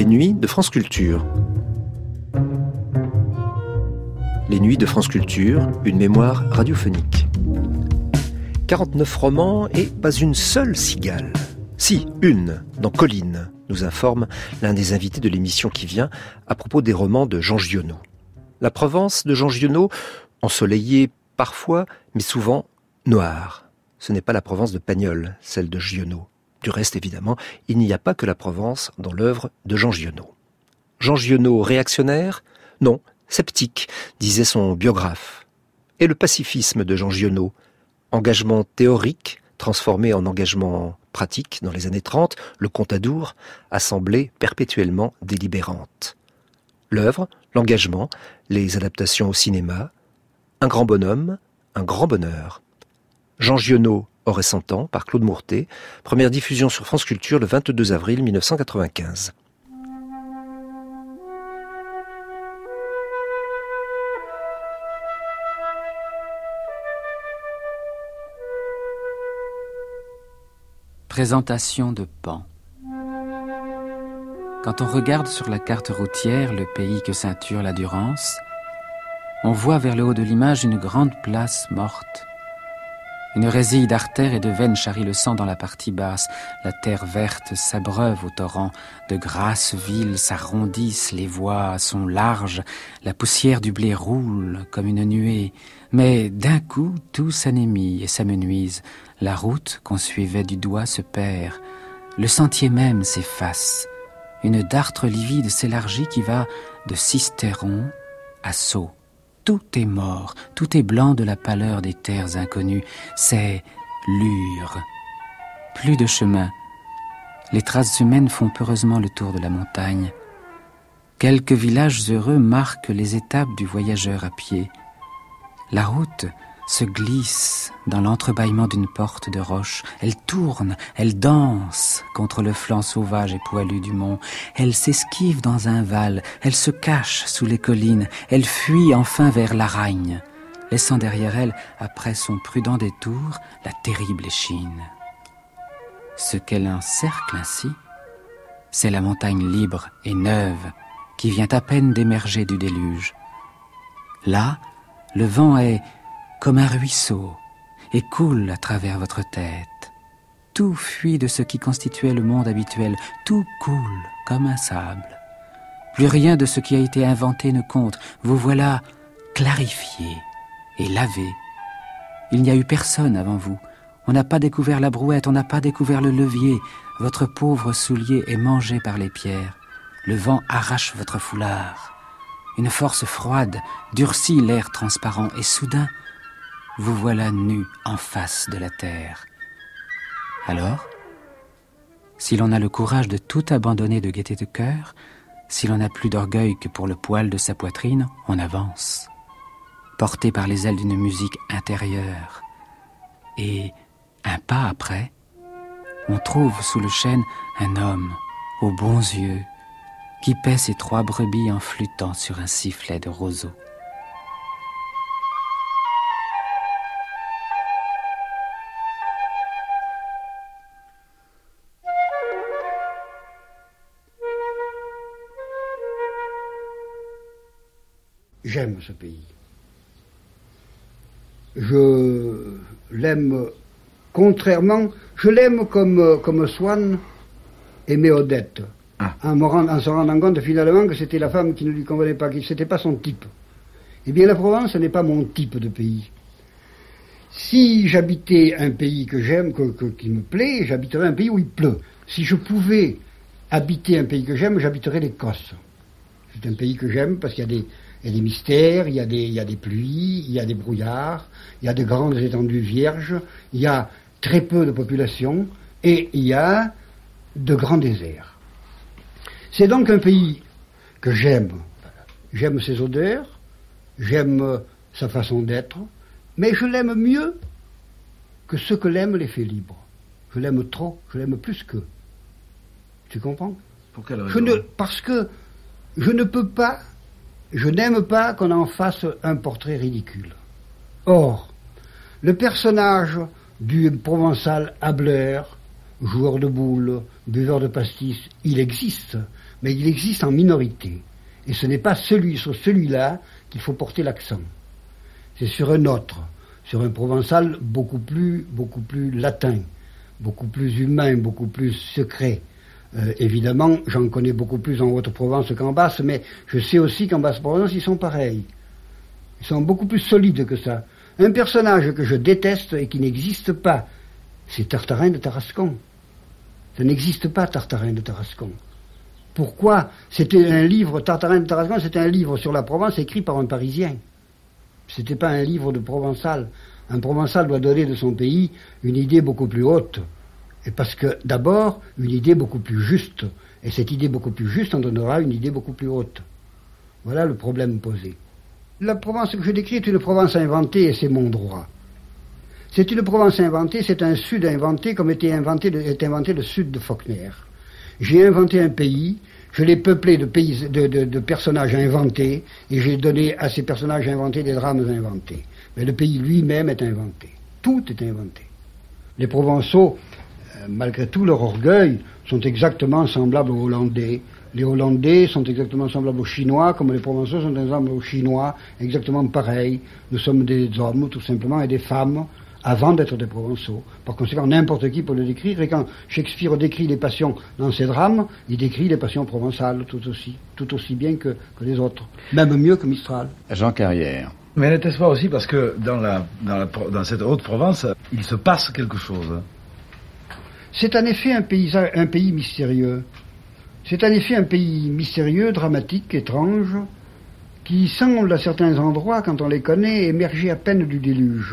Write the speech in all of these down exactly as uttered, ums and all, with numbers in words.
nuits de France Culture. Les nuits de France Culture, une mémoire radiophonique. quarante-neuf romans et pas une seule cigale. Si, une, dans Colline, nous informe l'un des invités de l'émission qui vient à propos des romans de Jean Giono. La Provence de Jean Giono, ensoleillée parfois, mais souvent noire. Ce n'est pas la Provence de Pagnol, celle de Giono. Du reste, évidemment, il n'y a pas que la Provence dans l'œuvre de Jean Giono. Jean Giono réactionnaire ? Non, sceptique, disait son biographe. Et le pacifisme de Jean Giono ? Engagement théorique, transformé en engagement pratique dans les années trente, le Contadour, assemblée perpétuellement délibérante. L'œuvre, l'engagement, les adaptations au cinéma, un grand bonhomme, un grand bonheur. Jean Giono aurait cent ans, par Claude Mourtet, première diffusion sur France Culture le vingt-deux avril mille neuf cent quatre-vingt-quinze. Présentation de Pan. Quand on regarde sur la carte routière le pays que ceinture la Durance, on voit vers le haut de l'image une grande place morte. Une résille d'artères et de veines charrie le sang dans la partie basse. La terre verte s'abreuve au torrent. De grasses villes s'arrondissent, les voies sont larges. La poussière du blé roule comme une nuée. Mais d'un coup, tout s'anémie et s'amenuise. La route qu'on suivait du doigt se perd. Le sentier même s'efface. Une dartre livide s'élargit qui va de Sisteron à Sceaux. Tout est mort, tout est blanc de la pâleur des terres inconnues. C'est Lure. Plus de chemin. Les traces humaines font peureusement le tour de la montagne. Quelques villages heureux marquent les étapes du voyageur à pied. La route se glisse dans l'entrebâillement d'une porte de roche. Elle tourne, elle danse contre le flanc sauvage et poilu du mont. Elle s'esquive dans un val, elle se cache sous les collines, elle fuit enfin vers l'Aragne, laissant derrière elle, après son prudent détour, la terrible échine. Ce qu'elle encercle ainsi, c'est la montagne libre et neuve qui vient à peine d'émerger du déluge. Là, le vent est comme un ruisseau, et coule à travers votre tête. Tout fuit de ce qui constituait le monde habituel, tout coule comme un sable. Plus rien de ce qui a été inventé ne compte, vous voilà clarifié et lavé. Il n'y a eu personne avant vous, on n'a pas découvert la brouette, on n'a pas découvert le levier, votre pauvre soulier est mangé par les pierres, le vent arrache votre foulard. Une force froide durcit l'air transparent, et soudain, vous voilà nu en face de la terre. Alors, si l'on a le courage de tout abandonner de gaieté de cœur, si l'on n'a plus d'orgueil que pour le poil de sa poitrine, on avance, porté par les ailes d'une musique intérieure. Et un pas après, on trouve sous le chêne un homme aux bons yeux qui paie ses trois brebis en flûtant sur un sifflet de roseau. J'aime ce pays. Je l'aime contrairement, je l'aime comme, comme Swann aimait Odette, ah. en, me rend, en se rendant compte finalement que c'était la femme qui ne lui convenait pas, que c'était pas son type. Eh bien la Provence n'est pas mon type de pays. Si j'habitais un pays que j'aime, que, que, qui me plaît, j'habiterais un pays où il pleut. Si je pouvais habiter un pays que j'aime, j'habiterais l'Écosse. C'est un pays que j'aime parce qu'il y a des Il y a des mystères, il y a des, il y a des pluies, il y a des brouillards, il y a de grandes étendues vierges, il y a très peu de population et il y a de grands déserts. C'est donc un pays que j'aime. J'aime ses odeurs, j'aime sa façon d'être, mais je l'aime mieux que ce que l'aiment les faits libres. Je l'aime trop, je l'aime plus qu'eux. Tu comprends ? Pour quelle raison ? Je ne, parce que je ne peux pas... Je n'aime pas qu'on en fasse un portrait ridicule. Or, le personnage du provençal hâbleur, joueur de boules, buveur de pastis, il existe. mais il existe en minorité. Et ce n'est pas celui sur celui-là qu'il faut porter l'accent. C'est sur un autre, sur un provençal beaucoup plus, beaucoup plus latin, beaucoup plus humain, beaucoup plus secret. Euh, évidemment, j'en connais beaucoup plus en Haute-Provence qu'en Basse, mais je sais aussi qu'en Basse-Provence, ils sont pareils. Ils sont beaucoup plus solides que ça. Un personnage que je déteste et qui n'existe pas, c'est Tartarin de Tarascon. Ça n'existe pas, Tartarin de Tarascon. Pourquoi? C'était un livre, Tartarin de Tarascon, c'était un livre sur la Provence écrit par un Parisien. C'était pas un livre de Provençal. Un Provençal doit donner de son pays une idée beaucoup plus haute. Et parce que, d'abord, une idée beaucoup plus juste. Et cette idée beaucoup plus juste en donnera une idée beaucoup plus haute. Voilà le problème posé. La Provence que je décris est une Provence inventée et c'est mon droit. C'est une Provence inventée, c'est un Sud inventé comme était inventé le, est inventé le Sud de Faulkner. J'ai inventé un pays, je l'ai peuplé de, pays, de, de, de personnages inventés et j'ai donné à ces personnages inventés des drames inventés. Mais le pays lui-même est inventé. Tout est inventé. Les Provençaux, euh, malgré tout leur orgueil, sont exactement semblables aux Hollandais. Les Hollandais sont exactement semblables aux Chinois, comme les Provençaux sont semblables aux Chinois, exactement pareil. Nous sommes des hommes, tout simplement, et des femmes, avant d'être des Provençaux. Par conséquent, n'importe qui peut le décrire, et quand Shakespeare décrit les passions dans ses drames, il décrit les passions provençales tout aussi, tout aussi bien que, que les autres, même mieux que Mistral. Jean Carrière. Mais n'était-ce pas aussi parce que dans, la, dans, la, dans cette Haute-Provence, il se passe quelque chose? C'est en effet un, paysage, un pays mystérieux. C'est en effet un pays mystérieux, dramatique, étrange, qui semble à certains endroits, quand on les connaît, émerger à peine du déluge.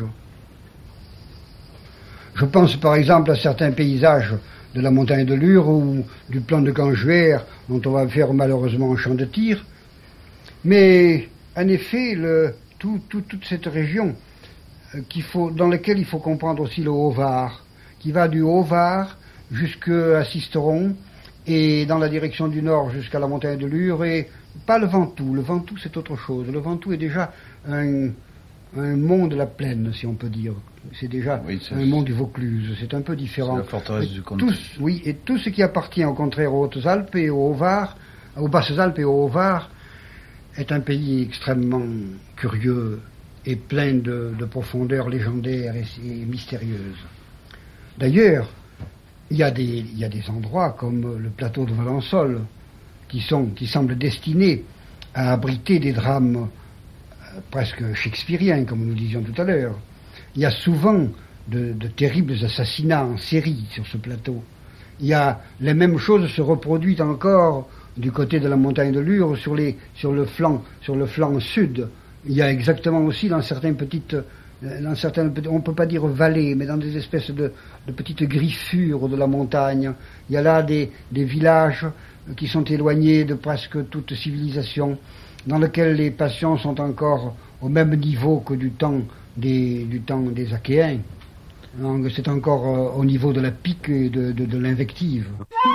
Je pense par exemple à certains paysages de la montagne de Lure ou du plan de Canjuère, dont on va faire malheureusement un champ de tir. Mais en effet, le, tout, tout, toute cette région euh, qu'il faut, dans laquelle il faut comprendre aussi le Haut-Var, qui va du Haut-Var jusqu'à Sisteron, et dans la direction du nord jusqu'à la montagne de Lure, et pas le Ventoux. Le Ventoux, c'est autre chose. Le Ventoux est déjà un, un mont de la plaine, si on peut dire. C'est déjà oui, c'est un mont du Vaucluse. C'est un peu différent. C'est la forteresse et du Comté. Oui, et tout ce qui appartient au contraire aux Hautes-Alpes et au Haut-Var, aux Basses-Alpes et au Haut-Var, est un pays extrêmement curieux et plein de, de profondeur légendaire et, et mystérieuse. D'ailleurs, Il y, a des, il y a des endroits comme le plateau de Valençol qui, sont, qui semblent destinés à abriter des drames euh, presque shakespeariens, comme nous disions tout à l'heure. Il y a souvent de, de terribles assassinats en série sur ce plateau. Il y a les mêmes choses se reproduisent encore du côté de la montagne de Lure sur, les, sur, le flanc, sur le flanc sud. Il y a exactement aussi dans certaines petites... Dans certaines, on ne peut pas dire vallées, mais dans des espèces de, de petites griffures de la montagne. Il y a là des, des villages qui sont éloignés de presque toute civilisation, dans lesquels les passions sont encore au même niveau que du temps des, du temps des Achéens. Donc c'est encore euh, au niveau de la pique et de, de, de l'invective.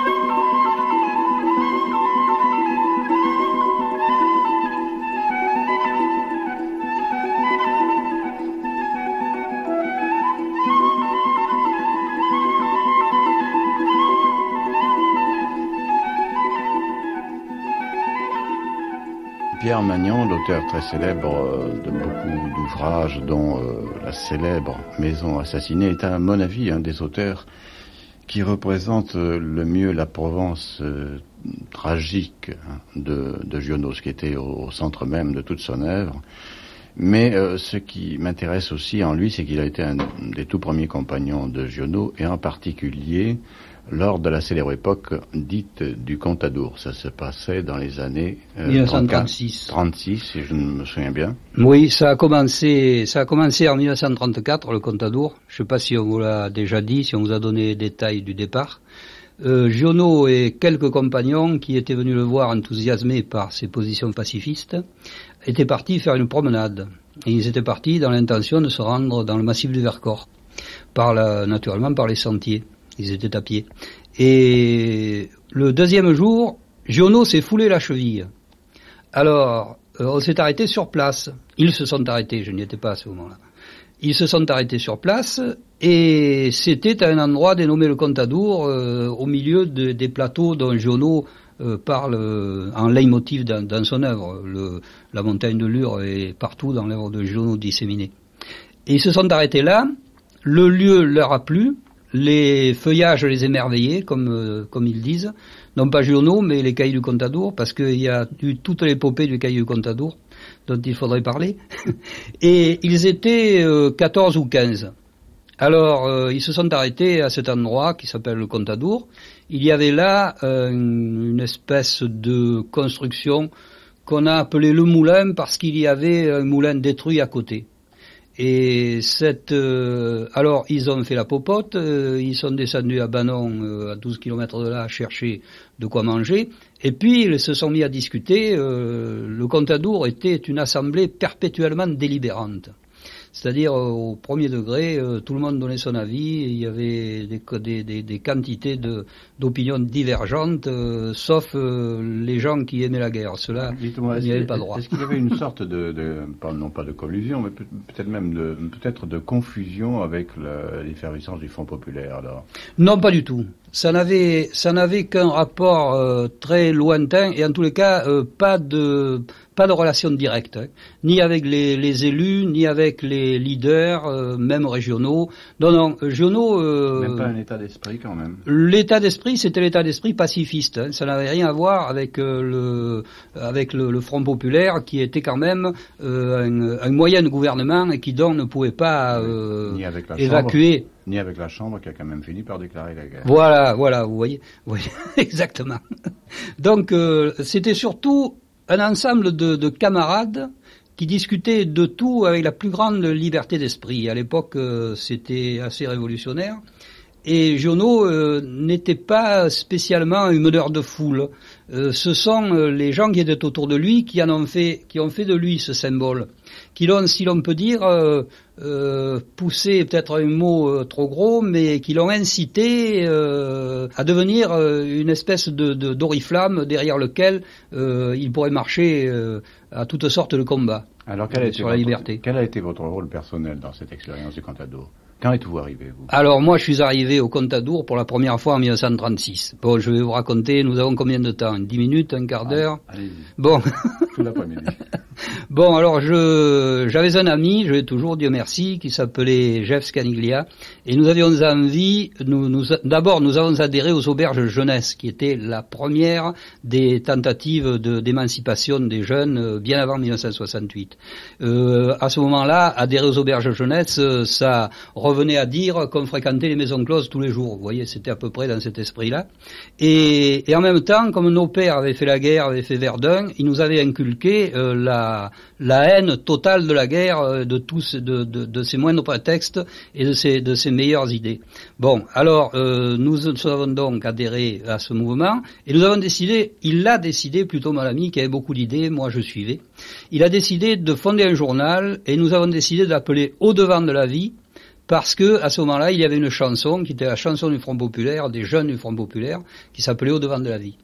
Pierre Magnan, l'auteur très célèbre de beaucoup d'ouvrages, dont euh, la célèbre Maison assassinée, est à mon avis un des auteurs qui représente le mieux la Provence euh, tragique hein, de, de Giono, qui était au, au centre même de toute son œuvre. Mais euh, ce qui m'intéresse aussi en lui, c'est qu'il a été un des tout premiers compagnons de Giono, et en particulier lors de la célèbre époque dite du Contadour. Ça se passait dans les années euh, mille neuf cent trente-six. trente-six, si je me souviens bien. Oui, ça a commencé, ça a commencé en mille neuf cent trente-quatre, le Contadour. Je ne sais pas si on vous l'a déjà dit, si on vous a donné les détails du départ. Euh, Giono et quelques compagnons qui étaient venus le voir enthousiasmés par ses positions pacifistes étaient partis faire une promenade. Et ils étaient partis dans l'intention de se rendre dans le massif du Vercors, par la, naturellement par les sentiers. Ils étaient à pied. Et le deuxième jour, Giono s'est foulé la cheville. Alors, euh, on s'est arrêté sur place. Ils se sont arrêtés, je n'y étais pas à ce moment-là. Ils se sont arrêtés sur place, et c'était à un endroit dénommé le Contadour, euh, au milieu de, des plateaux dont Giono euh, parle euh, en leitmotiv dans, dans son œuvre. Le, la montagne de Lure est partout dans l'œuvre de Giono disséminée. Et ils se sont arrêtés là. Le lieu leur a plu. Les feuillages les émerveillaient, comme, euh, comme ils disent. Non pas Giono, mais les cahiers du Contadour, parce qu'il y a eu toute l'épopée du cahier du Contadour, dont il faudrait parler. Et ils étaient euh, quatorze ou quinze. Alors, euh, ils se sont arrêtés à cet endroit qui s'appelle le Contadour. Il y avait là euh, une espèce de construction qu'on a appelée le moulin, parce qu'il y avait un moulin détruit à côté. Et cette, euh, alors ils ont fait la popote, euh, ils sont descendus à Banon, euh, à douze kilomètres de là, à chercher de quoi manger, et puis ils se sont mis à discuter. Euh, le Contadour était une assemblée perpétuellement délibérante. C'est-à-dire euh, au premier degré, euh, tout le monde donnait son avis, il y avait des, des, des, des quantités de, d'opinions divergentes, euh, sauf euh, les gens qui aimaient la guerre. Ceux-là, il n'y avait pas droit. Est-ce qu'il y avait une sorte de, de non pas de collusion, mais peut-être même de, peut-être de confusion avec le, l'effervescence du Front populaire alors? Non, pas du tout. Ça n'avait, ça n'avait qu'un rapport euh, très lointain, et en tous les cas, euh, pas de... pas de relation directe, hein, ni avec les, les élus, ni avec les leaders, euh, même régionaux. Non, non, Giono... Euh, même pas un état d'esprit quand même. L'état d'esprit, c'était l'état d'esprit pacifiste. Hein, ça n'avait rien à voir avec euh, le avec le, le Front populaire, qui était quand même euh, un, un moyen de gouvernement et qui donc ne pouvait pas euh, ni avec la évacuer... Chambre, ni avec la Chambre qui a quand même fini par déclarer la guerre. Voilà, voilà, vous voyez, oui, exactement. Donc, euh, c'était surtout un ensemble de, de camarades qui discutaient de tout avec la plus grande liberté d'esprit. À l'époque, euh, c'était assez révolutionnaire. Et Giono euh, n'était pas spécialement un meneur de foule. Euh, ce sont euh, les gens qui étaient autour de lui qui en ont fait, qui ont fait de lui ce symbole, qui l'ont, si l'on peut dire, euh, euh, poussé, peut-être un mot euh, trop gros, mais qui l'ont incité euh, à devenir euh, une espèce de, de d'oriflamme derrière lequel euh, il pourrait marcher euh, à toutes sortes de combats. Alors, quel a été sur la votre, liberté. Quel a été votre rôle personnel dans cette expérience du Contadour? Quand êtes-vous arrivé, vous? Alors, moi, je suis arrivé au Contadour pour la première fois en mille neuf cent trente-six. Bon, je vais vous raconter, nous avons combien de temps? Dix minutes, un quart d'heure? Ah, allez-y. Bon. Tout l'après-midi. Bon, alors, je, j'avais un ami, je l'ai toujours, Dieu merci, qui s'appelait Jeff Scaniglia, et nous avions envie, nous, nous, d'abord, nous avons adhéré aux auberges jeunesse, qui était la première des tentatives de, d'émancipation des jeunes, bien avant mille neuf cent soixante-huit. Euh, à ce moment-là, adhérer aux auberges jeunesse, ça revenait à dire qu'on fréquentait les maisons closes tous les jours. Vous voyez, c'était à peu près dans cet esprit-là. Et, et en même temps, comme nos pères avaient fait la guerre, avaient fait Verdun, ils nous avaient inculqué euh, la, la haine totale de la guerre, euh, de tous, de, de, de ses moindres prétextes et de ses, de ses meilleures idées. Bon, alors euh, nous, nous avons donc adhéré à ce mouvement et nous avons décidé, il l'a décidé, plutôt mon ami qui avait beaucoup d'idées, moi je suivais. Il a décidé de fonder un journal et nous avons décidé d'appeler Au devant de la vie. Parce que à ce moment-là, il y avait une chanson qui était la chanson du Front populaire, des jeunes du Front populaire, qui s'appelait Au devant de la vie.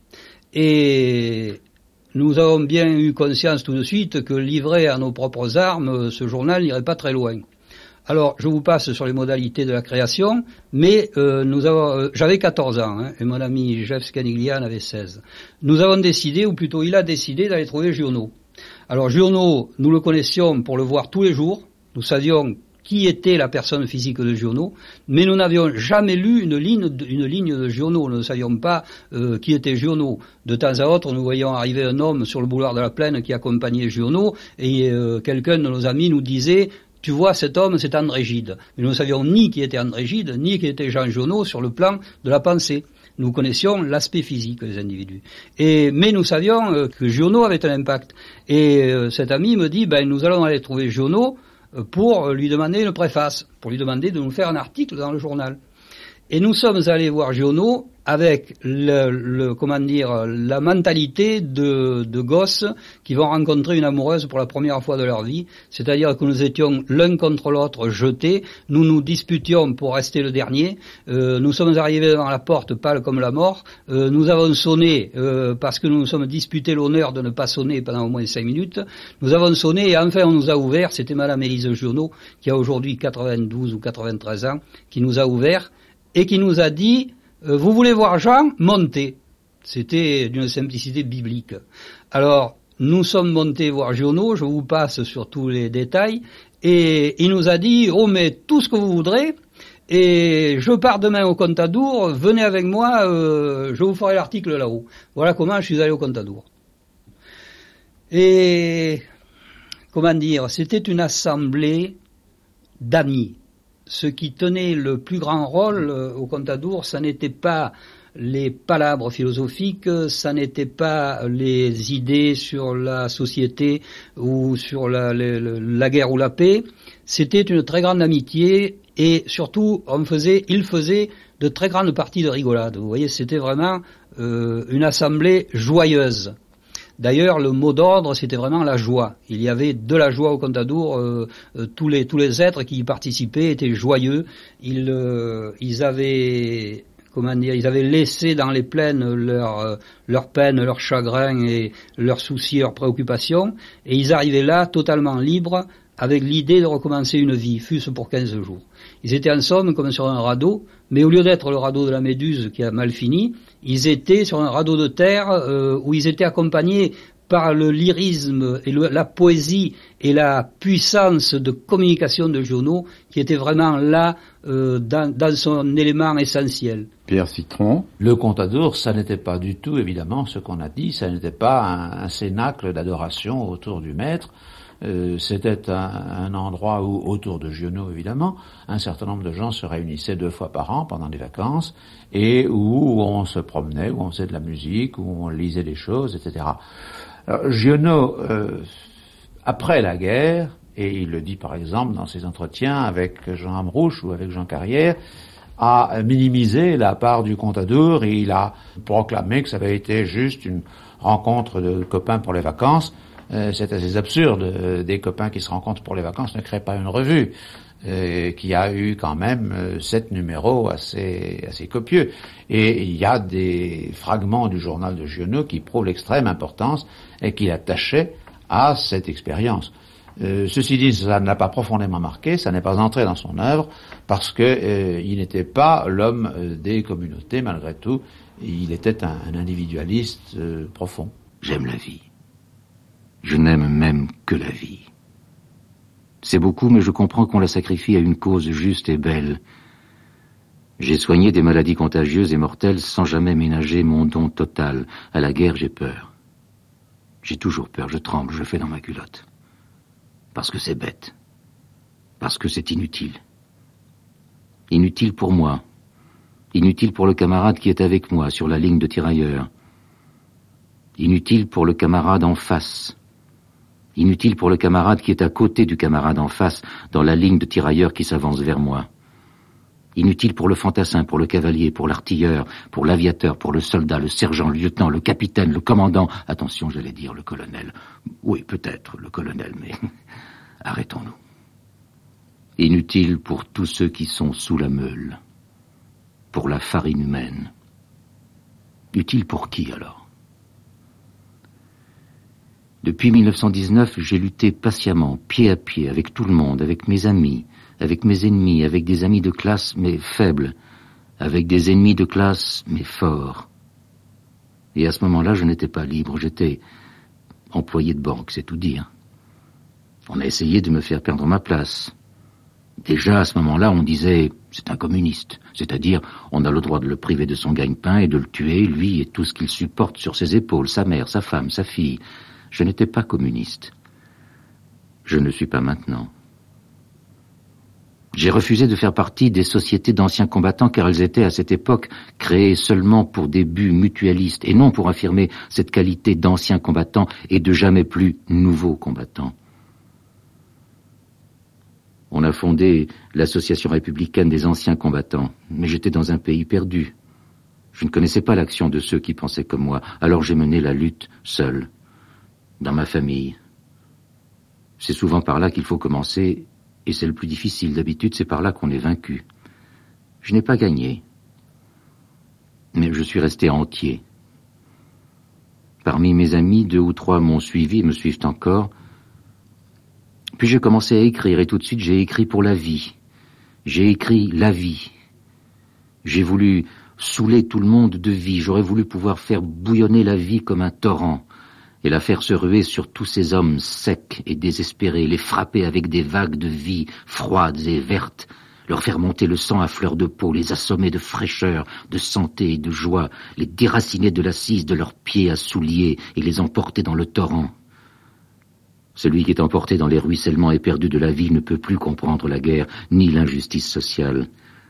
Et nous avons bien eu conscience tout de suite que livré à nos propres armes, ce journal n'irait pas très loin. Alors, je vous passe sur les modalités de la création, mais euh, nous avons, euh, j'avais quatorze ans, hein, et mon ami Jeff Scaniglia en avait seize. Nous avons décidé, ou plutôt il a décidé d'aller trouver Giono. Alors Giono, nous le connaissions pour le voir tous les jours, nous savions qui était la personne physique de Giono, mais nous n'avions jamais lu une ligne de, une ligne de Giono, nous ne savions pas euh, qui était Giono. De temps à autre, nous voyions arriver un homme sur le boulevard de la Plaine qui accompagnait Giono, et euh, quelqu'un de nos amis nous disait « Tu vois, cet homme, c'est André Gide ». Mais nous ne savions ni qui était André Gide, ni qui était Jean Giono sur le plan de la pensée. Nous connaissions l'aspect physique des individus. Et, mais nous savions euh, que Giono avait un impact. Et euh, cet ami me dit, ben, nous allons aller trouver Giono pour lui demander une préface, pour lui demander de nous faire un article dans le journal. Et nous sommes allés voir Giono avec le, le comment dire la mentalité de, de gosses qui vont rencontrer une amoureuse pour la première fois de leur vie, c'est-à-dire que nous étions l'un contre l'autre jetés, nous nous disputions pour rester le dernier, euh, nous sommes arrivés devant la porte pâle comme la mort, euh, nous avons sonné euh, parce que nous nous sommes disputés l'honneur de ne pas sonner pendant au moins cinq minutes, nous avons sonné et enfin on nous a ouvert, c'était Madame Élise Giono qui a aujourd'hui quatre-vingt-douze ou quatre-vingt-treize ans, qui nous a ouvert et qui nous a dit euh, « Vous voulez voir Jean ? Montez ». C'était d'une simplicité biblique. Alors, nous sommes montés voir Giono, je vous passe sur tous les détails, et il nous a dit, oh mais tout ce que vous voudrez, et je pars demain au Contadour, venez avec moi, euh, je vous ferai l'article là-haut. Voilà comment je suis allé au Contadour. Et, comment dire, c'était une assemblée d'amis. Ce qui tenait le plus grand rôle euh, au Contadour, ça n'était pas les palabres philosophiques, ça n'était pas les idées sur la société ou sur la, la, la guerre ou la paix, c'était une très grande amitié et surtout on faisait, il faisait de très grandes parties de rigolade. Vous voyez, c'était vraiment euh, une assemblée joyeuse. D'ailleurs, le mot d'ordre, c'était vraiment la joie. Il y avait de la joie au Contadour. Euh, euh, tous les tous les êtres qui y participaient étaient joyeux. Ils euh, ils avaient comment dire, ils avaient laissé dans les plaines leurs euh, leurs peines, leurs chagrins et leurs soucis, leurs préoccupations, et ils arrivaient là totalement libres, avec l'idée de recommencer une vie, fût-ce pour quinze jours. Ils étaient en somme comme sur un radeau, mais au lieu d'être le radeau de la Méduse qui a mal fini, ils étaient sur un radeau de terre euh, où ils étaient accompagnés par le lyrisme et le, la poésie et la puissance de communication de Giono qui était vraiment là euh, dans, dans son élément essentiel. Pierre Citron. Le Contadour, ça n'était pas du tout, évidemment, ce qu'on a dit, ça n'était pas un, un cénacle d'adoration autour du maître. Euh, c'était un, un endroit où, autour de Giono évidemment, un certain nombre de gens se réunissaient deux fois par an pendant les vacances et où on se promenait, où on faisait de la musique, où on lisait des choses, et cetera. Alors, Giono, euh, après la guerre, et il le dit par exemple dans ses entretiens avec Jean Amrouche ou avec Jean Carrière, a minimisé la part du Contadour et il a proclamé que ça avait été juste une rencontre de copains pour les vacances. Euh, c'est assez absurde. Euh, des copains qui se rencontrent pour les vacances ne créent pas une revue euh, qui a eu quand même euh, sept numéros assez assez copieux. Et il y a des fragments du journal de Giono qui prouvent l'extrême importance et qu'il attachait à cette expérience. Euh, ceci dit, ça ne l'a pas profondément marqué, ça n'est pas entré dans son œuvre parce que euh, il n'était pas l'homme euh, des communautés malgré tout. Il était un, un individualiste euh, profond. J'aime la vie. Je n'aime même que la vie. C'est beaucoup, mais je comprends qu'on la sacrifie à une cause juste et belle. J'ai soigné des maladies contagieuses et mortelles sans jamais ménager mon don total. À la guerre, j'ai peur. J'ai toujours peur, je tremble, je fais dans ma culotte. Parce que c'est bête. Parce que c'est inutile. Inutile pour moi. Inutile pour le camarade qui est avec moi sur la ligne de tirailleurs. Inutile pour le camarade en face. Inutile pour le camarade qui est à côté du camarade en face, dans la ligne de tirailleurs qui s'avance vers moi. Inutile pour le fantassin, pour le cavalier, pour l'artilleur, pour l'aviateur, pour le soldat, le sergent, le lieutenant, le capitaine, le commandant. Attention, j'allais dire le colonel. Oui, peut-être le colonel, mais arrêtons-nous. Inutile pour tous ceux qui sont sous la meule, pour la farine humaine. Utile pour qui alors ? Depuis mille neuf cent dix-neuf, j'ai lutté patiemment, pied à pied, avec tout le monde, avec mes amis, avec mes ennemis, avec des amis de classe, mais faibles, avec des ennemis de classe, mais forts. Et à ce moment-là, je n'étais pas libre, j'étais employé de banque, c'est tout dire. On a essayé de me faire perdre ma place. Déjà, à ce moment-là, on disait, c'est un communiste, c'est-à-dire, on a le droit de le priver de son gagne-pain et de le tuer, lui et tout ce qu'il supporte sur ses épaules, sa mère, sa femme, sa fille. Je n'étais pas communiste. Je ne le suis pas maintenant. J'ai refusé de faire partie des sociétés d'anciens combattants car elles étaient à cette époque créées seulement pour des buts mutualistes et non pour affirmer cette qualité d'anciens combattants et de jamais plus nouveaux combattants. On a fondé l'association républicaine des anciens combattants, mais j'étais dans un pays perdu. Je ne connaissais pas l'action de ceux qui pensaient comme moi, alors j'ai mené la lutte seul. Dans ma famille. C'est souvent par là qu'il faut commencer, et c'est le plus difficile. D'habitude, c'est par là qu'on est vaincu. Je n'ai pas gagné, mais je suis resté entier. Parmi mes amis, deux ou trois m'ont suivi et me suivent encore. Puis j'ai commencé à écrire, et tout de suite j'ai écrit pour la vie. J'ai écrit la vie. J'ai voulu saouler tout le monde de vie. J'aurais voulu pouvoir faire bouillonner la vie comme un torrent et la faire se ruer sur tous ces hommes secs et désespérés, les frapper avec des vagues de vie froides et vertes, leur faire monter le sang à fleur de peau, les assommer de fraîcheur, de santé et de joie, les déraciner de l'assise de leurs pieds à souliers et les emporter dans le torrent. Celui qui est emporté dans les ruissellements éperdus de la vie ne peut plus comprendre la guerre, ni l'injustice sociale.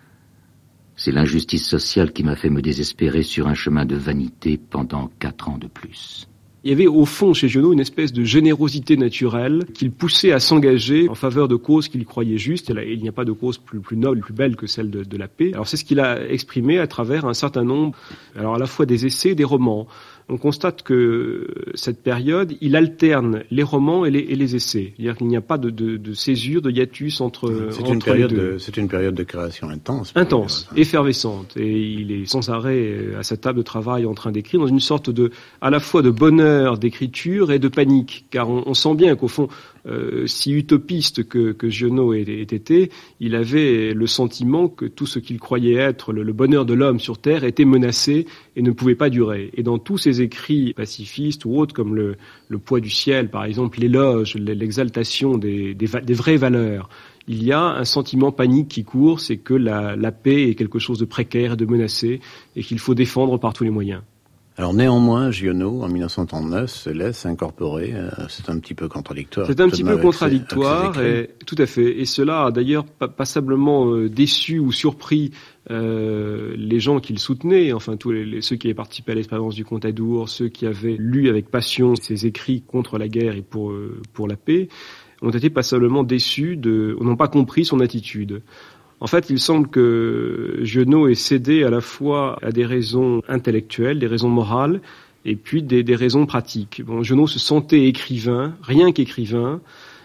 C'est l'injustice sociale qui m'a fait me désespérer sur un chemin de vanité pendant quatre ans de plus. Il y avait au fond chez Giono une espèce de générosité naturelle qui le poussait à s'engager en faveur de causes qu'il croyait justes. Il n'y a pas de cause plus, plus noble, plus belle que celle de, de la paix. Alors c'est ce qu'il a exprimé à travers un certain nombre, alors à la fois des essais et des romans. On constate que cette période, il alterne les romans et les, et les essais. C'est-à-dire qu'il n'y a pas de, de, de césure, de hiatus entre, c'est entre une période les deux. De, c'est une période de création intense. Intense, effervescente. Et il est sans arrêt à sa table de travail en train d'écrire dans une sorte de, à la fois de bonheur d'écriture et de panique. Car on, on sent bien qu'au fond, euh, si utopiste que, que Giono ait, ait été, il avait le sentiment que tout ce qu'il croyait être le, le bonheur de l'homme sur Terre était menacé et ne pouvait pas durer. Et dans tous ses écrits pacifistes ou autres, comme le, le poids du ciel, par exemple, l'éloge, l'exaltation des, des, des vraies valeurs, il y a un sentiment panique qui court, c'est que la, la paix est quelque chose de précaire et de menacé et qu'il faut défendre par tous les moyens. Alors néanmoins, Giono, en mille neuf cent trente-neuf, se laisse incorporer. Euh, c'est un petit peu contradictoire. C'est un petit peu contradictoire, et, tout à fait. Et cela a d'ailleurs passablement euh, déçu ou surpris euh, les gens qui le soutenaient, enfin tous les, les, ceux qui avaient participé à l'expérience du Contadour, ceux qui avaient lu avec passion ses écrits contre la guerre et pour, euh, pour la paix, ont été passablement déçus, de, n'ont pas compris son attitude. En fait, il semble que Giono ait cédé à la fois à des raisons intellectuelles, des raisons morales, et puis des, des raisons pratiques. Bon, Giono se sentait écrivain, rien qu'écrivain.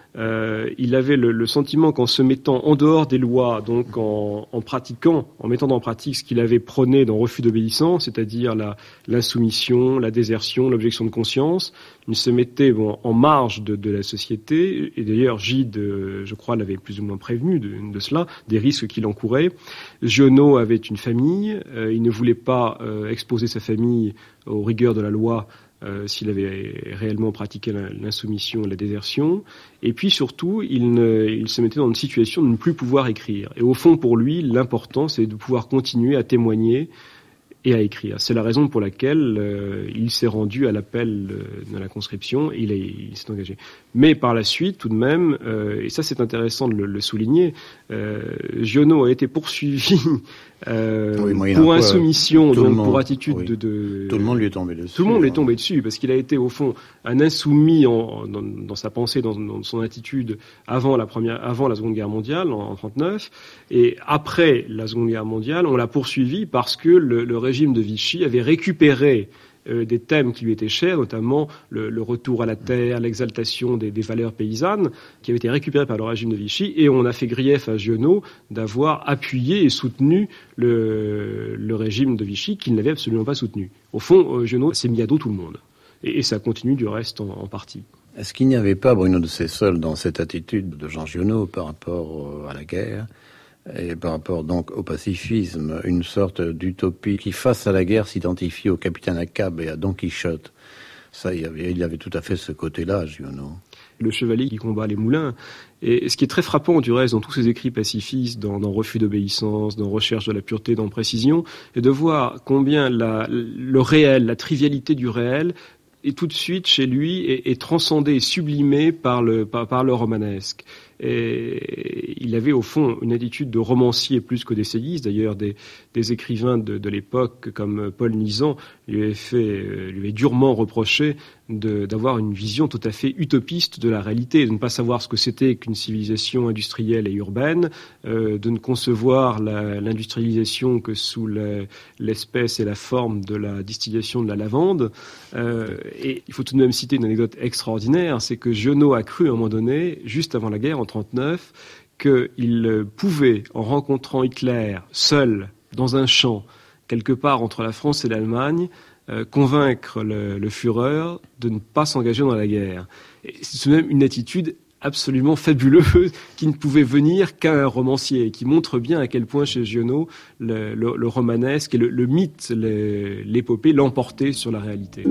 Euh, il avait le, le sentiment qu'en se mettant en dehors des lois, donc en, en pratiquant, en mettant en pratique ce qu'il avait prôné dans Refus d'obéissance, c'est-à-dire la, l'insoumission, la désertion, l'objection de conscience, il se mettait bon, en marge de, de la société, et d'ailleurs Gide, je crois, l'avait plus ou moins prévenu de, de cela, des risques qu'il encourait. Giono avait une famille, euh, il ne voulait pas euh, exposer sa famille aux rigueurs de la loi, Euh, s'il avait réellement pratiqué l'insoumission, la désertion. Et puis surtout, il, ne, il se mettait dans une situation de ne plus pouvoir écrire. Et au fond, pour lui, l'important, c'est de pouvoir continuer à témoigner et à écrire. C'est la raison pour laquelle euh, il s'est rendu à l'appel de, de la conscription et il, a, il s'est engagé. Mais par la suite, tout de même, euh, et ça c'est intéressant de le, le souligner, euh, Giono a été poursuivi euh, oui, pour insoumission, donc monde, pour attitude oui. de, de... Tout le monde lui est tombé dessus. Tout le monde lui est tombé dessus, parce qu'il a été au fond un insoumis en, dans, dans sa pensée, dans, dans son attitude avant la première, avant la Seconde Guerre mondiale, en, en trente-neuf, et après la Seconde Guerre mondiale, on l'a poursuivi parce que le, le régime de Vichy avait récupéré euh, des thèmes qui lui étaient chers, notamment le, le retour à la terre, l'exaltation des, des valeurs paysannes, qui avaient été récupérés par le régime de Vichy, et on a fait grief à Giono d'avoir appuyé et soutenu le, le régime de Vichy qu'il n'avait absolument pas soutenu. Au fond, euh, Giono s'est mis à dos tout le monde, et, et ça continue du reste en, en partie. Est-ce qu'il n'y avait pas, Bruno de Sessol, dans cette attitude de Jean Giono par rapport à la guerre, et par rapport donc au pacifisme, une sorte d'utopie qui, face à la guerre, s'identifie au capitaine Ahab et à Don Quichotte? Ça, il y avait, il y avait tout à fait ce côté-là, Giono. Le chevalier qui combat les moulins. Et ce qui est très frappant, du reste, dans tous ces écrits pacifistes, dans, dans Refus d'obéissance, dans Recherche de la pureté, dans Précision, est de voir combien la, le réel, la trivialité du réel, est tout de suite, chez lui, est, est transcendé et sublimé par le, par, par le romanesque. Et il avait au fond une attitude de romancier plus que d'essayiste. D'ailleurs, des, des écrivains de, de l'époque comme Paul Nizan lui avaient fait, lui avaient durement reproché de, d'avoir une vision tout à fait utopiste de la réalité, de ne pas savoir ce que c'était qu'une civilisation industrielle et urbaine, euh, de ne concevoir la, l'industrialisation que sous la, l'espèce et la forme de la distillation de la lavande. Euh, et il faut tout de même citer une anecdote extraordinaire, c'est que Giono a cru à un moment donné, juste avant la guerre, en trente-neuf, qu'il pouvait, en rencontrant Hitler seul dans un champ, quelque part entre la France et l'Allemagne, euh, convaincre le, le Führer de ne pas s'engager dans la guerre. Et c'est tout de même une attitude absolument fabuleux qui ne pouvait venir qu'à un romancier et qui montre bien à quel point chez Giono le, le, le romanesque et le, le mythe, le, l'épopée l'emportaient sur la réalité.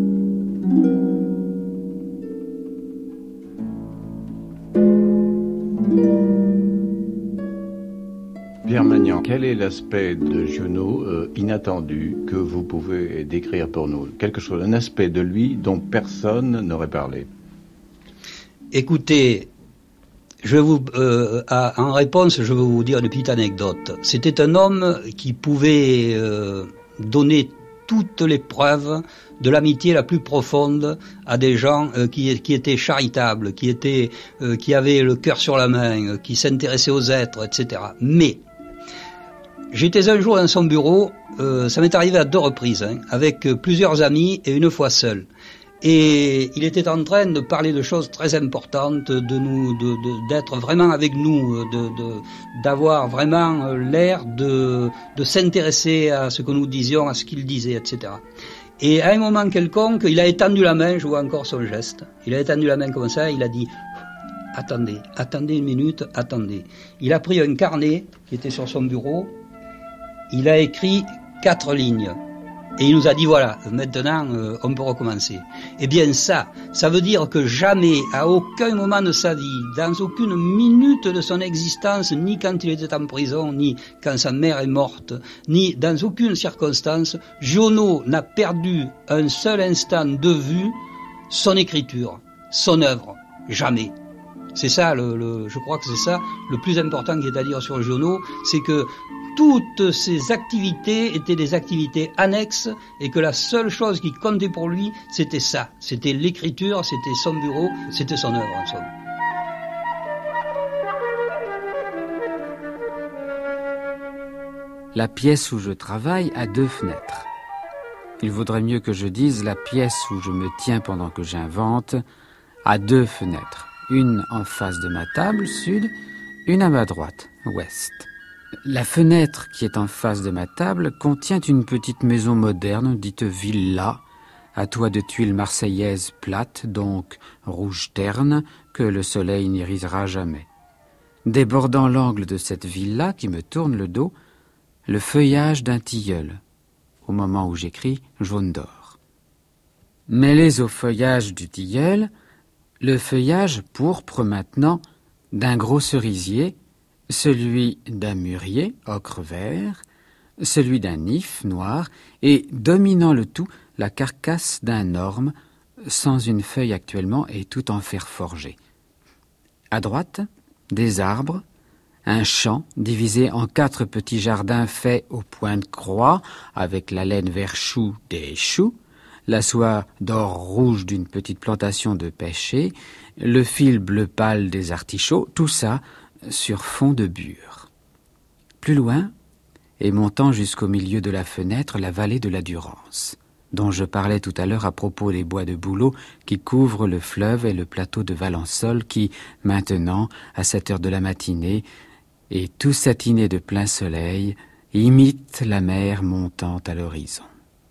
Pierre Magnan, quel est l'aspect de Giono euh, inattendu que vous pouvez décrire pour nous? Quelque chose, un aspect de lui dont personne n'aurait parlé. Écoutez, je vous, euh, à, en réponse, je vais vous dire une petite anecdote. C'était un homme qui pouvait euh, donner toutes les preuves de l'amitié la plus profonde à des gens euh, qui, qui étaient charitables, qui étaient, euh, qui avaient le cœur sur la main, euh, qui s'intéressaient aux êtres, et cetera. Mais j'étais un jour dans son bureau, euh, ça m'est arrivé à deux reprises, hein, avec euh, plusieurs amis et une fois seul. Et il était en train de parler de choses très importantes, de nous, de, de, d'être vraiment avec nous, de, de, d'avoir vraiment l'air de, de s'intéresser à ce que nous disions, à ce qu'il disait, et cetera. Et à un moment quelconque, il a étendu la main, je vois encore son geste. Il a étendu la main comme ça, il a dit « Attendez, attendez une minute, attendez ». Il a pris un carnet qui était sur son bureau, il a écrit quatre lignes. Et il nous a dit, voilà, maintenant, euh, on peut recommencer. Eh bien, ça, ça veut dire que jamais, à aucun moment de sa vie, dans aucune minute de son existence, ni quand il était en prison, ni quand sa mère est morte, ni dans aucune circonstance, Giono n'a perdu un seul instant de vue son écriture, son œuvre. Jamais. C'est ça, le, le, je crois que c'est ça le plus important qui est à dire sur Giono, c'est que toutes ses activités étaient des activités annexes et que la seule chose qui comptait pour lui, c'était ça. C'était l'écriture, c'était son bureau, c'était son œuvre en somme. La pièce où je travaille a deux fenêtres. Il vaudrait mieux que je dise la pièce où je me tiens pendant que j'invente a deux fenêtres. Une en face de ma table, sud, une à ma droite, ouest. La fenêtre qui est en face de ma table contient une petite maison moderne, dite villa, à toit de tuiles marseillaises plates, donc rouge terne, que le soleil n'irisera jamais. Débordant l'angle de cette villa qui me tourne le dos, le feuillage d'un tilleul, au moment où j'écris jaune d'or. Mêlés au feuillage du tilleul, le feuillage pourpre maintenant d'un gros cerisier, celui d'un mûrier, ocre vert, celui d'un if noir, et, dominant le tout, la carcasse d'un orme, sans une feuille actuellement et tout en fer forgé. À droite, des arbres, un champ divisé en quatre petits jardins faits au point de croix, avec la laine vert chou des choux, la soie d'or rouge d'une petite plantation de pêchers, le fil bleu pâle des artichauts, tout ça sur fond de bure. Plus loin, et montant jusqu'au milieu de la fenêtre, la vallée de la Durance, dont je parlais tout à l'heure à propos des bois de bouleau qui couvrent le fleuve et le plateau de Valençol qui, maintenant, à cette heure de la matinée, et tout satiné de plein soleil, imite la mer montant à l'horizon.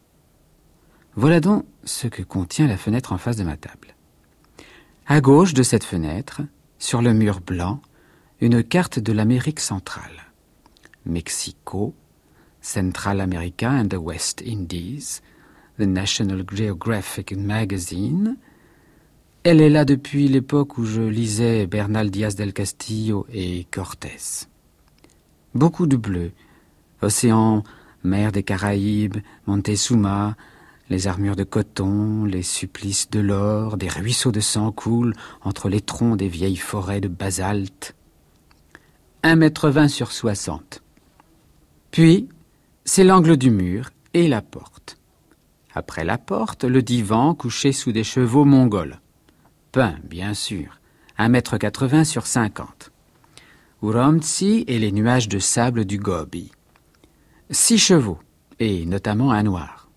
Voilà donc ce que contient la fenêtre en face de ma table. À gauche de cette fenêtre, sur le mur blanc, une carte de l'Amérique centrale. Mexico, Central America and the West Indies, the National Geographic Magazine. Elle est là depuis l'époque où je lisais Bernal Díaz del Castillo et Cortés. Beaucoup de bleu, océan, mer des Caraïbes, Montezuma, les armures de coton, les supplices de l'or, des ruisseaux de sang coulent entre les troncs des vieilles forêts de basalte. Un mètre vingt sur soixante. Puis, c'est l'angle du mur et la porte. Après la porte, le divan couché sous des chevaux mongols. Peint, bien sûr, un mètre quatre-vingts sur cinquante. Urumtsi et les nuages de sable du Gobi. Six chevaux, et notamment un noir.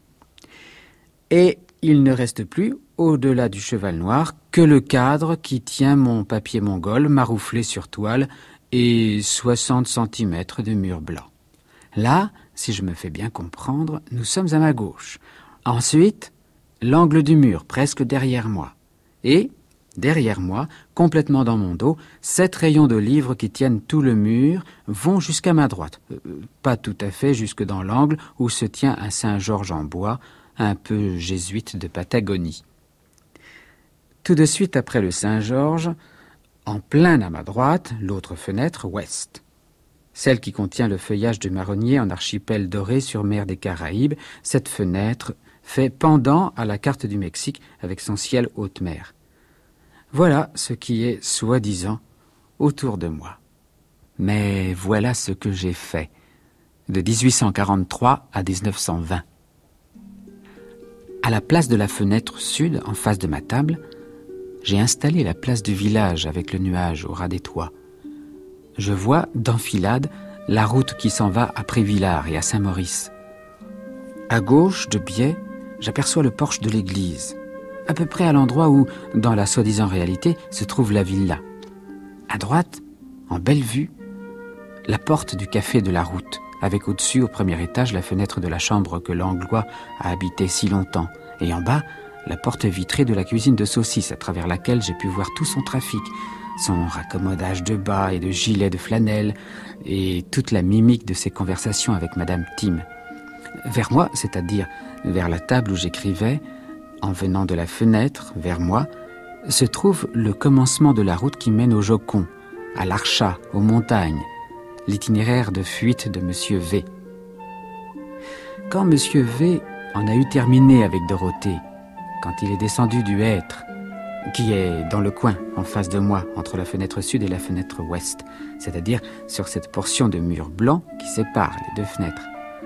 Et il ne reste plus, au-delà du cheval noir, que le cadre qui tient mon papier mongol marouflé sur toile et soixante centimètres de mur blanc. Là, si je me fais bien comprendre, nous sommes à ma gauche. Ensuite, l'angle du mur, presque derrière moi. Et, Derrière moi, complètement dans mon dos, sept rayons de livres qui tiennent tout le mur vont jusqu'à ma droite. Euh, pas tout à fait jusque dans l'angle où se tient un Saint-Georges en bois, un peu jésuite de Patagonie. Tout de suite après le Saint-Georges, en plein à ma droite, l'autre fenêtre ouest. Celle qui contient le feuillage de marronnier en archipel doré sur mer des Caraïbes, cette fenêtre fait pendant à la carte du Mexique avec son ciel haute mer. Voilà ce qui est, soi-disant, autour de moi. Mais voilà ce que j'ai fait, de dix-huit cent quarante-trois à dix-neuf cent vingt. À la place de la fenêtre sud, en face de ma table, j'ai installé la place du village avec le nuage au ras des toits. Je vois, d'enfilade, la route qui s'en va à Prévillars et à Saint-Maurice. À gauche, de biais, j'aperçois le porche de l'église, à peu près à l'endroit où, dans la soi-disant réalité, se trouve la villa. À droite, en belle vue, la porte du café de la route, avec au-dessus, au premier étage, la fenêtre de la chambre que l'Anglois a habité si longtemps, et en bas, la porte vitrée de la cuisine de saucisses, à travers laquelle j'ai pu voir tout son trafic, son raccommodage de bas et de gilets de flanelle, et toute la mimique de ses conversations avec Madame Tim. Vers moi, c'est-à-dire vers la table où j'écrivais, en venant de la fenêtre, vers moi, se trouve le commencement de la route qui mène au Jocon, à l'Archat, aux montagnes, l'itinéraire de fuite de Monsieur V. Quand Monsieur V en a eu terminé avec Dorothée, quand il est descendu du hêtre, qui est dans le coin, en face de moi, entre la fenêtre sud et la fenêtre ouest, c'est-à-dire sur cette portion de mur blanc qui sépare les deux fenêtres.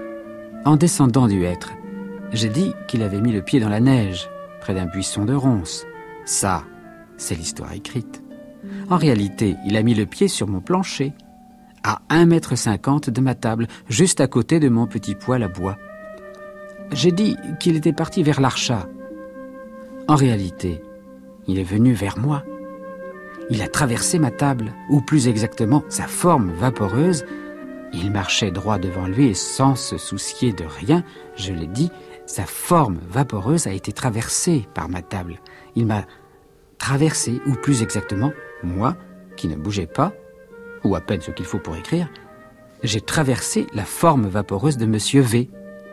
En descendant du hêtre, j'ai dit qu'il avait mis le pied dans la neige, près d'un buisson de ronces. Ça, c'est l'histoire écrite. En réalité, il a mis le pied sur mon plancher, à un mètre cinquante de ma table, juste à côté de mon petit poêle à bois. J'ai dit qu'il était parti vers l'Archat. En réalité, il est venu vers moi. Il a traversé ma table, ou plus exactement, sa forme vaporeuse. Il marchait droit devant lui et sans se soucier de rien, je l'ai dit, sa forme vaporeuse a été traversée par ma table. Il m'a traversé, ou plus exactement, moi, qui ne bougeais pas, ou à peine ce qu'il faut pour écrire, j'ai traversé la forme vaporeuse de Monsieur V.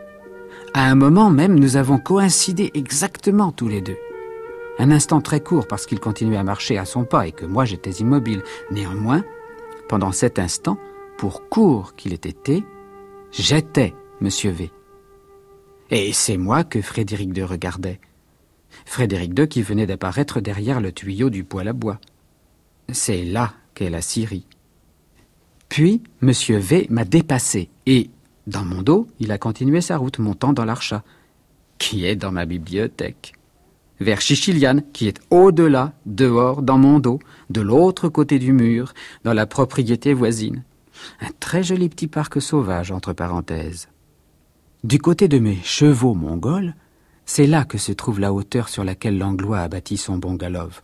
À un moment même, nous avons coïncidé exactement tous les deux. Un instant très court parce qu'il continuait à marcher à son pas et que moi j'étais immobile. Néanmoins, pendant cet instant, pour court qu'il ait été, j'étais Monsieur V. Et c'est moi que Frédéric deux regardait. Frédéric deux qui venait d'apparaître derrière le tuyau du poêle à bois. C'est là qu'est la Syrie. Puis, Monsieur V m'a dépassé et, dans mon dos, il a continué sa route montant dans l'Archat, qui est dans ma bibliothèque, vers Chichiliane, qui est au-delà, dehors, dans mon dos, de l'autre côté du mur, dans la propriété voisine. Un très joli petit parc sauvage, entre parenthèses. Du côté de mes chevaux mongols, c'est là que se trouve la hauteur sur laquelle l'Anglois a bâti son bungalow.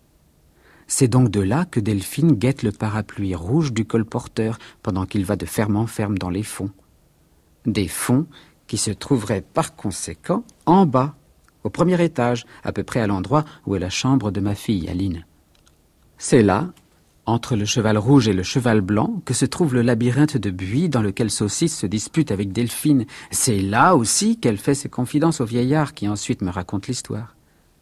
C'est donc de là que Delphine guette le parapluie rouge du colporteur pendant qu'il va de ferme en ferme dans les fonds. Des fonds qui se trouveraient par conséquent en bas, au premier étage, à peu près à l'endroit où est la chambre de ma fille, Aline. C'est là, entre le cheval rouge et le cheval blanc, que se trouve le labyrinthe de buis dans lequel Saucisse se dispute avec Delphine. C'est là aussi qu'elle fait ses confidences au vieillard qui ensuite me raconte l'histoire.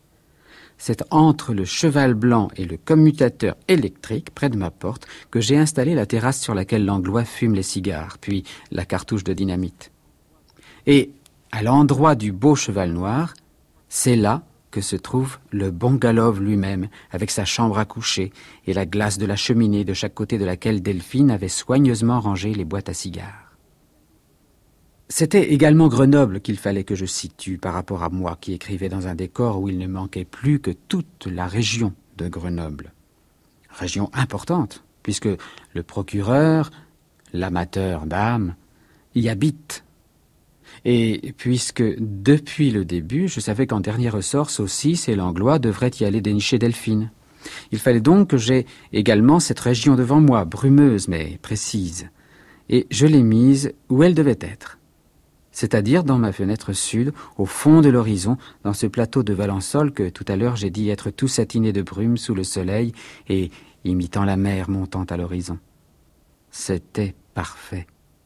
C'est entre le cheval blanc et le commutateur électrique, près de ma porte, que j'ai installé la terrasse sur laquelle l'Anglois fume les cigares, puis la cartouche de dynamite. Et, à l'endroit du beau cheval noir, c'est là que se trouve le bungalow lui-même, avec sa chambre à coucher et la glace de la cheminée de chaque côté de laquelle Delphine avait soigneusement rangé les boîtes à cigares. C'était également Grenoble qu'il fallait que je situe par rapport à moi qui écrivais dans un décor où il ne manquait plus que toute la région de Grenoble. Région importante, puisque le procureur, l'amateur d'âme, y habite. Et puisque, depuis le début, je savais qu'en dernier ressort, Saucisse et l'Anglois devraient y aller dénicher Delphine. Il fallait donc que j'aie également cette région devant moi, brumeuse mais précise. Et je l'ai mise où elle devait être. c'est-à-dire dans ma fenêtre sud, au fond de l'horizon, dans ce plateau de Valençol que tout à l'heure j'ai dit être tout satiné de brume sous le soleil et imitant la mer montant à l'horizon. C'était parfait.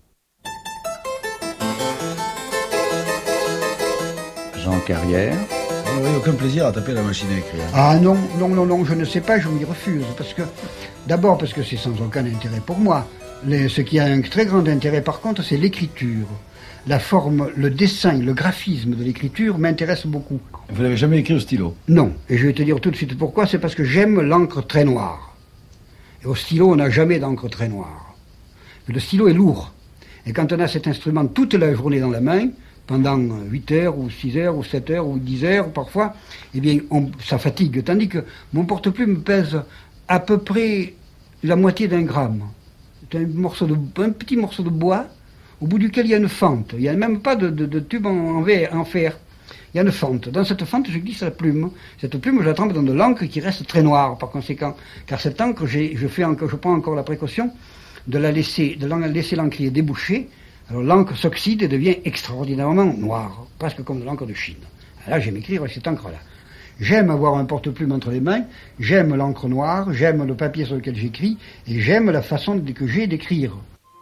Jean Carrière. Vous n'avez aucun plaisir à taper la machine à écrire. Ah non, non, non, non, je ne sais pas, je m'y refuse. Parce que, d'abord parce que c'est sans aucun intérêt pour moi. Les, ce qui a un très grand intérêt par contre, c'est l'écriture. La forme, le dessin, le graphisme de l'écriture m'intéresse beaucoup. Vous n'avez jamais écrit au stylo? Non, et je vais te dire tout de suite pourquoi. C'est parce que j'aime l'encre très noire. Et au stylo, on n'a jamais d'encre très noire. Le stylo est lourd. Et quand on a cet instrument toute la journée dans la main, pendant huit heures, ou six heures, ou sept heures, ou dix heures parfois, eh bien, on, ça fatigue. Tandis que mon porte-plume pèse à peu près la moitié d'un gramme. C'est un, morceau de, un petit morceau de bois, au bout duquel il y a une fente. Il n'y a même pas de, de, de tube en, en, verre, en fer. Il y a une fente. Dans cette fente, je glisse la plume. Cette plume, je la trempe dans de l'encre qui reste très noire, par conséquent. Car cette encre, j'ai, je, fais encore, je prends encore la précaution de la laisser, de la laisser l'encrier déboucher. Alors l'encre s'oxyde et devient extraordinairement noire, presque comme de l'encre de Chine. Là, j'aime écrire avec cette encre-là. J'aime avoir un porte-plume entre les mains, j'aime l'encre noire, j'aime le papier sur lequel j'écris, et j'aime la façon que j'ai d'écrire.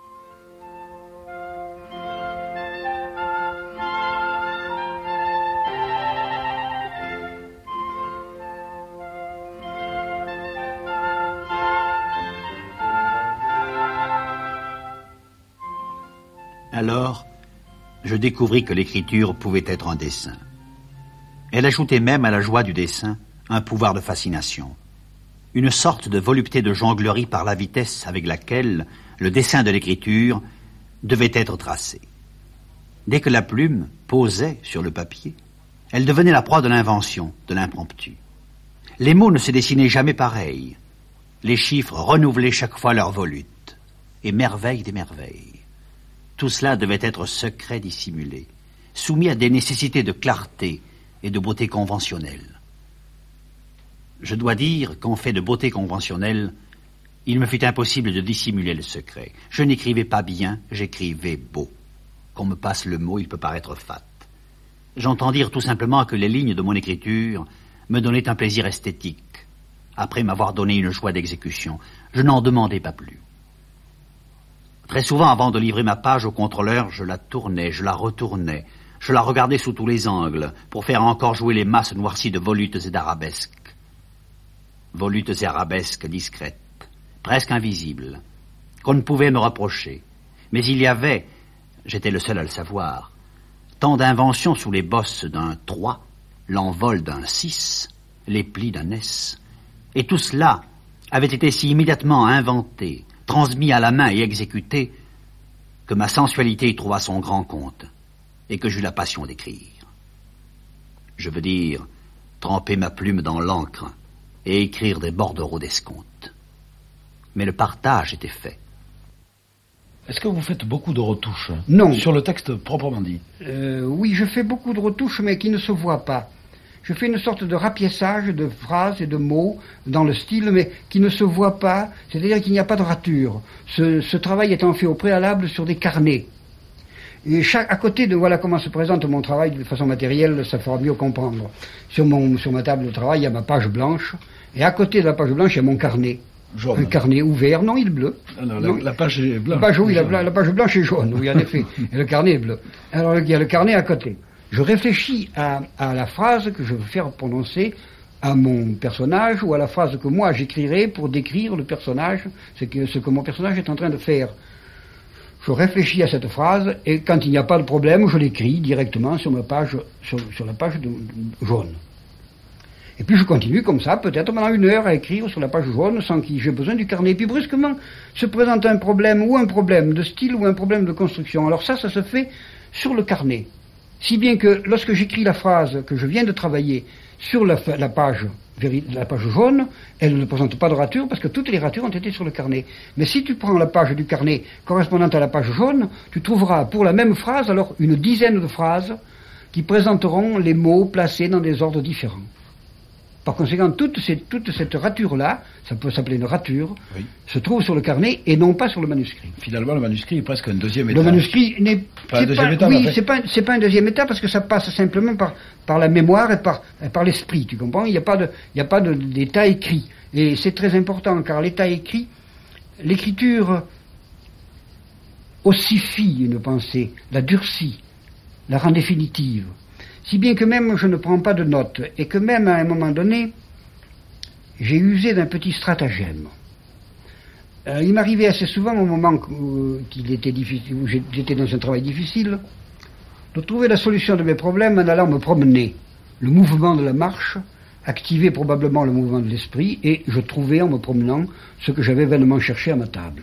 Alors, je découvris que l'écriture pouvait être un dessin. Elle ajoutait même à la joie du dessin un pouvoir de fascination, une sorte de volupté de jonglerie par la vitesse avec laquelle le dessin de l'écriture devait être tracé. Dès que la plume posait sur le papier, elle devenait la proie de l'invention, de l'impromptu. Les mots ne se dessinaient jamais pareils. Les chiffres renouvelaient chaque fois leur volute. Et merveille des merveilles. Tout cela devait être secret dissimulé, soumis à des nécessités de clarté et de beauté conventionnelle. Je dois dire qu'en fait de beauté conventionnelle, il me fut impossible de dissimuler le secret. Je n'écrivais pas bien, j'écrivais beau. Qu'on me passe le mot, il peut paraître fat. J'entends dire tout simplement que les lignes de mon écriture me donnaient un plaisir esthétique, après m'avoir donné une joie d'exécution. Je n'en demandais pas plus. Très souvent, avant de livrer ma page au contrôleur, je la tournais, je la retournais, je la regardais sous tous les angles, pour faire encore jouer les masses noircies de volutes et d'arabesques. Volutes et arabesques discrètes, presque invisibles, qu'on ne pouvait me reprocher. Mais il y avait, j'étais le seul à le savoir, tant d'inventions sous les bosses d'un trois, l'envol d'un six, les plis d'un S. Et tout cela avait été si immédiatement inventé, transmis à la main et exécuté, que ma sensualité y trouva son grand compte, et que j'eus la passion d'écrire. Je veux dire, tremper ma plume dans l'encre, et écrire des bordereaux d'escompte. Mais le partage était fait. Est-ce que vous faites beaucoup de retouches? Non. Sur le texte proprement dit? euh, Oui, je fais beaucoup de retouches, mais qui ne se voient pas. Je fais une sorte de rapiessage de phrases et de mots dans le style, mais qui ne se voit pas, c'est-à-dire qu'il n'y a pas de rature. Ce, ce travail étant fait au préalable sur des carnets. Et chaque, à côté de, voilà comment se présente mon travail de façon matérielle, ça fera mieux comprendre. Sur, mon, sur ma table de travail, il y a ma page blanche, et à côté de la page blanche, il y a mon carnet. Jaune. Un carnet ouvert, non, il est bleu. Ah non, non, la, la page est blanche. La page, oui, la, la page blanche est jaune, oui, en effet. Et le carnet est bleu. Alors, il y a le carnet à côté. Je réfléchis à, à la phrase que je veux faire prononcer à mon personnage ou à la phrase que moi j'écrirai pour décrire le personnage, ce que, ce que mon personnage est en train de faire. Je réfléchis à cette phrase et quand il n'y a pas de problème, je l'écris directement sur ma page, sur, sur la page de, de, jaune. Et puis je continue comme ça, peut-être pendant une heure à écrire sur la page jaune sans que j'ai besoin du carnet. Et puis brusquement se présente un problème ou un problème de style ou un problème de construction. Alors ça, ça se fait sur le carnet. Si bien que lorsque j'écris la phrase que je viens de travailler sur la, la, page, la page jaune, elle ne présente pas de rature parce que toutes les ratures ont été sur le carnet. Mais si tu prends la page du carnet correspondant à la page jaune, tu trouveras pour la même phrase alors une dizaine de phrases qui présenteront les mots placés dans des ordres différents. Par conséquent, toute, ces, toute cette rature-là, ça peut s'appeler une rature, oui. se trouve sur le carnet et non pas sur le manuscrit. Finalement, le manuscrit est presque un deuxième état. Le manuscrit n'est enfin, c'est pas, état, oui, fait... c'est pas, c'est pas un deuxième état parce que ça passe simplement par, par la mémoire et par, par l'esprit, tu comprends? Il n'y a pas de, il n'y a pas de, d'état écrit. Et c'est très important car l'état écrit, l'écriture ossifie une pensée, la durcit, la rend définitive. Si bien que même je ne prends pas de notes, et que même à un moment donné, j'ai usé d'un petit stratagème. Euh, il m'arrivait assez souvent, au moment où, qu'il était difficile, où j'étais dans un travail difficile, de trouver la solution de mes problèmes en allant me promener. Le mouvement de la marche activait probablement le mouvement de l'esprit, et je trouvais en me promenant ce que j'avais vainement cherché à ma table.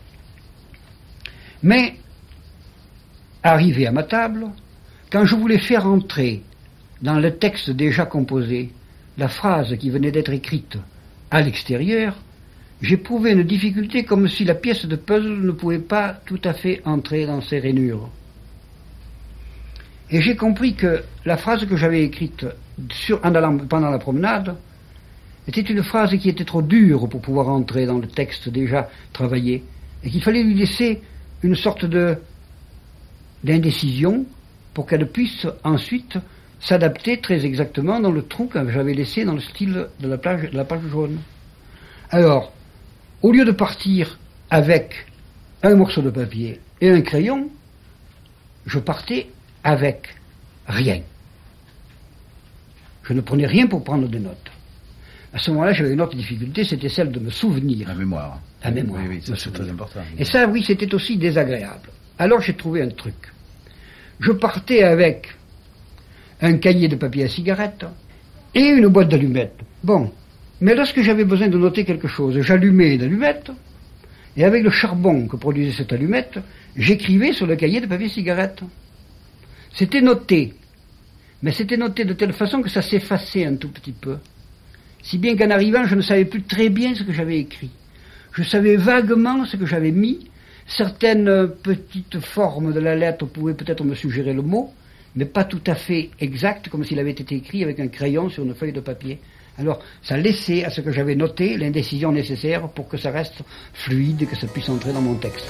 Mais, arrivé à ma table, quand je voulais faire entrer dans le texte déjà composé la phrase qui venait d'être écrite à l'extérieur, j'éprouvais une difficulté comme si la pièce de puzzle ne pouvait pas tout à fait entrer dans ses rainures. Et j'ai compris que la phrase que j'avais écrite sur, en allant, pendant la promenade était une phrase qui était trop dure pour pouvoir entrer dans le texte déjà travaillé, et qu'il fallait lui laisser une sorte de d'indécision pour qu'elle puisse ensuite s'adapter très exactement dans le trou que j'avais laissé dans le style de la, plage, de la page jaune. Alors, au lieu de partir avec un morceau de papier et un crayon, je partais avec rien. Je ne prenais rien pour prendre des notes. À ce moment-là, j'avais une autre difficulté, c'était celle de me souvenir. La mémoire. La mémoire. Oui, oui, ça, c'est très important. Et ça, oui, c'était aussi désagréable. Alors j'ai trouvé un truc. Je partais avec un cahier de papier à cigarette et une boîte d'allumettes. Bon, mais lorsque j'avais besoin de noter quelque chose, j'allumais une allumette et avec le charbon que produisait cette allumette, j'écrivais sur le cahier de papier cigarette. C'était noté, mais c'était noté de telle façon que ça s'effaçait un tout petit peu. Si bien qu'en arrivant, je ne savais plus très bien ce que j'avais écrit. Je savais vaguement ce que j'avais mis. Certaines petites formes de la lettre pouvaient peut-être me suggérer le mot, mais pas tout à fait exact, comme s'il avait été écrit avec un crayon sur une feuille de papier. Alors, ça laissait à ce que j'avais noté l'indécision nécessaire pour que ça reste fluide et que ça puisse entrer dans mon texte.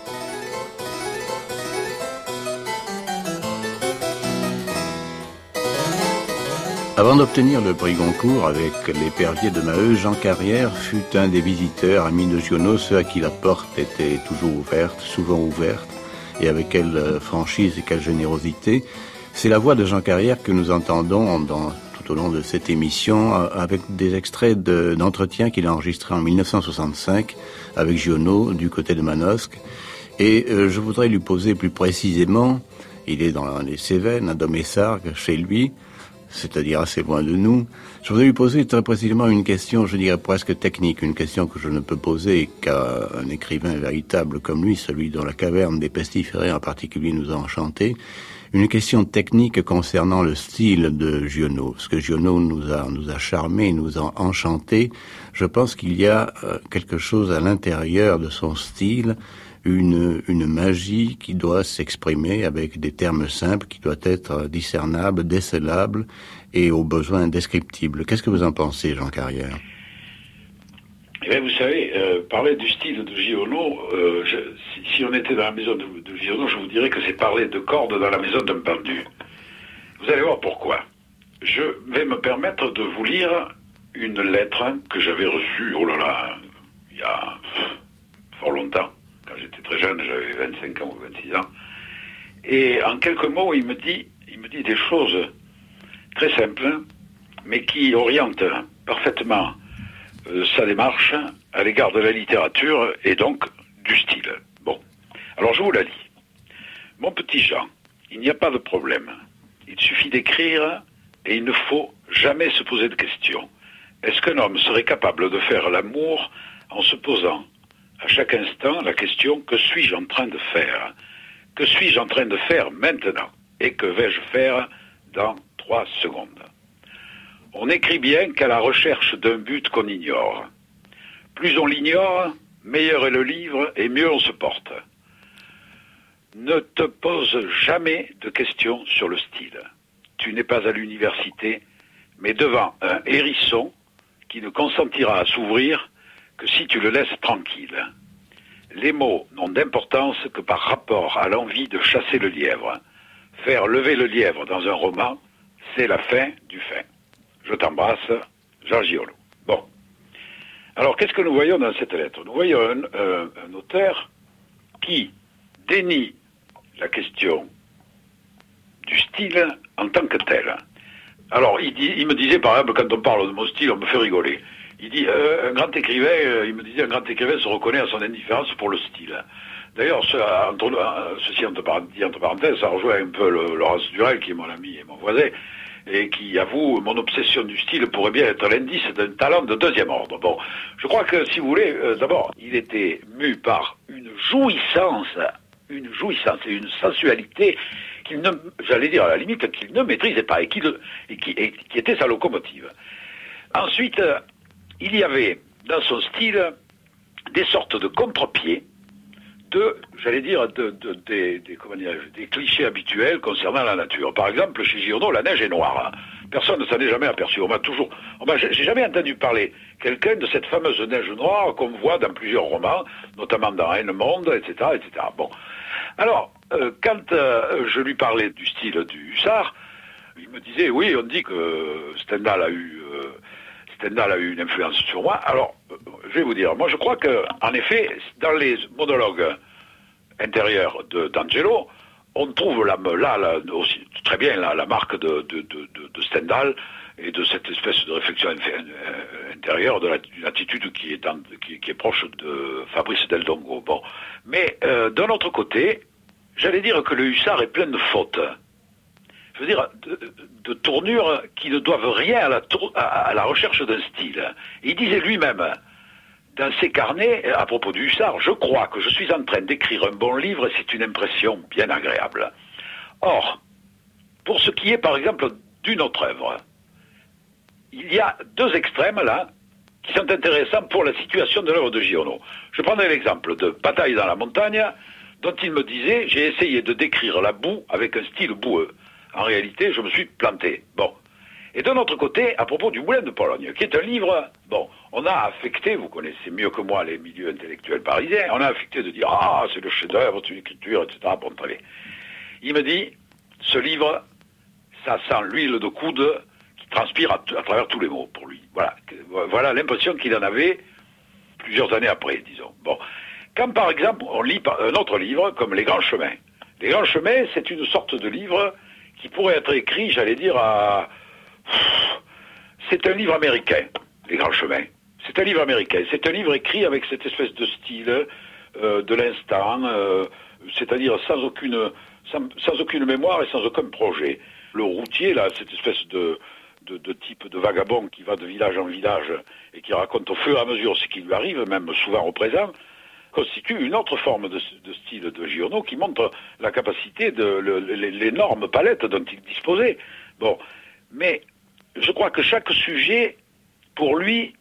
Avant d'obtenir le prix Goncourt avec l'épervier de Maheu, Jean Carrière fut un des visiteurs amis de Giono, ceux à qui la porte était toujours ouverte, souvent ouverte, et avec quelle franchise et quelle générosité. C'est la voix de Jean Carrière que nous entendons dans, tout au long de cette émission, avec des extraits de, d'entretiens qu'il a enregistrés en mille neuf cent soixante-cinq avec Giono du côté de Manosque. Et euh, je voudrais lui poser plus précisément, il est dans les Cévennes, à Domessargues, chez lui, c'est-à-dire assez loin de nous. Je voudrais lui poser très précisément une question, je dirais presque technique, une question que je ne peux poser qu'à un écrivain véritable comme lui, celui dont la caverne des pestiférés en particulier nous a enchantés. Une question technique concernant le style de Giono. Parce que Giono nous a, nous a charmés, nous a enchantés. Je pense qu'il y a quelque chose à l'intérieur de son style, une, une magie qui doit s'exprimer avec des termes simples, qui doit être discernable, décelable et au besoin indescriptible. Qu'est-ce que vous en pensez, Jean Carrière? Eh bien, vous savez, euh, parler du style de Giono, euh, je, si, si on était dans la maison de, de Giono, je vous dirais que c'est parler de cordes dans la maison d'un pendu. Vous allez voir pourquoi. Je vais me permettre de vous lire une lettre que j'avais reçue, oh là là, il y a fort longtemps. Quand j'étais très jeune, j'avais vingt-cinq ans ou vingt-six ans. Et en quelques mots, il me dit, il me dit des choses très simples, mais qui orientent parfaitement euh, sa démarche à l'égard de la littérature et donc du style. Bon. Alors je vous la lis. Mon petit Jean, il n'y a pas de problème. Il suffit d'écrire et il ne faut jamais se poser de questions. Est-ce qu'un homme serait capable de faire l'amour en se posant à chaque instant la question « Que suis-je en train de faire ? Que suis-je en train de faire maintenant ? Et que vais-je faire dans trois secondes ?» On écrit bien qu'à la recherche d'un but qu'on ignore. Plus on l'ignore, meilleur est le livre et mieux on se porte. Ne te pose jamais de questions sur le style. Tu n'es pas à l'université, mais devant un hérisson qui ne consentira à s'ouvrir que si tu le laisses tranquille. Les mots n'ont d'importance que par rapport à l'envie de chasser le lièvre. Faire lever le lièvre dans un roman, c'est la fin du fin. Je t'embrasse, Jean Giono. Bon. Alors, qu'est-ce que nous voyons dans cette lettre? Nous voyons un, un, un auteur qui dénie la question du style en tant que tel. Alors, il, dit, il me disait, par exemple, quand on parle de mon style, on me fait rigoler. Il dit, euh, un grand écrivain, euh, il me disait, un grand écrivain se reconnaît à son indifférence pour le style. D'ailleurs, ce, entre, ceci entre, dit entre parenthèses, ça rejoint un peu le, Laurence Durel, qui est mon ami et mon voisin, et qui avoue, mon obsession du style pourrait bien être l'indice d'un talent de deuxième ordre. Bon, je crois que, si vous voulez, euh, d'abord, il était mu par une jouissance, une jouissance et une sensualité qu'il ne, j'allais dire à la limite, qu'il ne maîtrisait pas et qui, et qui, et qui était sa locomotive. Ensuite, euh, il y avait dans son style des sortes de contre-pieds de, j'allais dire, de, de, de, de, comment dire, des clichés habituels concernant la nature. Par exemple, chez Giono, la neige est noire. Personne ne s'en est jamais aperçu. On m'a toujours, on m'a, j'ai jamais entendu parler quelqu'un de cette fameuse neige noire qu'on voit dans plusieurs romans, notamment dans Un Monde, et cetera, et cetera. Bon. Alors, euh, quand euh, je lui parlais du style du Hussard, il me disait, oui, on dit que Stendhal a eu, euh, Stendhal a eu une influence sur moi. Alors, euh, je vais vous dire, moi je crois que, en effet, dans les monologues intérieurs de, d'Angelo, on trouve là, là, là aussi, très bien là, la marque de, de, de, de Stendhal et de cette espèce de réflexion intérieure, de la, d'une attitude qui est, dans, qui, qui est proche de Fabrice Del Dongo. Bon. Mais euh, d'un autre côté, j'allais dire que le Hussard est plein de fautes. Je veux dire, de, de tournures qui ne doivent rien à la, tour, à, à la recherche d'un style. Et il disait lui-même, dans ses carnets, à propos du Hussard, je crois que je suis en train d'écrire un bon livre et c'est une impression bien agréable. Or, pour ce qui est, par exemple, d'une autre œuvre, il y a deux extrêmes, là, qui sont intéressants pour la situation de l'œuvre de Giono. Je prendrai l'exemple de Bataille dans la montagne, dont il me disait, j'ai essayé de décrire la boue avec un style boueux. En réalité, je me suis planté. Bon. Et d'un autre côté, à propos du Moulin de Pologne, qui est un livre, bon, on a affecté, vous connaissez mieux que moi les milieux intellectuels parisiens, on a affecté de dire, ah, c'est le chef-d'œuvre, c'est une écriture, et cetera. Bon, très bien. Il me dit, ce livre, ça sent l'huile de coude qui transpire à, à travers tous les mots pour lui. Voilà, voilà l'impression qu'il en avait plusieurs années après, disons. Bon. Quand, par exemple, on lit un autre livre, comme Les Grands Chemins. Les Grands Chemins, c'est une sorte de livre qui pourrait être écrit, j'allais dire, à... C'est un livre américain, Les Grands Chemins. C'est un livre américain. C'est un livre écrit avec cette espèce de style euh, de l'instant, euh, c'est-à-dire sans aucune, sans, sans aucune mémoire et sans aucun projet. Le routier, là, cette espèce de, de, de type de vagabond qui va de village en village et qui raconte au fur et à mesure ce qui lui arrive, même souvent au présent, constitue une autre forme de, de style de Giono qui montre la capacité de le, l'énorme palette dont il disposait. Bon, mais je crois que chaque sujet, pour lui,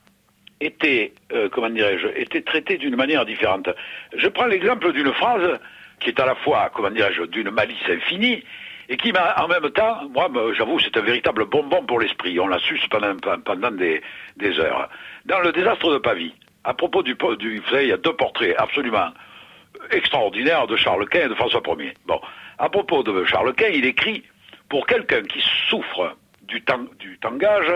était, euh, comment dirais-je, était traité d'une manière différente. Je prends l'exemple d'une phrase qui est à la fois, comment dirais-je, d'une malice infinie et qui m'a, en même temps, moi, j'avoue, c'est un véritable bonbon pour l'esprit. On la suce pendant, pendant des, des heures. Dans Le Désastre de Pavie, à propos du, du, vous savez, il y a deux portraits absolument extraordinaires de Charles Quint et de François Ier. Bon, à propos de Charles Quint, il écrit, pour quelqu'un qui souffre du, tang, du tangage,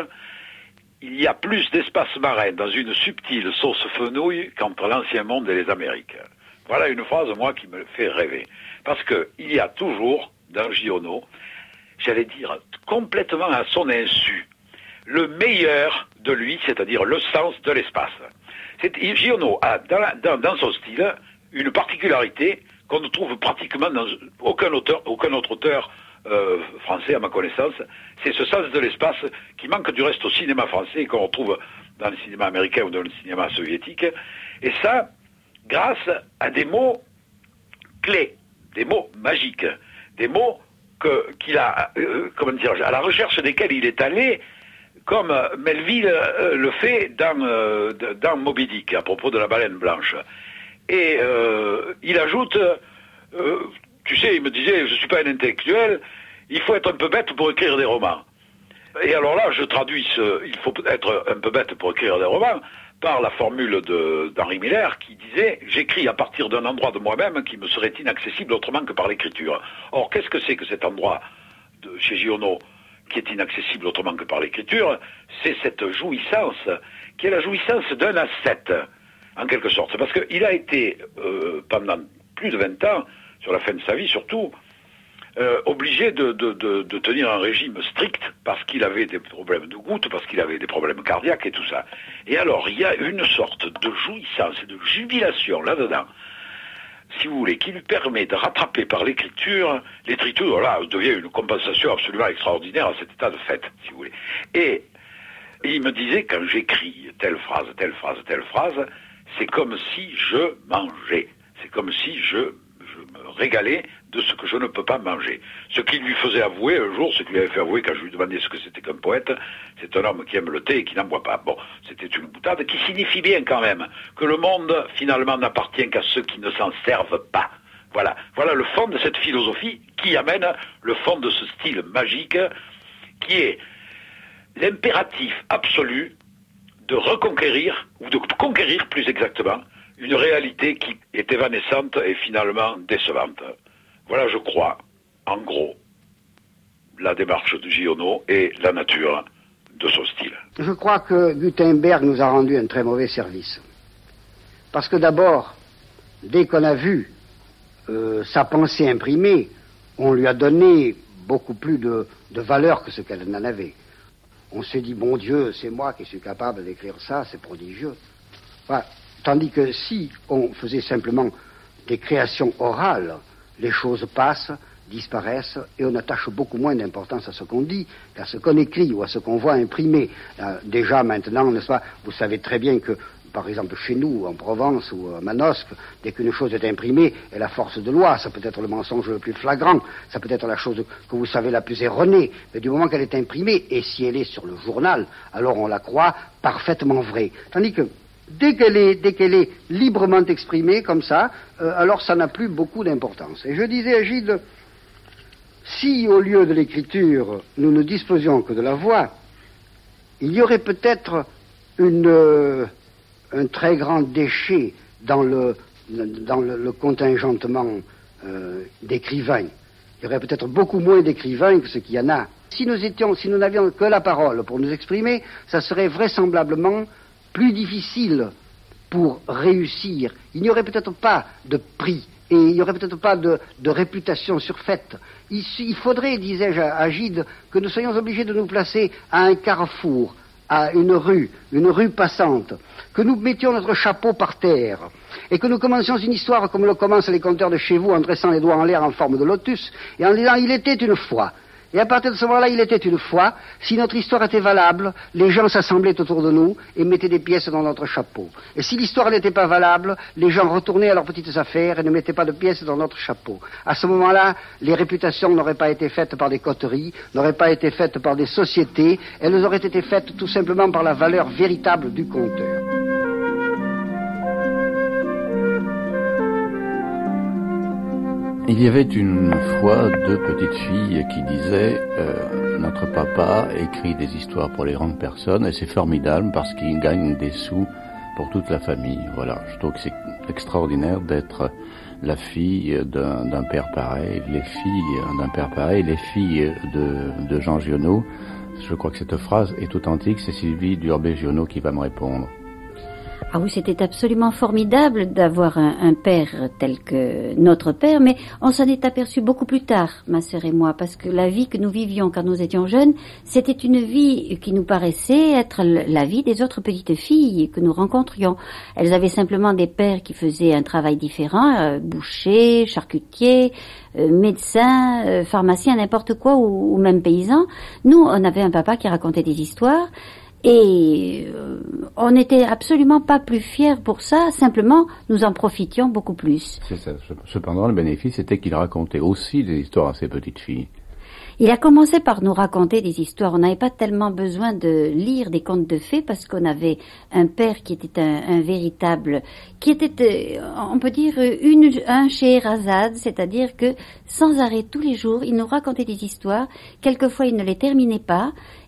il y a plus d'espace marin dans une subtile sauce fenouil qu'entre l'ancien monde et les Amériques. Voilà une phrase, moi, qui me fait rêver. Parce que il y a toujours, dans Giono, j'allais dire, complètement à son insu, le meilleur de lui, c'est-à-dire le sens de l'espace. C'est, Giono a, dans, la, dans, dans son style, une particularité qu'on ne trouve pratiquement dans aucun auteur, aucun autre auteur euh, français, à ma connaissance. C'est ce sens de l'espace qui manque du reste au cinéma français et qu'on retrouve dans le cinéma américain ou dans le cinéma soviétique. Et ça, grâce à des mots clés, des mots magiques, des mots que, qu'il a, euh, comment dire, à la recherche desquels il est allé, comme Melville euh, le fait dans, euh, dans Moby Dick, à propos de la baleine blanche. Et euh, il ajoute, euh, tu sais, il me disait, je ne suis pas un intellectuel, il faut être un peu bête pour écrire des romans. Et alors là, je traduis ce, il faut être un peu bête pour écrire des romans, par la formule de, d'Henri Miller qui disait « J'écris à partir d'un endroit de moi-même qui me serait inaccessible autrement que par l'écriture ». Or, qu'est-ce que c'est que cet endroit de, chez Giono qui est inaccessible autrement que par l'écriture? C'est cette jouissance, qui est la jouissance d'un ascète, en quelque sorte. Parce qu'il a été, euh, pendant plus de vingt ans, sur la fin de sa vie surtout, Euh, obligé de, de, de, de tenir un régime strict parce qu'il avait des problèmes de goutte, parce qu'il avait des problèmes cardiaques et tout ça. Et alors, il y a une sorte de jouissance et de jubilation là-dedans, si vous voulez, qui lui permet de rattraper par l'écriture. L'écriture, là, devient une compensation absolument extraordinaire à cet état de fait, si vous voulez. Et, et il me disait, quand j'écris telle phrase, telle phrase, telle phrase, c'est comme si je mangeais. C'est comme si je... je me régalais de ce que je ne peux pas manger. Ce qui lui faisait avouer un jour, ce qu'il lui avait fait avouer quand je lui demandais ce que c'était qu'un poète, c'est un homme qui aime le thé et qui n'en boit pas. Bon, c'était une boutade qui signifie bien quand même que le monde finalement n'appartient qu'à ceux qui ne s'en servent pas. Voilà, voilà le fond de cette philosophie qui amène le fond de ce style magique qui est l'impératif absolu de reconquérir, ou de conquérir plus exactement, une réalité qui est évanescente et finalement décevante. Voilà, je crois, en gros, la démarche de Giono et la nature de son style. Je crois que Gutenberg nous a rendu un très mauvais service. Parce que d'abord, dès qu'on a vu euh, sa pensée imprimée, on lui a donné beaucoup plus de, de valeur que ce qu'elle en avait. On s'est dit, bon Dieu, c'est moi qui suis capable d'écrire ça, c'est prodigieux. Voilà. Tandis que si on faisait simplement des créations orales, les choses passent, disparaissent, et on attache beaucoup moins d'importance à ce qu'on dit qu'à ce qu'on écrit ou à ce qu'on voit imprimé. Euh, déjà maintenant, n'est-ce pas, vous savez très bien que, par exemple chez nous, en Provence ou à Manosque, dès qu'une chose est imprimée, elle a force de loi. Ça peut être le mensonge le plus flagrant, ça peut être la chose que vous savez la plus erronée, mais du moment qu'elle est imprimée, et si elle est sur le journal, alors on la croit parfaitement vraie. Tandis que Dès qu'elle est, dès qu'elle est librement exprimée comme ça, euh, alors ça n'a plus beaucoup d'importance. Et je disais à Gide, si au lieu de l'écriture, nous ne disposions que de la voix, il y aurait peut-être une, euh, un très grand déchet dans le, dans le, le contingentement euh, d'écrivains. Il y aurait peut-être beaucoup moins d'écrivains que ce qu'il y en a. Si nous étions, si nous n'avions que la parole pour nous exprimer, ça serait vraisemblablement plus difficile pour réussir. Il n'y aurait peut-être pas de prix et il n'y aurait peut-être pas de, de réputation surfaite. Il, il faudrait, disais-je à Gide, que nous soyons obligés de nous placer à un carrefour, à une rue, une rue passante, que nous mettions notre chapeau par terre et que nous commencions une histoire comme le commencent les conteurs de chez vous en dressant les doigts en l'air en forme de lotus et en disant « il était une fois ». Et à partir de ce moment-là, il était une fois, si notre histoire était valable, les gens s'assemblaient autour de nous et mettaient des pièces dans notre chapeau. Et si l'histoire n'était pas valable, les gens retournaient à leurs petites affaires et ne mettaient pas de pièces dans notre chapeau. À ce moment-là, les réputations n'auraient pas été faites par des coteries, n'auraient pas été faites par des sociétés, elles auraient été faites tout simplement par la valeur véritable du conteur. Il y avait une fois deux petites filles qui disaient euh, notre papa écrit des histoires pour les grandes personnes et c'est formidable parce qu'il gagne des sous pour toute la famille. Voilà, je trouve que c'est extraordinaire d'être la fille d'un, d'un père pareil, les filles d'un père pareil, les filles de, de Jean Giono. Je crois que cette phrase est authentique, c'est Sylvie Durbé-Giono qui va me répondre. Ah oui, c'était absolument formidable d'avoir un, un père tel que notre père, mais on s'en est aperçu beaucoup plus tard, ma sœur et moi, parce que la vie que nous vivions quand nous étions jeunes, c'était une vie qui nous paraissait être la vie des autres petites filles que nous rencontrions. Elles avaient simplement des pères qui faisaient un travail différent, euh, boucher, charcutier, euh, médecin, euh, pharmacien, n'importe quoi, ou, ou même paysan. Nous, on avait un papa qui racontait des histoires, et euh, on n'était absolument pas plus fiers pour ça, simplement nous en profitions beaucoup plus. C'est ça. Cependant, le bénéfice était qu'il racontait aussi des histoires à ses petites filles. Il a commencé par nous raconter des histoires. On n'avait pas tellement besoin de lire des contes de fées parce qu'on avait un père qui était un, un véritable, qui était, on peut dire, une, un Scheherazade, c'est-à-dire que sans arrêt tous les jours, il nous racontait des histoires. Quelquefois, il ne les terminait pas.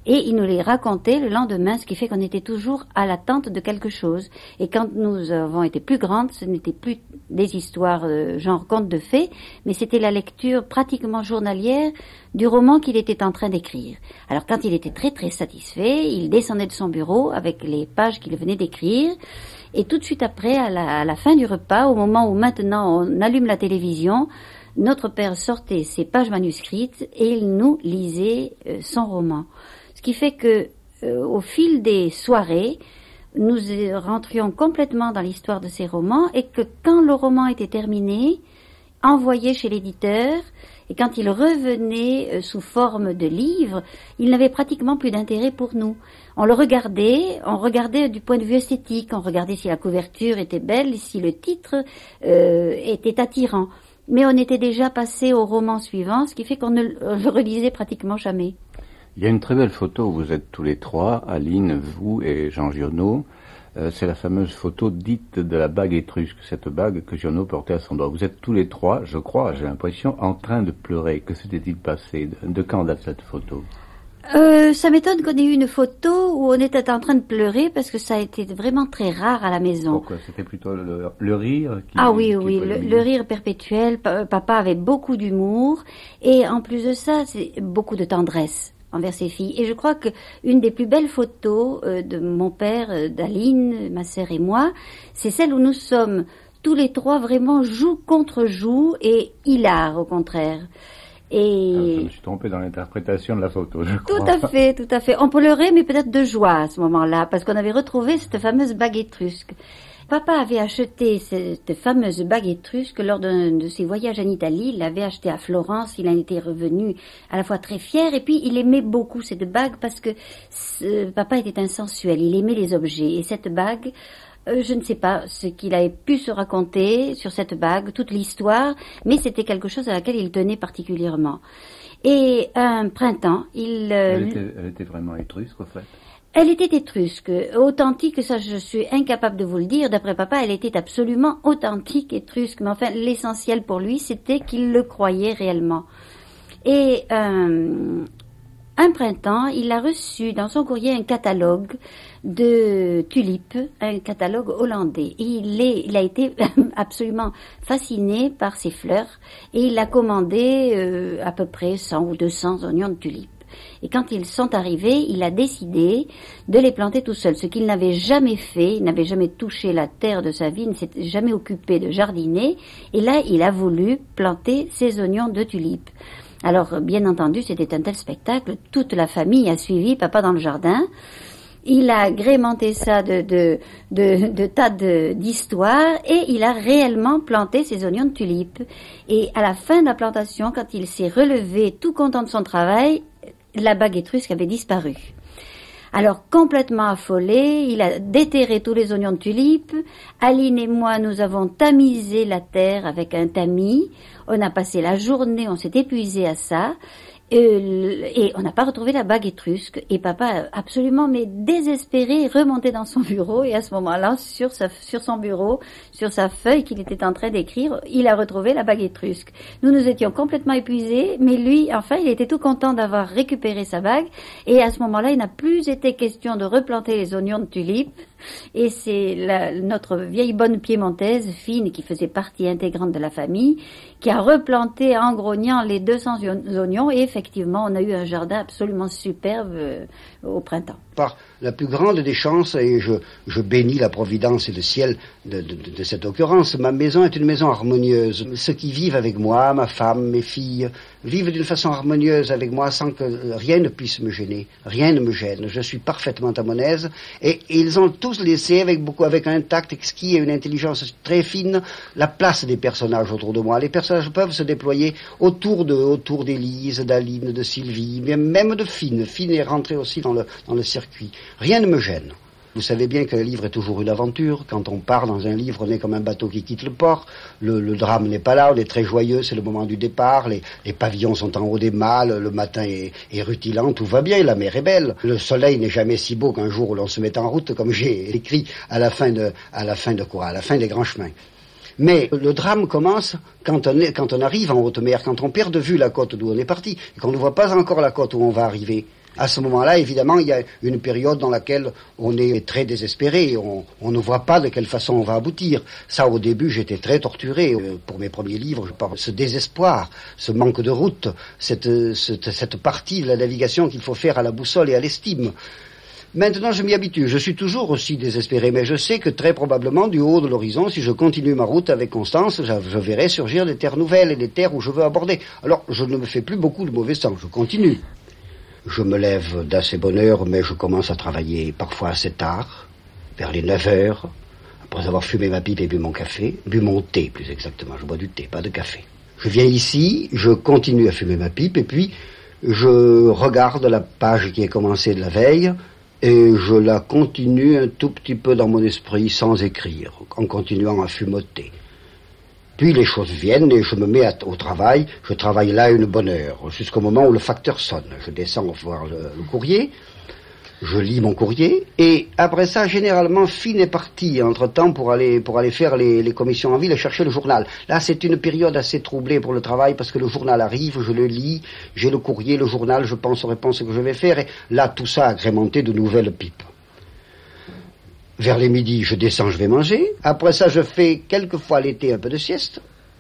Et il nous les racontait le lendemain, ce qui fait qu'on était toujours à l'attente de quelque chose. Et quand nous avons été plus grandes, ce n'était plus des histoires euh, genre contes de fées, mais c'était la lecture pratiquement journalière du roman qu'il était en train d'écrire. Alors quand il était très très satisfait, il descendait de son bureau avec les pages qu'il venait d'écrire, et tout de suite après, à la, à la fin du repas, au moment où maintenant on allume la télévision, notre père sortait ses pages manuscrites et il nous lisait euh, son roman. Ce qui fait que, euh, au fil des soirées, nous rentrions complètement dans l'histoire de ces romans et que quand le roman était terminé, envoyé chez l'éditeur, et quand il revenait euh, sous forme de livre, il n'avait pratiquement plus d'intérêt pour nous. On le regardait, on regardait du point de vue esthétique, on regardait si la couverture était belle, si le titre euh, était attirant. Mais on était déjà passé au roman suivant, ce qui fait qu'on ne le relisait pratiquement jamais. Il y a une très belle photo où vous êtes tous les trois, Aline, vous et Jean Giono. Euh, c'est la fameuse photo dite de la bague étrusque, cette bague que Giono portait à son doigt. Vous êtes tous les trois, je crois, j'ai l'impression, en train de pleurer. Que s'était-il passé? De, de quand date cette photo? Euh, ça m'étonne qu'on ait eu une photo où on était en train de pleurer parce que ça a été vraiment très rare à la maison. Pourquoi? C'était plutôt le, le rire qui, Ah oui, qui oui, le, le rire perpétuel. Papa avait beaucoup d'humour et en plus de ça, c'est beaucoup de tendresse envers ses filles. Et je crois que une des plus belles photos euh, de mon père, euh, d'Aline, ma sœur et moi, c'est celle où nous sommes tous les trois vraiment joue contre joue et hilar au contraire. Et ah, je me suis trompé dans l'interprétation de la photo, je crois. Tout à fait, tout à fait. On pleurait, mais peut-être de joie à ce moment-là, parce qu'on avait retrouvé cette fameuse bague étrusque. Papa avait acheté cette fameuse bague étrusque lors d'un de ses voyages en Italie. Il l'avait achetée à Florence. Il en était revenu à la fois très fier, et puis il aimait beaucoup cette bague parce que ce, papa était un sensuel. Il aimait les objets, et cette bague, Euh, je ne sais pas ce qu'il avait pu se raconter sur cette bague, toute l'histoire, mais c'était quelque chose à laquelle il tenait particulièrement. Et un printemps, il... Euh, elle, était, elle était vraiment étrusque, en fait. Elle était étrusque, authentique, ça je suis incapable de vous le dire. D'après papa, elle était absolument authentique, étrusque. Mais enfin, l'essentiel pour lui, c'était qu'il le croyait réellement. Et euh, un printemps, il a reçu dans son courrier un catalogue de tulipes, un catalogue hollandais. Et il, est, il a été absolument fasciné par ces fleurs et il a commandé euh, à peu près cent ou deux cents oignons de tulipes. Et quand ils sont arrivés, il a décidé de les planter tout seul, ce qu'il n'avait jamais fait. Il n'avait jamais touché la terre de sa vie, il ne s'était jamais occupé de jardiner. Et là, il a voulu planter ses oignons de tulipes. Alors, bien entendu, c'était un tel spectacle. Toute la famille a suivi papa dans le jardin. Il a agrémenté ça de, de, de, de tas de, d'histoires et il a réellement planté ses oignons de tulipes. Et à la fin de la plantation, quand il s'est relevé tout content de son travail, la bague étrusque avait disparu. Alors, complètement affolé, il a déterré tous les oignons de tulipes. Aline et moi, nous avons tamisé la terre avec un tamis. On a passé la journée, on s'est épuisé à ça. Euh, et on n'a pas retrouvé la bague étrusque. Et papa, absolument mais désespéré, remontait dans son bureau. Et à ce moment-là, sur, sa, sur son bureau, sur sa feuille qu'il était en train d'écrire, il a retrouvé la bague étrusque. Nous, nous étions complètement épuisés, mais lui, enfin, il était tout content d'avoir récupéré sa bague. Et à ce moment-là, il n'a plus été question de replanter les oignons de tulipes. Et c'est la, notre vieille bonne piémontaise, fine, qui faisait partie intégrante de la famille, qui a replanté en grognant les deux cents oignons. Et effectivement, on a eu un jardin absolument superbe euh, au printemps. Par la plus grande des chances, et je, je bénis la providence et le ciel de, de, de cette occurrence, ma maison est une maison harmonieuse. Ceux qui vivent avec moi, ma femme, mes filles, vivent d'une façon harmonieuse avec moi sans que rien ne puisse me gêner. Rien ne me gêne. Je suis parfaitement à mon aise. Et, et ils ont tous laissé avec beaucoup, avec un tact exquis et une intelligence très fine, la place des personnages autour de moi. Les personnages peuvent se déployer autour de, autour d'Élise, d'Aline, de Sylvie, même de Fine. Fine est rentrée aussi dans le, dans le circuit. Rien ne me gêne. Vous savez bien qu'un livre est toujours une aventure. Quand on part dans un livre, on est comme un bateau qui quitte le port. Le, le drame n'est pas là, on est très joyeux, c'est le moment du départ. Les, les pavillons sont en haut des mâles, le matin est, est rutilant, tout va bien, la mer est belle. Le soleil n'est jamais si beau qu'un jour où l'on se met en route, comme j'ai écrit à la fin de, à la fin de quoi, à la fin des grands chemins. Mais le drame commence quand on, est, quand on arrive en haute mer, quand on perd de vue la côte d'où on est parti, et qu'on ne voit pas encore la côte où on va arriver. À ce moment-là, évidemment, il y a une période dans laquelle on est très désespéré, on, on ne voit pas de quelle façon on va aboutir. Ça, au début, j'étais très torturé. Pour mes premiers livres, je parle ce désespoir, ce manque de route, cette, cette, cette partie de la navigation qu'il faut faire à la boussole et à l'estime. Maintenant, je m'y habitue. Je suis toujours aussi désespéré, mais je sais que très probablement, du haut de l'horizon, si je continue ma route avec constance, je, je verrai surgir des terres nouvelles et des terres où je veux aborder. Alors, je ne me fais plus beaucoup de mauvais sang, je continue. Je me lève d'assez bonne heure, mais je commence à travailler parfois assez tard, vers les neuf heures, après avoir fumé ma pipe et bu mon café, bu mon thé plus exactement, je bois du thé, pas de café. Je viens ici, je continue à fumer ma pipe, et puis je regarde la page qui est commencée de la veille, et je la continue un tout petit peu dans mon esprit sans écrire, en continuant à fumoter. Puis les choses viennent et je me mets à, au travail. Je travaille là une bonne heure, jusqu'au moment où le facteur sonne. Je descends voir le, le courrier, je lis mon courrier, et après ça, généralement, Fine est parti entre-temps pour aller, pour aller faire les, les commissions en ville et chercher le journal. Là, c'est une période assez troublée pour le travail, parce que le journal arrive, je le lis, j'ai le courrier, le journal, je pense aux réponses que je vais faire, et là, tout ça agrémenté de nouvelles pipes. Vers les midis, je descends, je vais manger. Après ça, je fais quelquefois l'été un peu de sieste.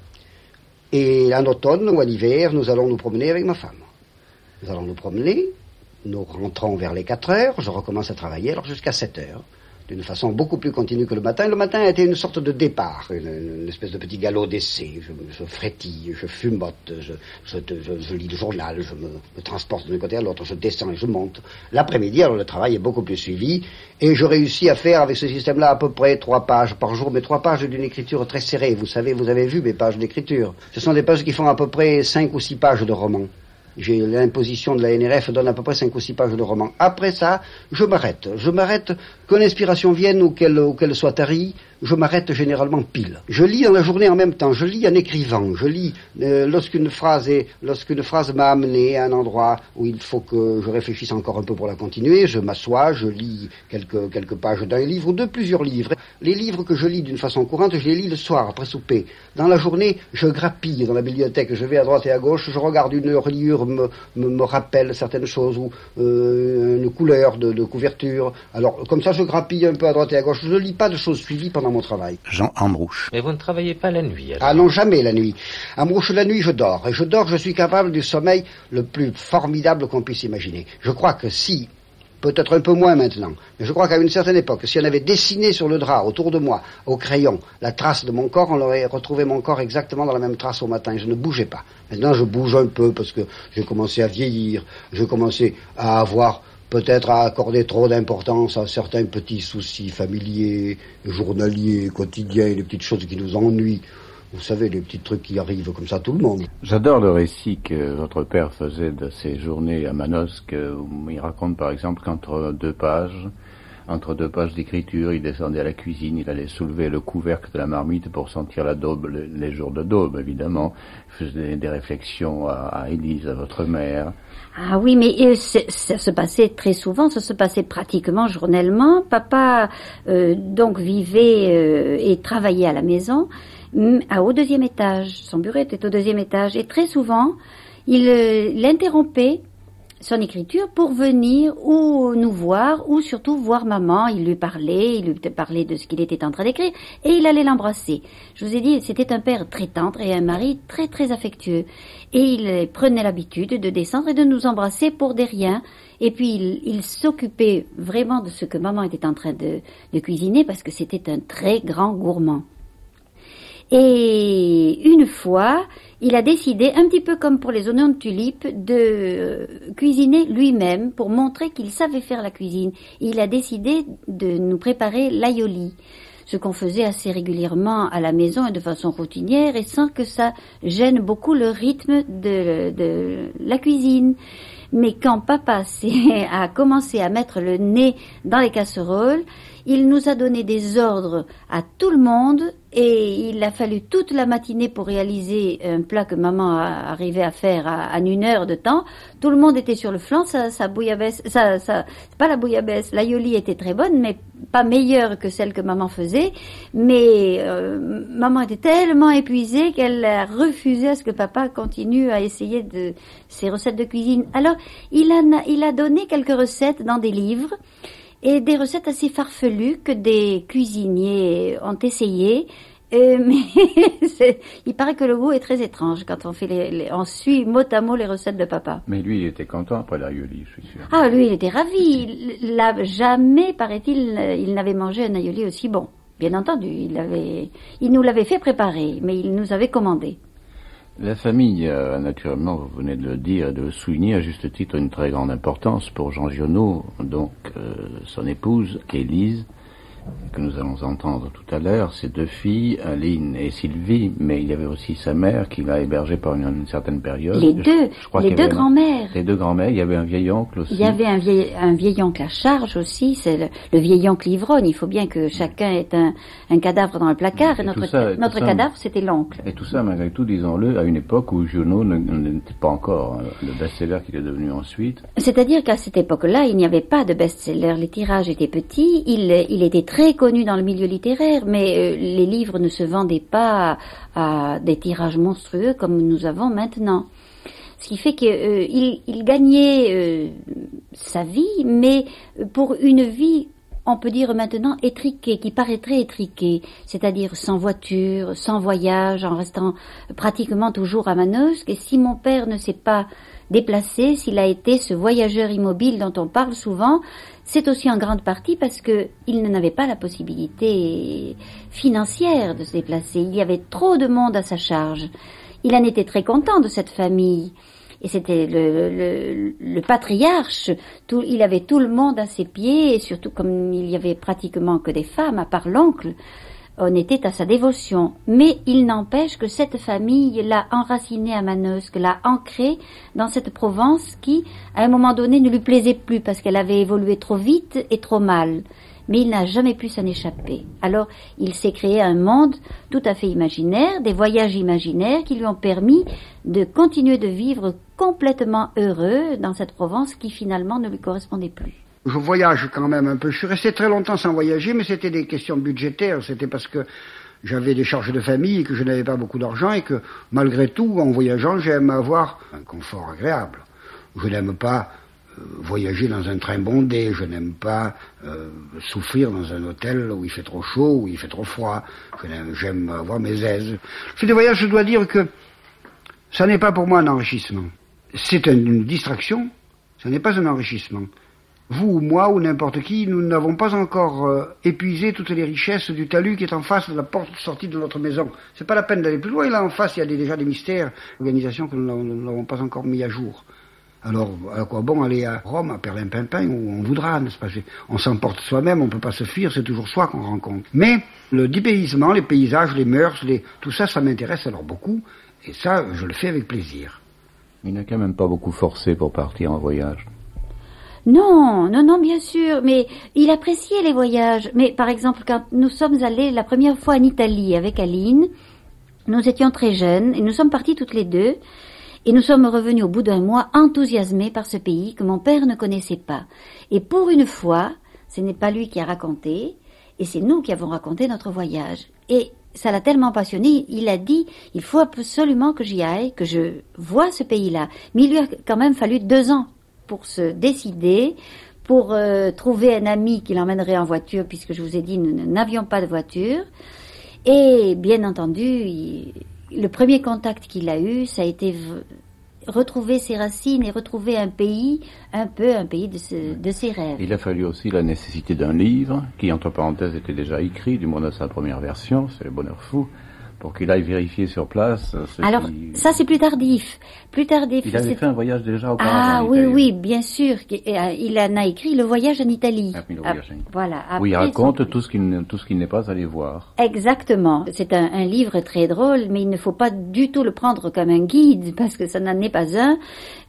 Et en automne ou en hiver, nous allons nous promener avec ma femme. Nous allons nous promener, nous rentrons vers les quatre heures, je recommence à travailler, alors jusqu'à sept heures, d'une façon beaucoup plus continue que le matin. Le matin a été une sorte de départ, une, une espèce de petit galop d'essai. Je, je frétille, je fumote, je, je, je, je lis le journal, je me, me transporte d'un côté à l'autre, je descends et je monte. L'après-midi, alors le travail est beaucoup plus suivi, et je réussis à faire avec ce système-là à peu près trois pages par jour, mais trois pages d'une écriture très serrée. Vous savez, vous avez vu mes pages d'écriture. Ce sont des pages qui font à peu près cinq ou six pages de roman. J'ai l'imposition de la N R F donne à peu près cinq ou six pages de roman. Après ça, je m'arrête. Je m'arrête, que l'inspiration vienne ou qu'elle, ou qu'elle soit tarie, je m'arrête généralement pile. Je lis dans la journée en même temps, je lis en écrivant, je lis euh, lorsqu'une phrase est, lorsqu'une phrase m'a amené à un endroit où il faut que je réfléchisse encore un peu pour la continuer, je m'assois, je lis quelques, quelques pages d'un livre ou de plusieurs livres. Les livres que je lis d'une façon courante, je les lis le soir, après souper. Dans la journée, je grappille dans la bibliothèque, je vais à droite et à gauche, je regarde une reliure, me, me, me rappelle certaines choses, ou euh, une couleur de, de couverture. Alors, comme ça, je grappille un peu à droite et à gauche. Je ne lis pas de choses suivies pendant mon travail. Jean Ambrouche. Mais vous ne travaillez pas la nuit, alors? Ah non, jamais la nuit. Ambrouche, la nuit, je dors. Et je dors, je suis capable du sommeil le plus formidable qu'on puisse imaginer. Je crois que si, peut-être un peu moins maintenant, mais je crois qu'à une certaine époque, si on avait dessiné sur le drap, autour de moi, au crayon, la trace de mon corps, on aurait retrouvé mon corps exactement dans la même trace au matin. Et je ne bougeais pas. Maintenant, je bouge un peu parce que j'ai commencé à vieillir, j'ai commencé à avoir peut-être à accorder trop d'importance à certains petits soucis familiers, journaliers, quotidiens, les petites choses qui nous ennuient. Vous savez, les petits trucs qui arrivent comme ça à tout le monde. J'adore le récit que votre père faisait de ses journées à Manosque, où il raconte par exemple qu'entre deux pages, entre deux pages d'écriture, il descendait à la cuisine, il allait soulever le couvercle de la marmite pour sentir la daube, les jours de daube évidemment. Il faisait des réflexions à, à Élise, à votre mère. Ah oui, mais euh, ça se passait très souvent, ça se passait pratiquement journellement. Papa euh, donc vivait euh, et travaillait à la maison, à, au deuxième étage. Son bureau était au deuxième étage. Et très souvent, il, euh, il interrompait son écriture pour venir ou nous voir, ou surtout voir maman. Il lui parlait, il lui parlait de ce qu'il était en train d'écrire, et il allait l'embrasser. Je vous ai dit, c'était un père très tendre et un mari très très affectueux. Et il prenait l'habitude de descendre et de nous embrasser pour des riens. Et puis il, il s'occupait vraiment de ce que maman était en train de, de cuisiner, parce que c'était un très grand gourmand. Et une fois, il a décidé, un petit peu comme pour les oignons de tulipe, de cuisiner lui-même pour montrer qu'il savait faire la cuisine. Et il a décidé de nous préparer l'aioli, ce qu'on faisait assez régulièrement à la maison et de façon routinière, et sans que ça gêne beaucoup le rythme de, de la cuisine. Mais quand papa a commencé à mettre le nez dans les casseroles, il nous a donné des ordres à tout le monde, et il a fallu toute la matinée pour réaliser un plat que maman a arrivé à faire à, en une heure de temps. Tout le monde était sur le flanc, sa, sa bouillabaisse, sa, sa, pas la bouillabaisse, l'aioli était très bonne, mais pas meilleure que celle que maman faisait, mais euh, maman était tellement épuisée qu'elle a refusé à ce que papa continue à essayer de ses recettes de cuisine. Alors, il a, il a donné quelques recettes dans des livres, et des recettes assez farfelues que des cuisiniers ont essayé. Euh, mais c'est, il paraît que le goût est très étrange quand on fait les, les, on suit mot à mot les recettes de papa. Mais lui, il était content après l'aïoli, je suis sûr. Ah, lui, il était ravi. Il, là, jamais, paraît-il, il n'avait mangé un aïoli aussi bon. Bien entendu, il avait, il nous l'avait fait préparer, mais il nous avait commandé. La famille, euh, naturellement, vous venez de le dire, de le souligner, à juste titre, une très grande importance pour Jean Giono, donc euh, son épouse, Élise, que nous allons entendre tout à l'heure, ses deux filles, Aline et Sylvie, mais il y avait aussi sa mère qui l'a hébergée pendant une, une certaine période. Les deux, je, je crois les deux grands-mères. Les deux grands-mères, il y avait un vieil oncle aussi. Il y avait un vieil, un vieil oncle à charge aussi, c'est le, le vieil oncle ivrogne. Il faut bien que chacun ait un, un cadavre dans le placard, et, et notre, ça, et notre cadavre, c'était l'oncle. Et tout ça, malgré tout, disons-le, à une époque où Giono n'était pas encore le best-seller qu'il est devenu ensuite. C'est-à-dire qu'à cette époque-là, il n'y avait pas de best-seller, les tirages étaient petits, il, il était très très connu dans le milieu littéraire, mais euh, les livres ne se vendaient pas à, à des tirages monstrueux comme nous avons maintenant. Ce qui fait qu'il euh, il gagnait euh, sa vie, mais pour une vie, on peut dire maintenant, étriquée, qui paraîtrait étriquée, c'est-à-dire sans voiture, sans voyage, en restant pratiquement toujours à Manosque. Et si mon père ne s'est pas déplacé, s'il a été ce voyageur immobile dont on parle souvent, c'est aussi en grande partie parce que il n'avait pas la possibilité financière de se déplacer. Il y avait trop de monde à sa charge. Il en était très content de cette famille. Et c'était le, le, le patriarche. Tout, il avait tout le monde à ses pieds, et surtout comme il y avait pratiquement que des femmes, à part l'oncle, on était à sa dévotion. Mais il n'empêche que cette famille l'a enraciné à Manosque, l'a ancré dans cette Provence qui, à un moment donné, ne lui plaisait plus parce qu'elle avait évolué trop vite et trop mal. Mais il n'a jamais pu s'en échapper. Alors, il s'est créé un monde tout à fait imaginaire, des voyages imaginaires qui lui ont permis de continuer de vivre complètement heureux dans cette Provence qui finalement ne lui correspondait plus. Je voyage quand même un peu. Je suis resté très longtemps sans voyager, mais c'était des questions budgétaires. C'était parce que j'avais des charges de famille et que je n'avais pas beaucoup d'argent et que, malgré tout, en voyageant, j'aime avoir un confort agréable. Je n'aime pas euh, voyager dans un train bondé. Je n'aime pas euh, souffrir dans un hôtel où il fait trop chaud, où il fait trop froid. J'aime avoir mes aises. Je fais des voyages, je dois dire que ça n'est pas pour moi un enrichissement. C'est une distraction, ça n'est pas un enrichissement. Vous ou moi ou n'importe qui, nous n'avons pas encore euh, épuisé toutes les richesses du talus qui est en face de la porte de sortie de notre maison. C'est pas la peine d'aller plus loin. Là en face, il y a des, déjà des mystères, organisations que nous n'avons pas encore mis à jour. Alors, à quoi bon aller à Rome, à Perlimpinpin, où on voudra, n'est-ce pas? On s'emporte soi-même, on peut pas se fuir, c'est toujours soi qu'on rencontre. Mais le dépaysement, les paysages, les mœurs, les... tout ça, ça m'intéresse alors beaucoup, et ça, je le fais avec plaisir. Il n'a quand même pas beaucoup forcé pour partir en voyage. Non, non, non, bien sûr, mais il appréciait les voyages. Mais par exemple, quand nous sommes allés la première fois en Italie avec Aline, nous étions très jeunes et nous sommes partis toutes les deux et nous sommes revenus au bout d'un mois enthousiasmés par ce pays que mon père ne connaissait pas. Et pour une fois, ce n'est pas lui qui a raconté et c'est nous qui avons raconté notre voyage. Et ça l'a tellement passionné, il a dit, il faut absolument que j'y aille, que je vois ce pays-là. Mais il lui a quand même fallu deux ans pour se décider, pour euh, trouver un ami qui l'emmènerait en voiture, puisque je vous ai dit, nous n'avions pas de voiture. Et bien entendu, il, le premier contact qu'il a eu, ça a été v- retrouver ses racines et retrouver un pays, un peu un pays de, ce, de ses rêves. Il a fallu aussi la nécessité d'un livre, qui entre parenthèses était déjà écrit, du moins dans sa première version, c'est Le Bonheur Fou, pour qu'il aille vérifier sur place. Ce Alors, qui... ça c'est plus tardif. Plus tardif. Il avait c'est... fait un voyage déjà auparavant. Ah oui, oui, bien sûr. Il en a écrit Le Voyage en Italie. Ah, le voyage en Italie. Voilà. Où il raconte son... tout ce qu'il tout ce qu'il n'est pas allé voir. Exactement. C'est un, un livre très drôle, mais il ne faut pas du tout le prendre comme un guide, parce que ça n'en est pas un.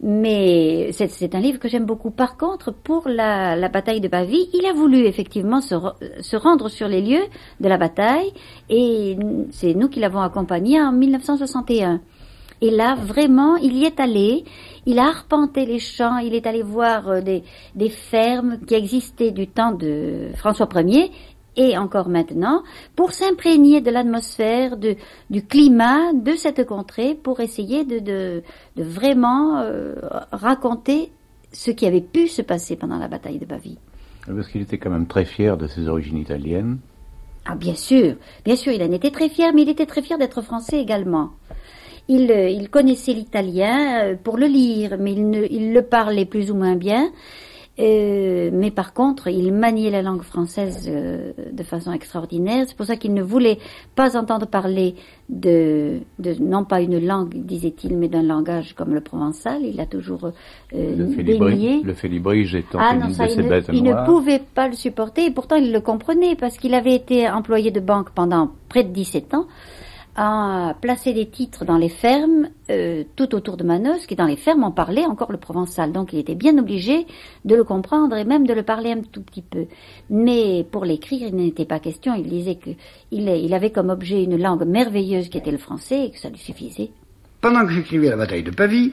Mais c'est, c'est un livre que j'aime beaucoup. Par contre, pour la, la bataille de Pavie, il a voulu effectivement se, se rendre sur les lieux de la bataille, et c'est nous qui l'avons accompagné en mille neuf cent soixante et un. Et là, vraiment, il y est allé, il a arpenté les champs, il est allé voir euh, des, des fermes qui existaient du temps de François Ier, et encore maintenant, pour s'imprégner de l'atmosphère, de, du climat de cette contrée, pour essayer de, de, de vraiment euh, raconter ce qui avait pu se passer pendant la bataille de Pavie. Parce qu'il était quand même très fier de ses origines italiennes. Ah bien sûr, bien sûr, il en était très fier, mais il était très fier d'être français également. Il, euh, il connaissait l'italien euh, pour le lire, mais il, ne, il le parlait plus ou moins bien. Euh, mais par contre, il maniait la langue française euh, de façon extraordinaire. C'est pour ça qu'il ne voulait pas entendre parler de, de non pas une langue, disait-il, mais d'un langage comme le provençal. Il a toujours euh, le dénié. Le félibrige étant ah, une non, de ça, ces il ne, bêtes il noires. ne pouvait pas le supporter, et pourtant il le comprenait, parce qu'il avait été employé de banque pendant près de dix-sept ans, à placer des titres dans les fermes, euh, tout autour de Manosque, et dans les fermes on parlait encore le provençal, donc il était bien obligé de le comprendre et même de le parler un tout petit peu. Mais pour l'écrire, il n'était pas question, il disait que il, il avait comme objet une langue merveilleuse qui était le français et que ça lui suffisait. Pendant que j'écrivais la bataille de Pavie,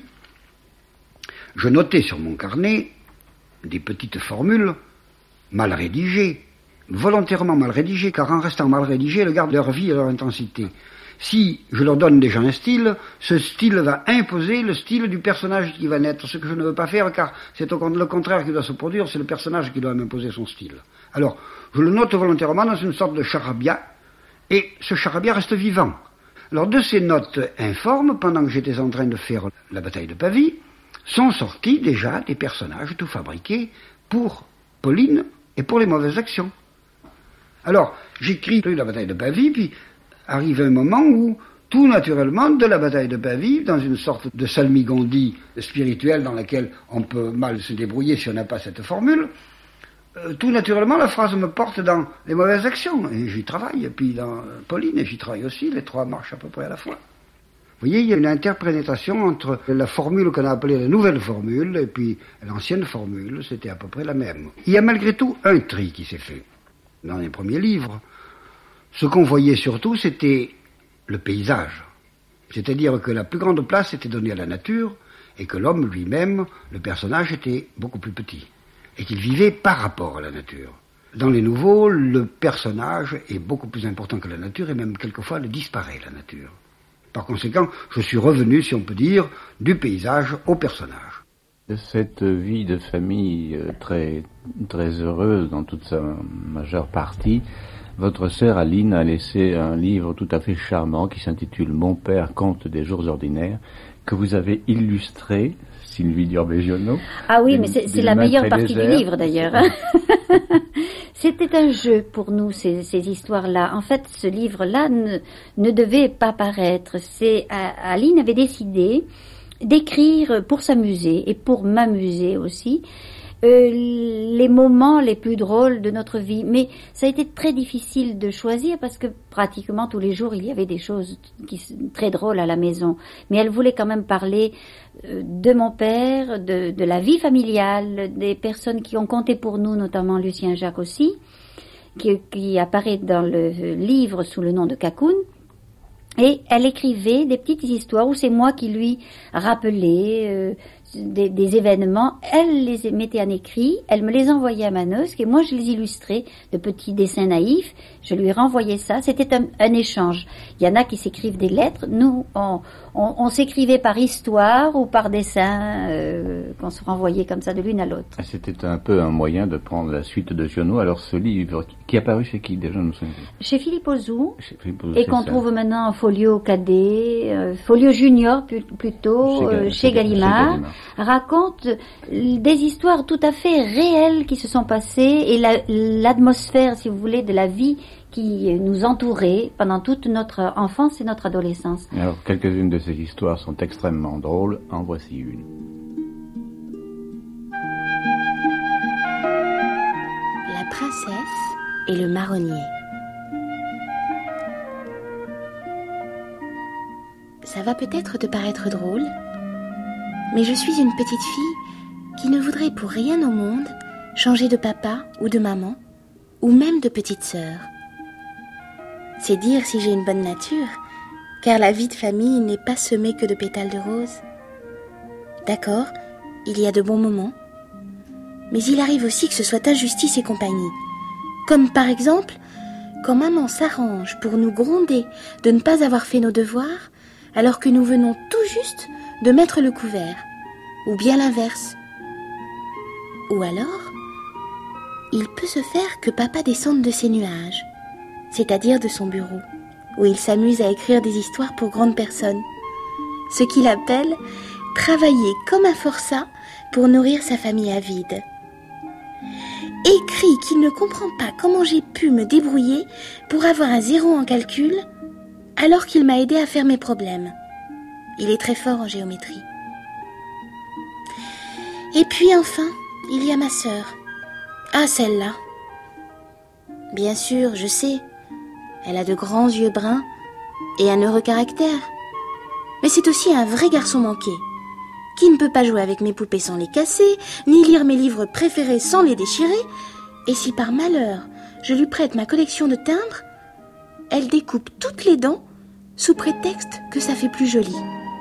je notais sur mon carnet des petites formules mal rédigées, volontairement mal rédigées, car en restant mal rédigées, elles gardent leur vie et leur intensité. Si je leur donne déjà un style, ce style va imposer le style du personnage qui va naître, ce que je ne veux pas faire, car c'est au le contraire qui doit se produire, c'est le personnage qui doit m'imposer son style. Alors, je le note volontairement dans une sorte de charabia, et ce charabia reste vivant. Alors, de ces notes informes, pendant que j'étais en train de faire la bataille de Pavie, sont sortis déjà des personnages tout fabriqués pour Pauline et pour les mauvaises actions. Alors, j'écris la bataille de Pavie, puis arrive un moment où, tout naturellement, de la bataille de Pavie, dans une sorte de salmigondie spirituelle dans laquelle on peut mal se débrouiller si on n'a pas cette formule, euh, tout naturellement, la phrase me porte dans les mauvaises actions, et j'y travaille, et puis dans Pauline, et j'y travaille aussi, les trois marchent à peu près à la fois. Vous voyez, il y a une interprétation entre la formule qu'on a appelée la nouvelle formule, et puis l'ancienne formule, c'était à peu près la même. Il y a malgré tout un tri qui s'est fait dans les premiers livres. Ce qu'on voyait surtout, c'était le paysage. C'est-à-dire que la plus grande place était donnée à la nature, et que l'homme lui-même, le personnage, était beaucoup plus petit, et qu'il vivait par rapport à la nature. Dans les nouveaux, le personnage est beaucoup plus important que la nature, et même quelquefois, il disparaît, la nature. Par conséquent, je suis revenu, si on peut dire, du paysage au personnage. De cette vie de famille très, très heureuse dans toute sa majeure partie, votre sœur Aline a laissé un livre tout à fait charmant qui s'intitule « Mon père conte des jours ordinaires » que vous avez illustré, Sylvie Diorbe-Giono. Ah oui, mais c'est, c'est la meilleure partie légère. Du livre d'ailleurs. C'était un jeu pour nous, ces, ces histoires-là. En fait, ce livre-là ne, ne devait pas paraître. C'est, Aline avait décidé d'écrire pour s'amuser et pour m'amuser aussi, Euh, les moments les plus drôles de notre vie. Mais ça a été très difficile de choisir parce que pratiquement tous les jours il y avait des choses qui, très drôles à la maison. Mais elle voulait quand même parler euh, de mon père, de, de la vie familiale, des personnes qui ont compté pour nous, notamment Lucien Jacques aussi, qui, qui apparaît dans le livre sous le nom de Cacoun. Et elle écrivait des petites histoires où c'est moi qui lui rappelais euh, des, des événements. Elle les mettait en écrit, elle me les envoyait à Manosque et moi je les illustrais de petits dessins naïfs. Je lui renvoyais ça. C'était un, un échange. Il y en a qui s'écrivent des lettres. Nous, on, on, on s'écrivait par histoire ou par dessin, euh, qu'on se renvoyait comme ça de l'une à l'autre. C'était un peu un moyen de prendre la suite de Giono. Alors ce livre, qui est apparu chez qui déjà, je me souviens. Chez Philippe Ozou. Chez Philippe Ozou, et qu'on ça. trouve maintenant en folio cadet, euh, folio junior plutôt, chez, euh, chez, chez Gallimard, Gallimard, raconte des histoires tout à fait réelles qui se sont passées et la, l'atmosphère, si vous voulez, de la vie qui nous entourait pendant toute notre enfance et notre adolescence. Alors, quelques-unes de ces histoires sont extrêmement drôles. En voici une. La princesse et le marronnier. Ça va peut-être te paraître drôle, mais je suis une petite fille qui ne voudrait pour rien au monde changer de papa ou de maman, ou même de petite sœur. C'est dire si j'ai une bonne nature, car la vie de famille n'est pas semée que de pétales de rose. D'accord, il y a de bons moments, mais il arrive aussi que ce soit injustice et compagnie. Comme par exemple, quand maman s'arrange pour nous gronder de ne pas avoir fait nos devoirs, alors que nous venons tout juste de mettre le couvert, ou bien l'inverse. Ou alors, il peut se faire que papa descende de ses nuages, c'est-à-dire de son bureau, où il s'amuse à écrire des histoires pour grandes personnes, ce qu'il appelle travailler comme un forçat pour nourrir sa famille avide. Écrit qu'il ne comprend pas comment j'ai pu me débrouiller pour avoir un zéro en calcul, alors qu'il m'a aidé à faire mes problèmes. Il est très fort en géométrie. Et puis enfin, il y a ma sœur. Ah, celle-là. Bien sûr, je sais, elle a de grands yeux bruns et un heureux caractère. Mais c'est aussi un vrai garçon manqué, qui ne peut pas jouer avec mes poupées sans les casser, ni lire mes livres préférés sans les déchirer. Et si par malheur, je lui prête ma collection de timbres, elle découpe toutes les dents sous prétexte que ça fait plus joli.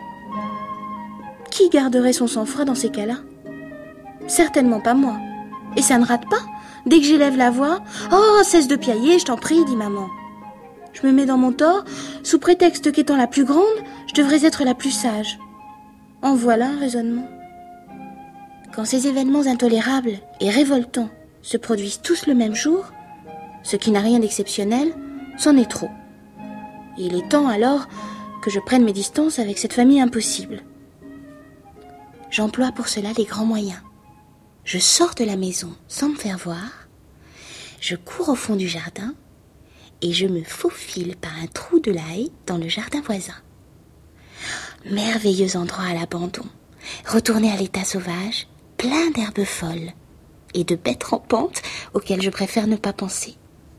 Qui garderait son sang-froid dans ces cas-là? Certainement pas moi. Et ça ne rate pas. Dès que j'élève la voix, « Oh, cesse de piailler, je t'en prie, dit maman. » Je me mets dans mon tort, sous prétexte qu'étant la plus grande, je devrais être la plus sage. En voilà un raisonnement. Quand ces événements intolérables et révoltants se produisent tous le même jour, ce qui n'a rien d'exceptionnel, c'en est trop. Il est temps alors que je prenne mes distances avec cette famille impossible. J'emploie pour cela les grands moyens. Je sors de la maison sans me faire voir, je cours au fond du jardin et je me faufile par un trou de la haie dans le jardin voisin. Merveilleux endroit à l'abandon, retourné à l'état sauvage, plein d'herbes folles et de bêtes rampantes auxquelles je préfère ne pas penser.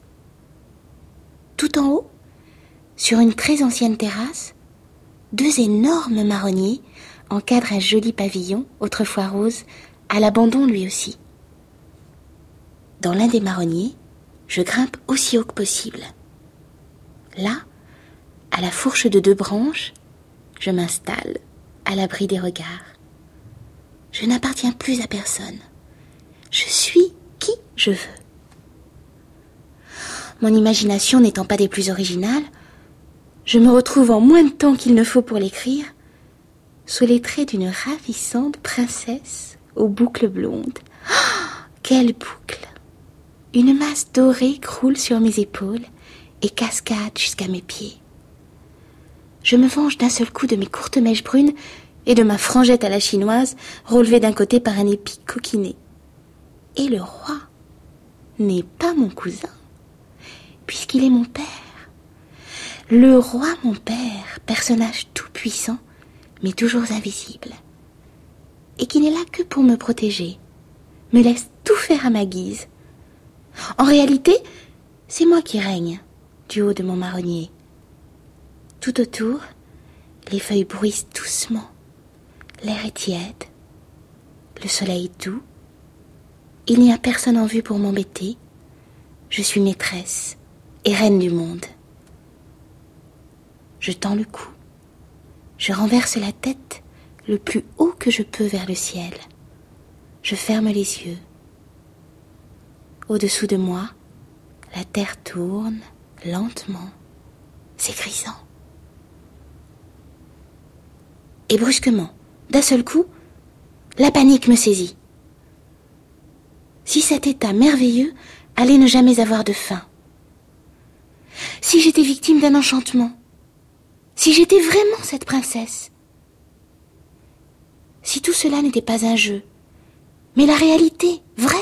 Tout en haut, sur une très ancienne terrasse, deux énormes marronniers encadrent un joli pavillon, autrefois rose, à l'abandon lui aussi. Dans l'un des marronniers, je grimpe aussi haut que possible. Là, à la fourche de deux branches, je m'installe à l'abri des regards. Je n'appartiens plus à personne. Je suis qui je veux. Mon imagination n'étant pas des plus originales, je me retrouve en moins de temps qu'il ne faut pour l'écrire, sous les traits d'une ravissante princesse aux boucles blondes. Oh, quelle boucle! Une masse dorée croule sur mes épaules et cascade jusqu'à mes pieds. Je me venge d'un seul coup de mes courtes mèches brunes et de ma frangette à la chinoise, relevée d'un côté par un épi coquiné. Et le roi n'est pas mon cousin, puisqu'il est mon père. Le roi mon père, personnage tout puissant, mais toujours invisible, et qui n'est là que pour me protéger, me laisse tout faire à ma guise. En réalité, c'est moi qui règne, du haut de mon marronnier. Tout autour, les feuilles bruissent doucement, l'air est tiède, le soleil doux. Il n'y a personne en vue pour m'embêter. Je suis maîtresse et reine du monde. Je tends le cou. Je renverse la tête le plus haut que je peux vers le ciel. Je ferme les yeux. Au-dessous de moi, la terre tourne lentement. C'est grisant. Et brusquement, d'un seul coup, la panique me saisit. Si cet état merveilleux allait ne jamais avoir de fin. Si j'étais victime d'un enchantement. Si j'étais vraiment cette princesse. Si tout cela n'était pas un jeu, mais la réalité, vraie.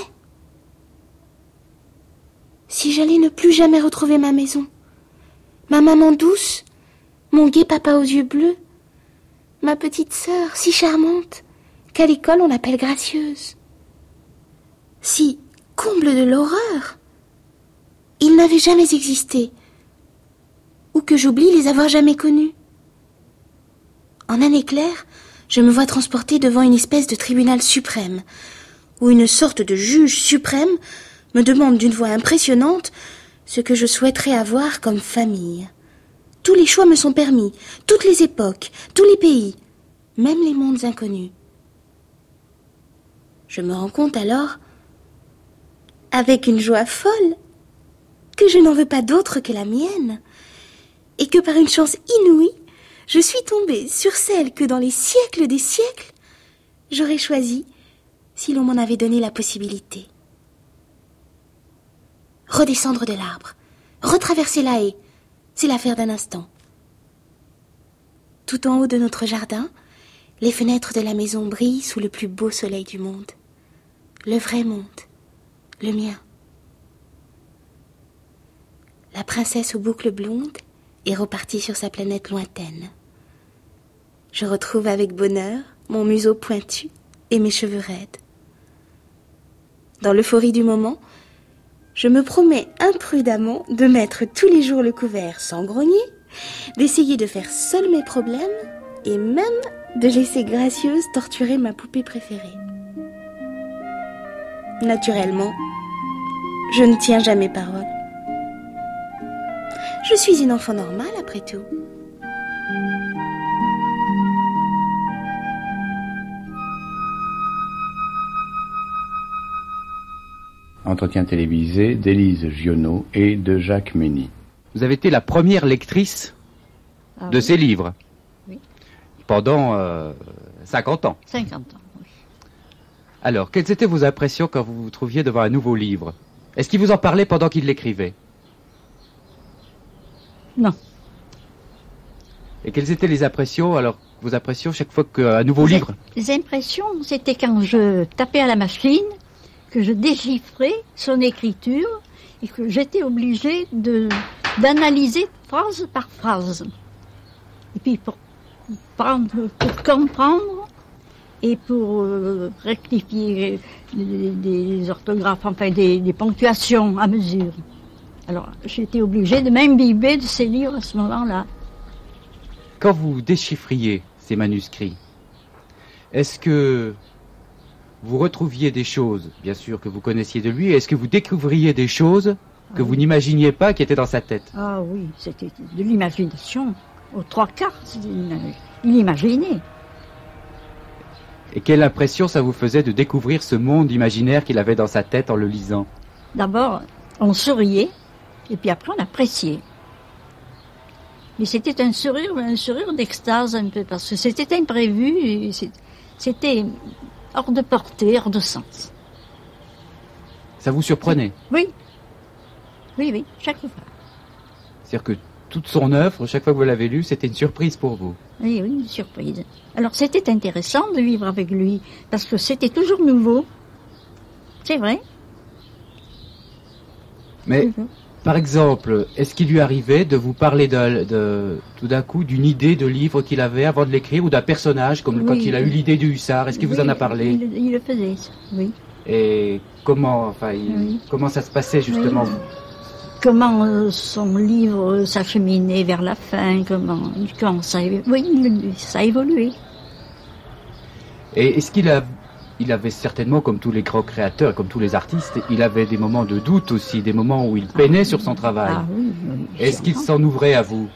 Si j'allais ne plus jamais retrouver ma maison, ma maman douce, mon gai papa aux yeux bleus, ma petite sœur si charmante, qu'à l'école on appelle gracieuse. Si, comble de l'horreur, ils n'avaient jamais existé, ou que j'oublie les avoir jamais connus. En un éclair, je me vois transportée devant une espèce de tribunal suprême, où une sorte de juge suprême me demande d'une voix impressionnante ce que je souhaiterais avoir comme famille. Tous les choix me sont permis, toutes les époques, tous les pays, même les mondes inconnus. Je me rends compte alors, avec une joie folle, que je n'en veux pas d'autre que la mienne, et que par une chance inouïe, je suis tombée sur celle que dans les siècles des siècles, j'aurais choisie si l'on m'en avait donné la possibilité. Redescendre de l'arbre, retraverser la haie, c'est l'affaire d'un instant. Tout en haut de notre jardin, les fenêtres de la maison brillent sous le plus beau soleil du monde. Le vrai monde, le mien. La princesse aux boucles blondes est repartie sur sa planète lointaine. Je retrouve avec bonheur mon museau pointu et mes cheveux raides. Dans l'euphorie du moment, je me promets imprudemment de mettre tous les jours le couvert sans grogner, d'essayer de faire seul mes problèmes et même de laisser Gracieuse torturer ma poupée préférée. Naturellement, je ne tiens jamais parole. Je suis une enfant normale après tout. Entretien télévisé d'Élise Giono et de Jacques Mény. Vous avez été la première lectrice ah, de oui. ces livres oui. pendant euh, cinquante ans. cinquante ans, oui. Alors, quelles étaient vos impressions quand vous vous trouviez devant un nouveau livre? Est-ce qu'il vous en parlait pendant qu'il l'écrivait? Non. Et quelles étaient les impressions, alors, vos impressions chaque fois qu'un nouveau les, livre? Les impressions, c'était quand je tapais à la machine, que je déchiffrais son écriture et que j'étais obligée de, d'analyser phrase par phrase. Et puis pour, prendre, pour comprendre et pour euh, rectifier des, des orthographes, enfin des, des ponctuations à mesure. Alors j'étais obligée de m'imbiber de ces livres à ce moment-là. Quand vous déchiffriez ces manuscrits, est-ce que vous retrouviez des choses, bien sûr, que vous connaissiez de lui, est-ce que vous découvriez des choses que ah, vous oui. n'imaginiez pas qui étaient dans sa tête? Ah oui, c'était de l'imagination. Aux trois quarts, il imaginait. Et quelle impression ça vous faisait de découvrir ce monde imaginaire qu'il avait dans sa tête en le lisant? D'abord, on souriait, et puis après on appréciait. Mais c'était un sourire, un sourire d'extase un peu, parce que c'était imprévu, et c'était hors de portée, hors de sens. Ça vous surprenait? Oui. Oui, oui, chaque fois. C'est-à-dire que toute son œuvre, chaque fois que vous l'avez lu, c'était une surprise pour vous? Oui, oui, une surprise. Alors c'était intéressant de vivre avec lui, parce que c'était toujours nouveau. C'est vrai. Mais, mm-hmm. par exemple, est-ce qu'il lui arrivait de vous parler de, de, tout d'un coup d'une idée de livre qu'il avait avant de l'écrire, ou d'un personnage, comme oui, quand il a eu l'idée du hussard? Est-ce qu'il oui, vous en a parlé? il, il le faisait, oui. Et comment, enfin, il, oui. comment ça se passait justement? Oui. Comment euh, son livre s'acheminait vers la fin, comment, comment ça, oui, ça a évolué. Et est-ce qu'il a, il avait certainement, comme tous les grands créateurs, comme tous les artistes, il avait des moments de doute aussi, des moments où il peinait ah, sur son travail. Ah, oui, oui, est-ce qu'il s'en ouvrait à vous?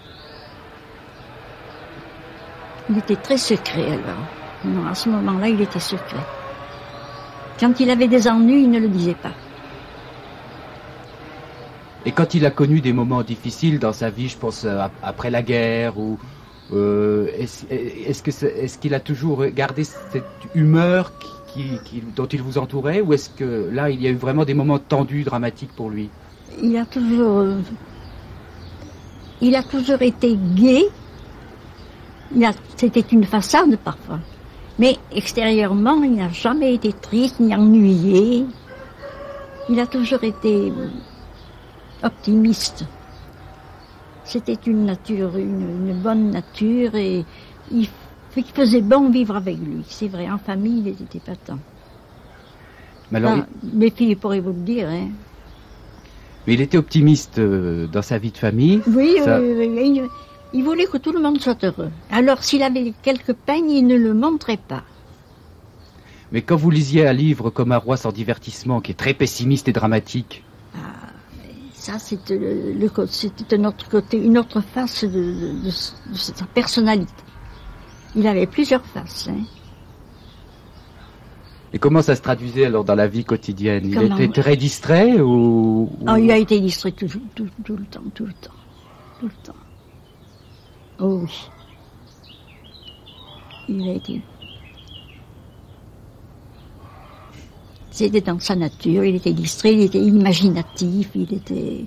Il était très secret alors. Non, à ce moment-là, il était secret. Quand il avait des ennuis, il ne le disait pas. Et quand il a connu des moments difficiles dans sa vie, je pense après la guerre, ou euh, est-ce, est-ce que c'est, est-ce qu'il a toujours gardé cette humeur qui, qui, dont il vous entourait, ou est-ce que là il y a eu vraiment des moments tendus, dramatiques pour lui? Il a toujours, euh, il a toujours été gai. Il a, c'était une façade parfois, mais extérieurement il n'a jamais été triste ni ennuyé. Il a toujours été optimiste. C'était une nature, une, une bonne nature, et il, il faisait bon vivre avec lui. C'est vrai, en famille, il était épatant. Mais alors, enfin, il... Mes filles pourraient vous le dire. Hein. Mais il était optimiste euh, dans sa vie de famille. Oui, ça... oui, oui, oui. Il, il voulait que tout le monde soit heureux. Alors, s'il avait quelques peines, il ne le montrait pas. Mais quand vous lisiez un livre comme Un roi sans divertissement, qui est très pessimiste et dramatique, Ça, c'était, le, le, c'était un autre côté, une autre face de, de, de, de sa personnalité. Il avait plusieurs faces. Hein. Et comment ça se traduisait alors dans la vie quotidienne? Il comment... était très distrait ou, ou... Oh, il a été distrait tout, tout, tout le temps, tout le temps, tout le temps. Oh oui. Il a été... C'était dans sa nature, il était distrait, il était imaginatif, il était...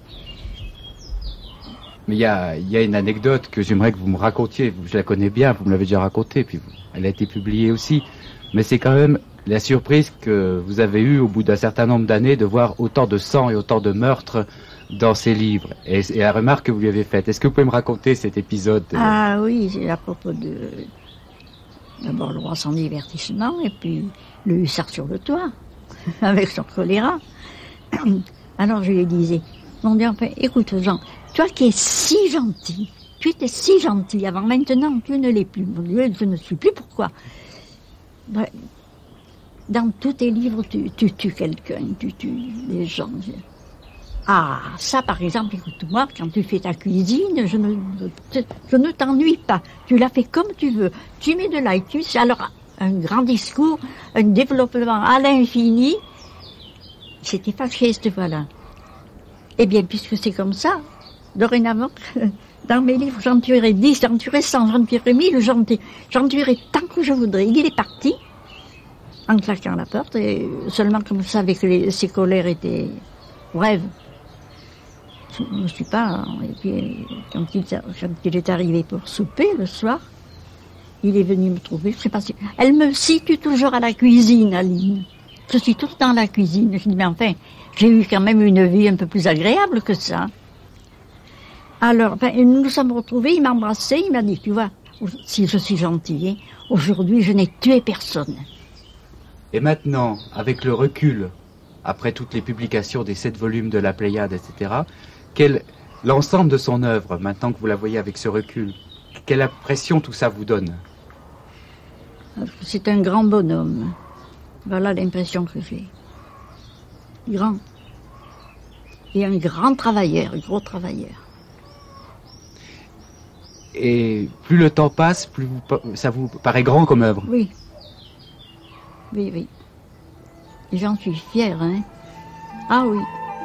Mais il y a, y a une anecdote que j'aimerais que vous me racontiez, je la connais bien, vous me l'avez déjà racontée, puis elle a été publiée aussi, mais c'est quand même la surprise que vous avez eue au bout d'un certain nombre d'années de voir autant de sang et autant de meurtres dans ces livres, et, et la remarque que vous lui avez faite. Est-ce que vous pouvez me raconter cet épisode? Ah oui, c'est à propos de... D'abord le roi sans divertissement, et puis le hussard sur le toit, avec son choléra. Alors je lui disais, mon Dieu, enfin, écoute Jean, toi qui es si gentil, tu étais si gentil avant, maintenant tu ne l'es plus. Mon Dieu, je ne suis plus, pourquoi? Ben, dans tous tes livres, tu, tu tues quelqu'un, tu tues des gens. Ah, ça par exemple, écoute-moi, quand tu fais ta cuisine, je ne, je ne t'ennuie pas. Tu la fais comme tu veux. Tu mets de l'ail, tu sais, alors un grand discours, un développement à l'infini. C'était fasciste, voilà. Eh bien, puisque c'est comme ça, dorénavant, dans mes livres, j'en tuerai dix, j'en tuerai cent, j'en tuerai mille, j'en, j'en tuerai tant que je voudrais. Il est parti, en claquant la porte, et seulement comme je savais que les, ses colères étaient brèves, je ne me suis pas... Et puis, quand il, quand il est arrivé pour souper, le soir, il est venu me trouver, je sais pas si... Elle me situe toujours à la cuisine, Aline. Je suis tout le temps à la cuisine. Je dis, mais enfin, j'ai eu quand même une vie un peu plus agréable que ça. Alors, ben, nous nous sommes retrouvés, il m'a embrassé, il m'a dit, tu vois, si je suis gentil, hein, aujourd'hui je n'ai tué personne. Et maintenant, avec le recul, après toutes les publications des sept volumes de la Pléiade, et cetera, quel, l'ensemble de son œuvre, maintenant que vous la voyez avec ce recul, quelle impression tout ça vous donne? C'est un grand bonhomme. Voilà l'impression que j'ai. Grand. Et un grand travailleur, un gros travailleur. Et plus le temps passe, plus vous, ça vous paraît grand comme œuvre? Oui. Oui, oui. Et j'en suis fière, hein. Ah oui.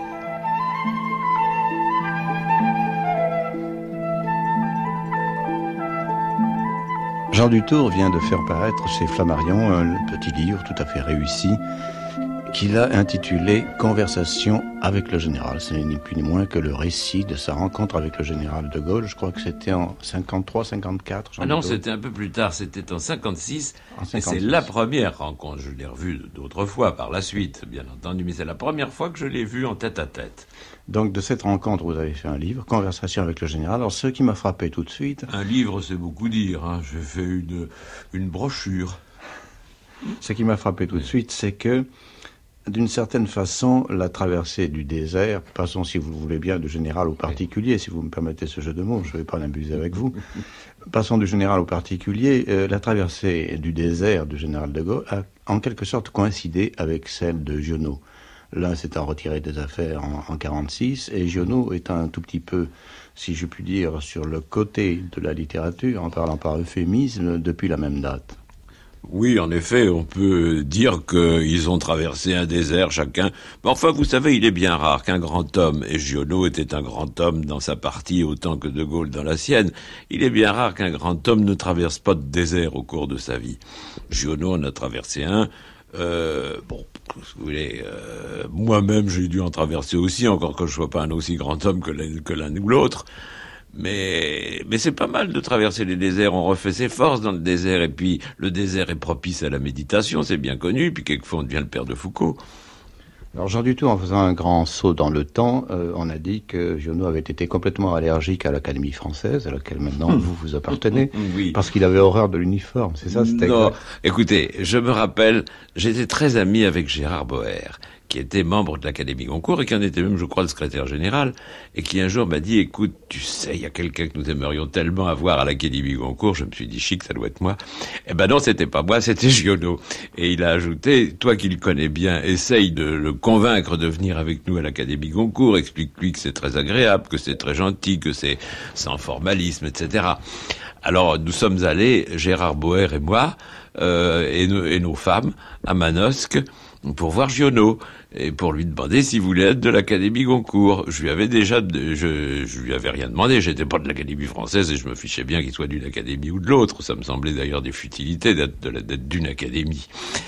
Jean Dutour vient de faire paraître chez Flammarion un petit livre tout à fait réussi qu'il a intitulé « Conversation avec le général ». Ce n'est ni plus ni moins que le récit de sa rencontre avec le général de Gaulle. Je crois que c'était en cinquante-trois cinquante-quatre. Ah non, c'était un peu plus tard, c'était en cinquante-six. En cinquante-six. Et c'est la première rencontre. Je l'ai revue d'autres fois par la suite, bien entendu, mais c'est la première fois que je l'ai vue en tête à tête. Donc de cette rencontre, vous avez fait un livre, Conversation avec le général. Alors ce qui m'a frappé tout de suite... Un livre, c'est beaucoup dire, hein. J'ai fait une, une brochure. Ce qui m'a frappé tout de suite, c'est que, d'une certaine façon, la traversée du désert, passons si vous le voulez bien du général au particulier, si vous me permettez ce jeu de mots, je ne vais pas l'abuser avec vous, passons du général au particulier, euh, la traversée du désert du général de Gaulle a en quelque sorte coïncidé avec celle de Giono. L'un s'étant retiré des affaires en, en quarante-six, et Giono est un tout petit peu, si je puis dire, sur le côté de la littérature, en parlant par euphémisme, depuis la même date. Oui, en effet, on peut dire qu'ils ont traversé un désert chacun. Mais enfin, vous savez, il est bien rare qu'un grand homme, et Giono était un grand homme dans sa partie autant que De Gaulle dans la sienne, il est bien rare qu'un grand homme ne traverse pas de désert au cours de sa vie. Giono en a traversé un. Euh, bon, si vous voulez, euh, moi-même j'ai dû en traverser aussi, encore que je sois pas un aussi grand homme que l'un, que l'un ou l'autre. Mais, mais c'est pas mal de traverser les déserts, on refait ses forces dans le désert, et puis le désert est propice à la méditation, c'est bien connu, puis quelquefois on devient le père de Foucault. Alors Jean Dutour, en faisant un grand saut dans le temps, euh, on a dit que Giono avait été complètement allergique à l'Académie française, à laquelle maintenant vous vous appartenez, oui. Parce qu'il avait horreur de l'uniforme, c'est ça? C'était Non, quoi? Écoutez, je me rappelle, j'étais très ami avec Gérard Boer, qui était membre de l'Académie Goncourt et qui en était même, je crois, le secrétaire général, et qui un jour m'a dit, écoute, tu sais, il y a quelqu'un que nous aimerions tellement avoir à l'Académie Goncourt. Je me suis dit, chic, ça doit être moi. Eh ben non, c'était pas moi, c'était Giono. Et il a ajouté, toi qui le connais bien, essaye de le convaincre de venir avec nous à l'Académie Goncourt, explique-lui que c'est très agréable, que c'est très gentil, que c'est sans formalisme, et cetera. Alors, nous sommes allés, Gérard Boer et moi, euh, et, no, et nos femmes, à Manosque, pour voir Giono, et pour lui demander s'il voulait être de l'Académie Goncourt. Je lui avais déjà, je, je lui avais rien demandé, j'étais pas de l'Académie française et je me fichais bien qu'il soit d'une académie ou de l'autre. Ça me semblait d'ailleurs des futilités d'être, de la, d'être d'une académie.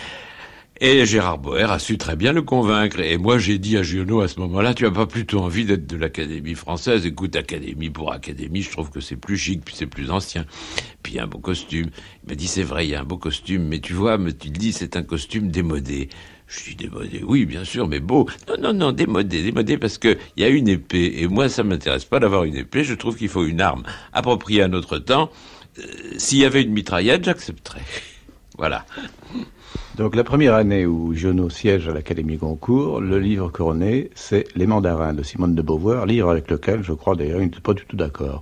Et Gérard Boer a su très bien le convaincre. Et moi, j'ai dit à Giono à ce moment-là, tu as pas plutôt envie d'être de l'Académie française? Écoute, académie pour académie, je trouve que c'est plus chic, puis c'est plus ancien. Puis il y a un beau costume. Il m'a dit, c'est vrai, il y a un beau costume, mais tu vois, me, tu le dis, c'est un costume démodé. Je dis démodé, oui, bien sûr, mais beau. Non, non, non, démodé, démodé, parce que il y a une épée. Et moi, ça m'intéresse pas d'avoir une épée. Je trouve qu'il faut une arme appropriée à notre temps. Euh, s'il y avait une mitraillette, j'accepterais. Voilà. Donc la première année où Giono siège à l'Académie Goncourt, le livre couronné, c'est Les Mandarins de Simone de Beauvoir, livre avec lequel, je crois d'ailleurs, il n'était pas du tout d'accord.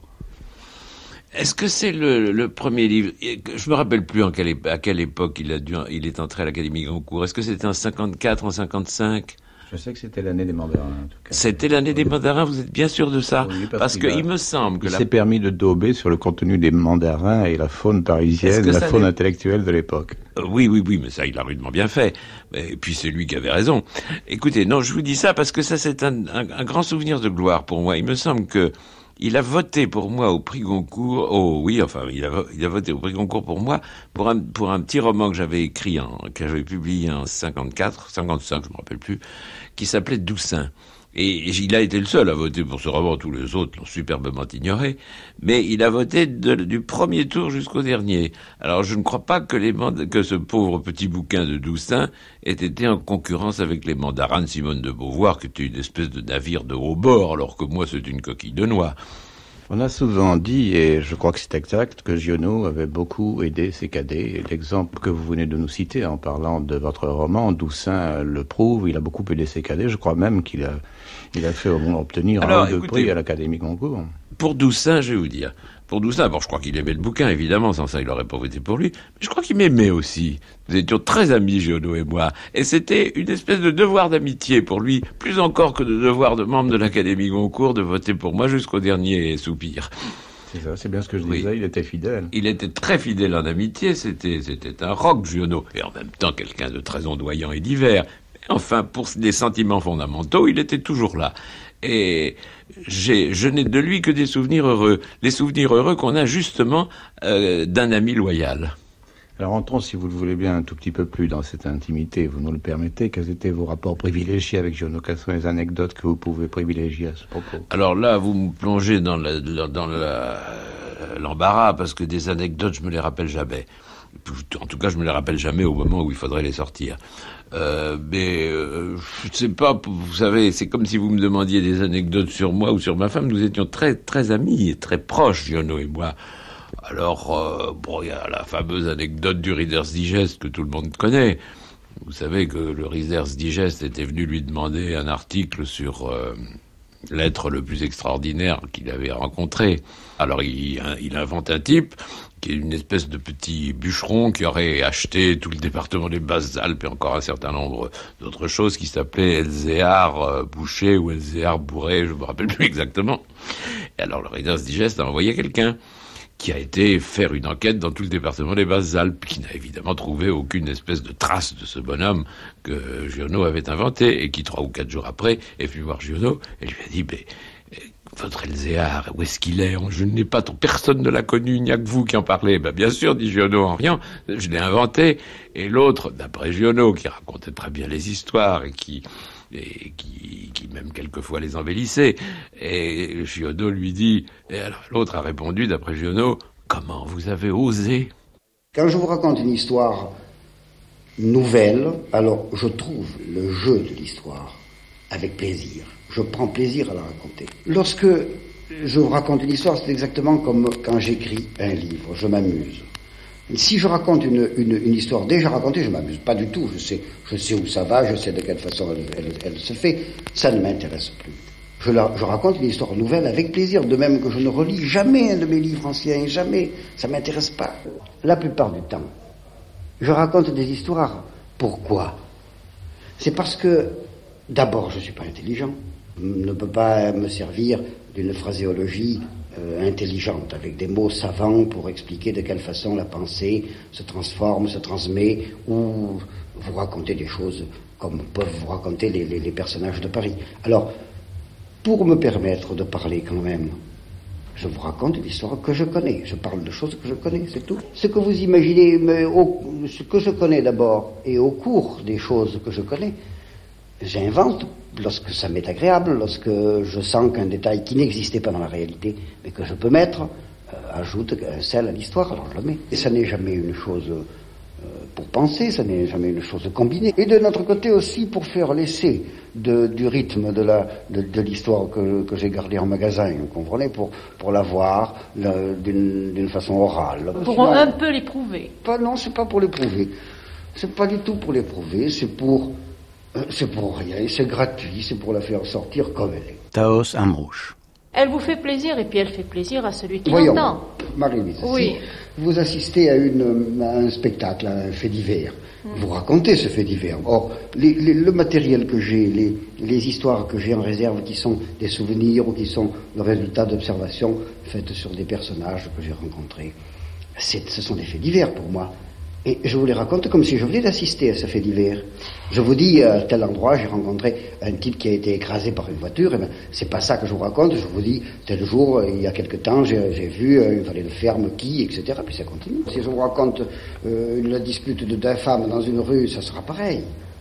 Est-ce que c'est le, le premier livre? Je me rappelle plus en quelle, à quelle époque il a dû, il est entré à l'Académie Goncourt. Est-ce que c'était en cinquante-quatre, en cinquante-cinq? Je sais que c'était l'année des Mandarins, en tout cas. C'était l'année des Mandarins, vous êtes bien sûr de ça? Oui, parce, parce qu'il me semble que... Il la... s'est permis de dauber sur le contenu des Mandarins et la faune parisienne, la faune intellectuelle de l'époque. Euh, oui, oui, oui, mais ça, il a rudement bien fait. Et puis c'est lui qui avait raison. Écoutez, non, je vous dis ça parce que ça, c'est un, un, un grand souvenir de gloire pour moi. Il me semble que il a voté pour moi au prix Goncourt. Oh oui, enfin, il a, il a voté au prix Goncourt pour moi pour un, pour un petit roman que j'avais écrit, en, que j'avais publié en cinquante-quatre, cinquante-cinq, je me rappelle plus, qui s'appelait Doussin. Et il a été le seul à voter pour ce roman, tous les autres l'ont superbement ignoré, mais il a voté de, du premier tour jusqu'au dernier. Alors je ne crois pas que, les mand- que ce pauvre petit bouquin de Doussin ait été en concurrence avec les Mandarins de Simone de Beauvoir, qui était une espèce de navire de haut bord, alors que moi c'est une coquille de noix. On a souvent dit, et je crois que c'est exact, que Giono avait beaucoup aidé ses cadets. L'exemple que vous venez de nous citer en parlant de votre roman, Doussin le prouve, il a beaucoup aidé ses cadets. Je crois même qu'il a, il a fait au moins obtenir Alors, un ou deux prix à l'Académie Goncourt. Pour Doussin, je vais vous dire. Pour Doussin, bon, je crois qu'il aimait le bouquin, évidemment, sans ça il n'aurait pas voté pour lui. Mais je crois qu'il m'aimait aussi. Nous étions très amis, Giono et moi. Et c'était une espèce de devoir d'amitié pour lui, plus encore que de devoir de membre de l'Académie Goncourt de voter pour moi jusqu'au dernier soupir. C'est ça, c'est bien ce que je disais, oui. Il était fidèle. Il était très fidèle en amitié, c'était, c'était un roc, Giono. Et en même temps, quelqu'un de très ondoyant et divers. Mais enfin, pour des sentiments fondamentaux, il était toujours là. Et j'ai, je n'ai de lui que des souvenirs heureux. Les souvenirs heureux qu'on a justement euh, d'un ami loyal. Alors entrons, si vous le voulez bien, un tout petit peu plus dans cette intimité, vous nous le permettez. Quels étaient vos rapports privilégiés avec Giono? Quelles sont les anecdotes que vous pouvez privilégier à ce propos? Alors là, vous me plongez dans, la, dans la, l'embarras, parce que des anecdotes, je me les rappelle jamais. En tout cas, je me les rappelle jamais au moment où il faudrait les sortir. Euh, mais euh, je sais pas, vous savez, c'est comme si vous me demandiez des anecdotes sur moi ou sur ma femme. Nous étions très très amis et très proches, Giono et moi. Alors, euh, bon, il y a la fameuse anecdote du Reader's Digest que tout le monde connaît. Vous savez que le Reader's Digest était venu lui demander un article sur euh, l'être le plus extraordinaire qu'il avait rencontré. Alors, il, il invente un type qui est une espèce de petit bûcheron qui aurait acheté tout le département des Basses-Alpes et encore un certain nombre d'autres choses, qui s'appelait Elzéar euh, Boucher ou Elzéar Bourré, je me rappelle plus exactement. Et alors, le Reader's Digest a envoyé quelqu'un qui a été faire une enquête dans tout le département des Basses-Alpes, qui n'a évidemment trouvé aucune espèce de trace de ce bonhomme que Giono avait inventé, et qui, trois ou quatre jours après, est venu voir Giono et lui a dit, mais, votre Elzéar, où est-ce qu'il est? Je n'ai pas, personne ne l'a connu, il n'y a que vous qui en parlez. Ben, bien sûr, dit Giono en riant, je l'ai inventé. Et l'autre, d'après Giono, qui racontait très bien les histoires et qui, et qui, qui même quelquefois les embellissait. Et Giono lui dit, et alors l'autre a répondu, d'après Giono, comment vous avez osé? Quand je vous raconte une histoire nouvelle, alors je trouve le jeu de l'histoire avec plaisir. Je prends plaisir à la raconter. Lorsque je vous raconte une histoire, c'est exactement comme quand j'écris un livre. Je m'amuse. Si je raconte une, une, une histoire déjà racontée, je ne m'amuse pas du tout. Je sais, je sais où ça va, je sais de quelle façon elle, elle, elle se fait. Ça ne m'intéresse plus. Je, la, je raconte une histoire nouvelle avec plaisir, de même que je ne relis jamais un de mes livres anciens, jamais. Ça ne m'intéresse pas. La plupart du temps, je raconte des histoires. Pourquoi ? C'est parce que, d'abord, je ne suis pas intelligent. Je ne peux pas me servir d'une phraséologie euh, intelligente, avec des mots savants pour expliquer de quelle façon la pensée se transforme, se transmet, ou vous raconter des choses comme peuvent vous raconter les, les, les personnages de Paris. Alors, pour me permettre de parler quand même, je vous raconte une histoire que je connais. Je parle de choses que je connais, c'est tout. Ce que vous imaginez, mais au, ce que je connais d'abord, et au cours des choses que je connais, j'invente lorsque ça m'est agréable, lorsque je sens qu'un détail qui n'existait pas dans la réalité, mais que je peux mettre, euh, ajoute un sel à l'histoire, alors je le mets. Et ça n'est jamais une chose euh, pour penser, ça n'est jamais une chose combinée. Et de notre côté aussi pour faire l'essai de, du rythme de, la, de, de l'histoire que, que j'ai gardée en magasin, vous comprenez, pour, pour la voir d'une, d'une façon orale. Pour Sinon, un peu l'éprouver. Pas, non, c'est pas pour l'éprouver. C'est pas du tout pour l'éprouver, c'est pour... C'est pour rien, c'est gratuit, c'est pour la faire sortir comme elle est. Taos Amrouche. Elle vous fait plaisir et puis elle fait plaisir à celui qui Voyons, l'entend. Marie-Louise, oui. Si vous assistez à, une, à un spectacle, à un fait divers, mm. vous racontez ce fait divers. Or, les, les, le matériel que j'ai, les, les histoires que j'ai en réserve qui sont des souvenirs ou qui sont le résultat d'observations faites sur des personnages que j'ai rencontrés, c'est, ce sont des faits divers pour moi. Et je vous les raconte comme si je venais d'assister à ce fait divers. Je vous dis, à tel endroit, j'ai rencontré un type qui a été écrasé par une voiture, et ben, c'est pas ça que je vous raconte, je vous dis, tel jour, il y a quelque temps, j'ai, j'ai vu euh, une vallée de ferme qui, et cetera, puis ça continue. Si je vous raconte euh, la dispute de deux femmes dans une rue, ça sera pareil.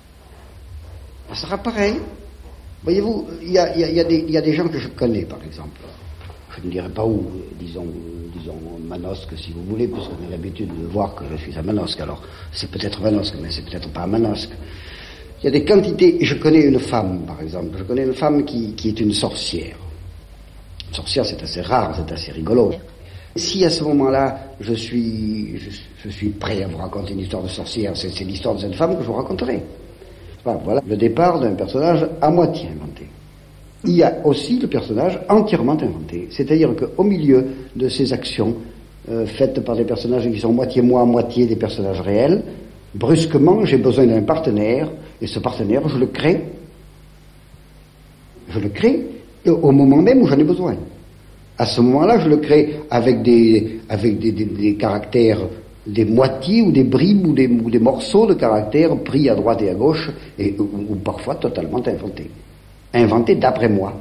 Ça sera pareil. Voyez-vous, il y a, y, a, y, a des, y a des gens que je connais, par exemple. Je ne dirais pas où, disons, disons Manosque si vous voulez, puisqu'on a l'habitude de voir que je suis à Manosque. Alors, c'est peut-être Manosque, mais c'est peut-être pas à Manosque. Il y a des quantités, je connais une femme, par exemple, je connais une femme qui, qui est une sorcière. Une sorcière, c'est assez rare, c'est assez rigolo. Si à ce moment-là, je suis, je, je suis prêt à vous raconter une histoire de sorcière, c'est, c'est l'histoire de cette femme que je vous raconterai. Voilà, voilà le départ d'un personnage à moitié inventé. Il y a aussi le personnage entièrement inventé. C'est-à-dire qu'au milieu de ces actions euh, faites par des personnages qui sont moitié moi, moitié des personnages réels, brusquement, j'ai besoin d'un partenaire, et ce partenaire, je le crée. Je le crée au moment même où j'en ai besoin. À ce moment-là, je le crée avec des, avec des, des, des caractères, des moitiés ou des bribes ou des, ou des morceaux de caractères pris à droite et à gauche, et, ou, ou parfois totalement inventés. Inventé d'après moi.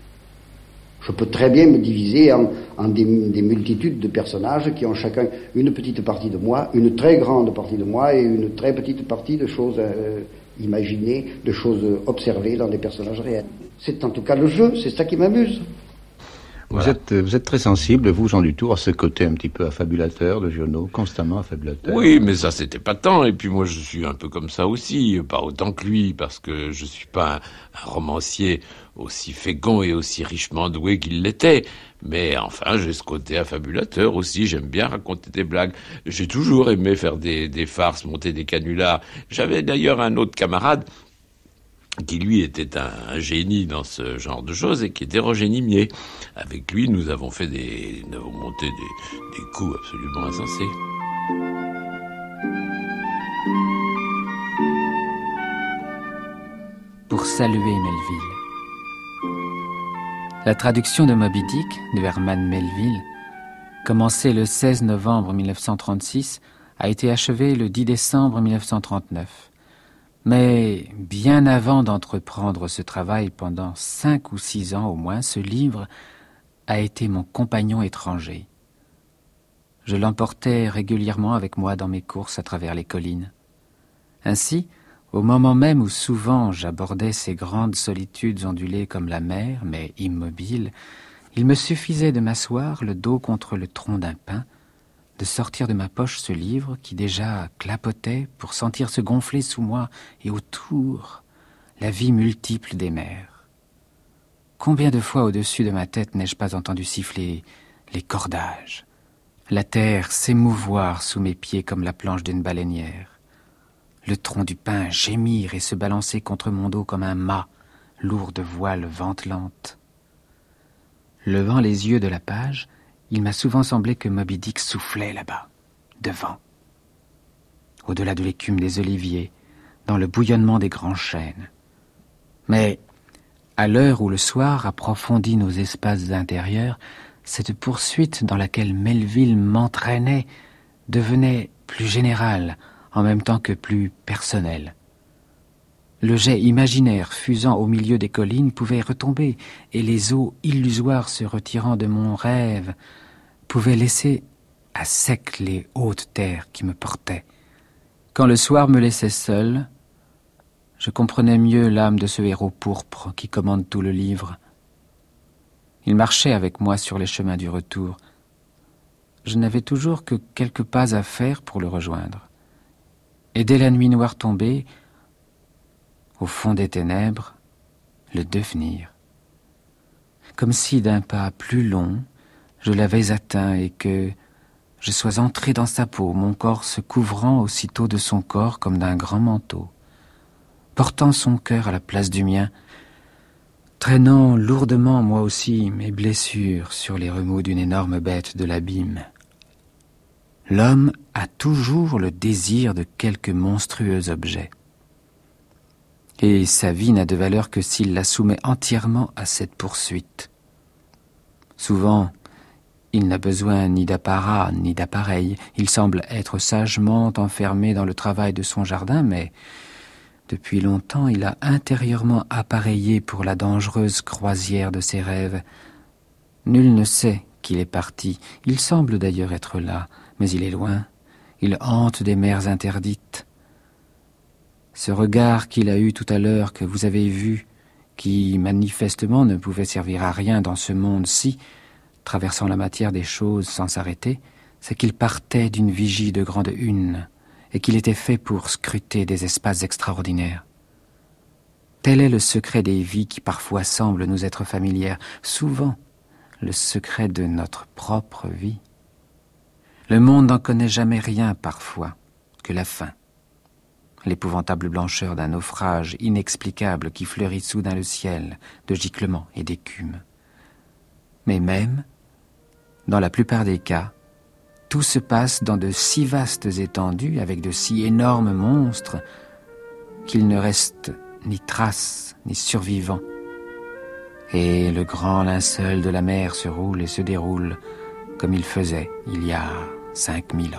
Je peux très bien me diviser en, en des, des multitudes de personnages qui ont chacun une petite partie de moi, une très grande partie de moi et une très petite partie de choses euh, imaginées, de choses observées dans des personnages réels. C'est en tout cas le jeu, c'est ça qui m'amuse. Vous, voilà. êtes, vous êtes très sensible, vous, Jean Dutour, à ce côté un petit peu affabulateur de Giono, constamment affabulateur. Oui, mais ça, c'était pas tant. Et puis moi, je suis un peu comme ça aussi, pas autant que lui, parce que je suis pas un, un romancier aussi fécond et aussi richement doué qu'il l'était. Mais enfin, j'ai ce côté affabulateur aussi, j'aime bien raconter des blagues. J'ai toujours aimé faire des, des farces, monter des canulars. J'avais d'ailleurs un autre camarade qui lui était un, un génie dans ce genre de choses et qui était Roger Nimier. Avec lui, nous avons fait des, nous avons monté des, des coups absolument insensés. Pour saluer Melville. La traduction de Moby Dick de Herman Melville, commencée le seize novembre mille neuf cent trente-six, a été achevée le dix décembre mille neuf cent trente-neuf. Mais bien avant d'entreprendre ce travail pendant cinq ou six ans au moins, ce livre a été mon compagnon étranger. Je l'emportais régulièrement avec moi dans mes courses à travers les collines. Ainsi, au moment même où souvent j'abordais ces grandes solitudes ondulées comme la mer, mais immobiles, il me suffisait de m'asseoir le dos contre le tronc d'un pin, de sortir de ma poche ce livre qui déjà clapotait pour sentir se gonfler sous moi et autour la vie multiple des mers. Combien de fois au-dessus de ma tête n'ai-je pas entendu siffler les cordages, La terre s'émouvoir sous mes pieds comme la planche d'une baleinière. Le tronc du pin gémir et se balancer contre mon dos comme un mât, lourd de voiles ventelantes. Levant les yeux de la page, il m'a souvent semblé que Moby Dick soufflait là-bas, devant, au-delà de l'écume des oliviers, dans le bouillonnement des grands chênes. Mais, à l'heure où le soir approfondit nos espaces intérieurs, cette poursuite dans laquelle Melville m'entraînait devenait plus générale, en même temps que plus personnelle. Le jet imaginaire fusant au milieu des collines pouvait retomber, et les eaux illusoires se retirant de mon rêve pouvaient laisser à sec les hautes terres qui me portaient. Quand le soir me laissait seul, je comprenais mieux l'âme de ce héros pourpre qui commande tout le livre. Il marchait avec moi sur les chemins du retour. Je n'avais toujours que quelques pas à faire pour le rejoindre. Et dès la nuit noire tombée, au fond des ténèbres, le devenir. Comme si d'un pas plus long, je l'avais atteint et que je sois entré dans sa peau, mon corps se couvrant aussitôt de son corps comme d'un grand manteau, portant son cœur à la place du mien, traînant lourdement moi aussi mes blessures sur les remous d'une énorme bête de l'abîme. L'homme a toujours le désir de quelque monstrueux objet. Et sa vie n'a de valeur que s'il la soumet entièrement à cette poursuite. Souvent, il n'a besoin ni d'apparat, ni d'appareil. Il semble être sagement enfermé dans le travail de son jardin, mais depuis longtemps, il a intérieurement appareillé pour la dangereuse croisière de ses rêves. Nul ne sait qu'il est parti. Il semble d'ailleurs être là, mais il est loin. Il hante des mers interdites. Ce regard qu'il a eu tout à l'heure, que vous avez vu, qui manifestement ne pouvait servir à rien dans ce monde-ci, traversant la matière des choses sans s'arrêter, c'est qu'il partait d'une vigie de grande une, et qu'il était fait pour scruter des espaces extraordinaires. Tel est le secret des vies qui parfois semblent nous être familières, souvent le secret de notre propre vie. Le monde n'en connaît jamais rien parfois, que la fin, l'épouvantable blancheur d'un naufrage inexplicable qui fleurit soudain le ciel de giclements et d'écume. Mais même, dans la plupart des cas, tout se passe dans de si vastes étendues, avec de si énormes monstres, qu'il ne reste ni trace, ni survivant. Et le grand linceul de la mer se roule et se déroule comme il faisait il y a cinq mille ans.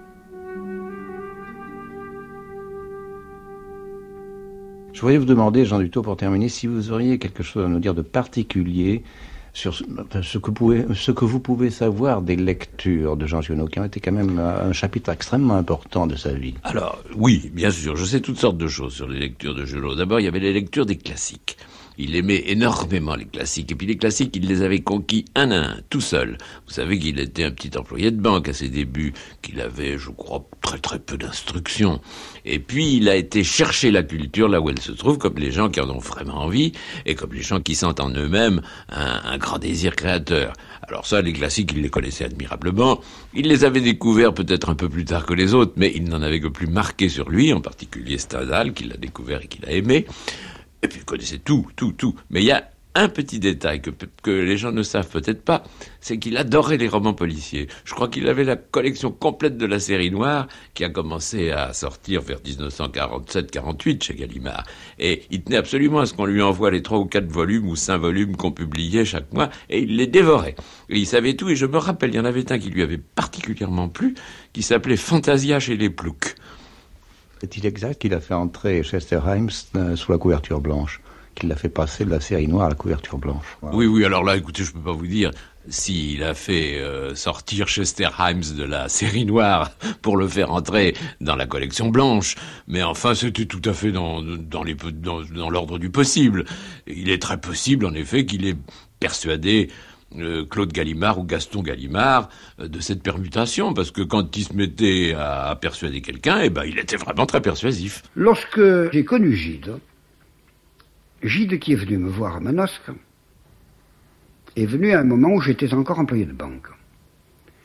Je voudrais vous demander, Jean Duthot, pour terminer, si vous auriez quelque chose à nous dire de particulier sur ce, ce, que, pouvez, ce que vous pouvez savoir des lectures de Jean Giono, qui ont été quand même un chapitre extrêmement important de sa vie. Alors, oui, bien sûr, je sais toutes sortes de choses sur les lectures de Giono. D'abord, il y avait les lectures des classiques. Il aimait énormément les classiques. Et puis les classiques, il les avait conquis un à un, tout seul. Vous savez qu'il était un petit employé de banque à ses débuts, qu'il avait, je crois, très très peu d'instruction. Et puis il a été chercher la culture là où elle se trouve, comme les gens qui en ont vraiment envie, et comme les gens qui sentent en eux-mêmes un, un grand désir créateur. Alors ça, les classiques, il les connaissait admirablement. Il les avait découverts peut-être un peu plus tard que les autres, mais il n'en avait que plus marqué sur lui, en particulier Stendhal, qu'il a découvert et qu'il a aimé. Et puis il connaissait tout, tout, tout. Mais il y a un petit détail que, que les gens ne savent peut-être pas, c'est qu'il adorait les romans policiers. Je crois qu'il avait la collection complète de la série noire qui a commencé à sortir vers dix-neuf cent quarante-sept quarante-huit chez Gallimard. Et il tenait absolument à ce qu'on lui envoie les trois ou quatre volumes ou cinq volumes qu'on publiait chaque mois, et il les dévorait. Et il savait tout, et je me rappelle, il y en avait un qui lui avait particulièrement plu, qui s'appelait Fantasia chez les Ploucs. Est-il exact qu'il a fait entrer Chester Himes euh, sous la couverture blanche, qu'il l'a fait passer de la série noire à la couverture blanche? Voilà. Oui, oui, alors là, écoutez, je peux pas vous dire s'il a fait euh, sortir Chester Himes de la série noire pour le faire entrer dans la collection blanche, mais enfin, c'était tout à fait dans, dans, les, dans, dans l'ordre du possible. Il est très possible, en effet, qu'il ait persuadé Euh, Claude Gallimard ou Gaston Gallimard euh, de cette permutation, parce que quand il se mettait à, à persuader quelqu'un, eh ben, il était vraiment très persuasif. Lorsque j'ai connu Gide, Gide qui est venu me voir à Manosque, est venu à un moment où j'étais encore employé de banque.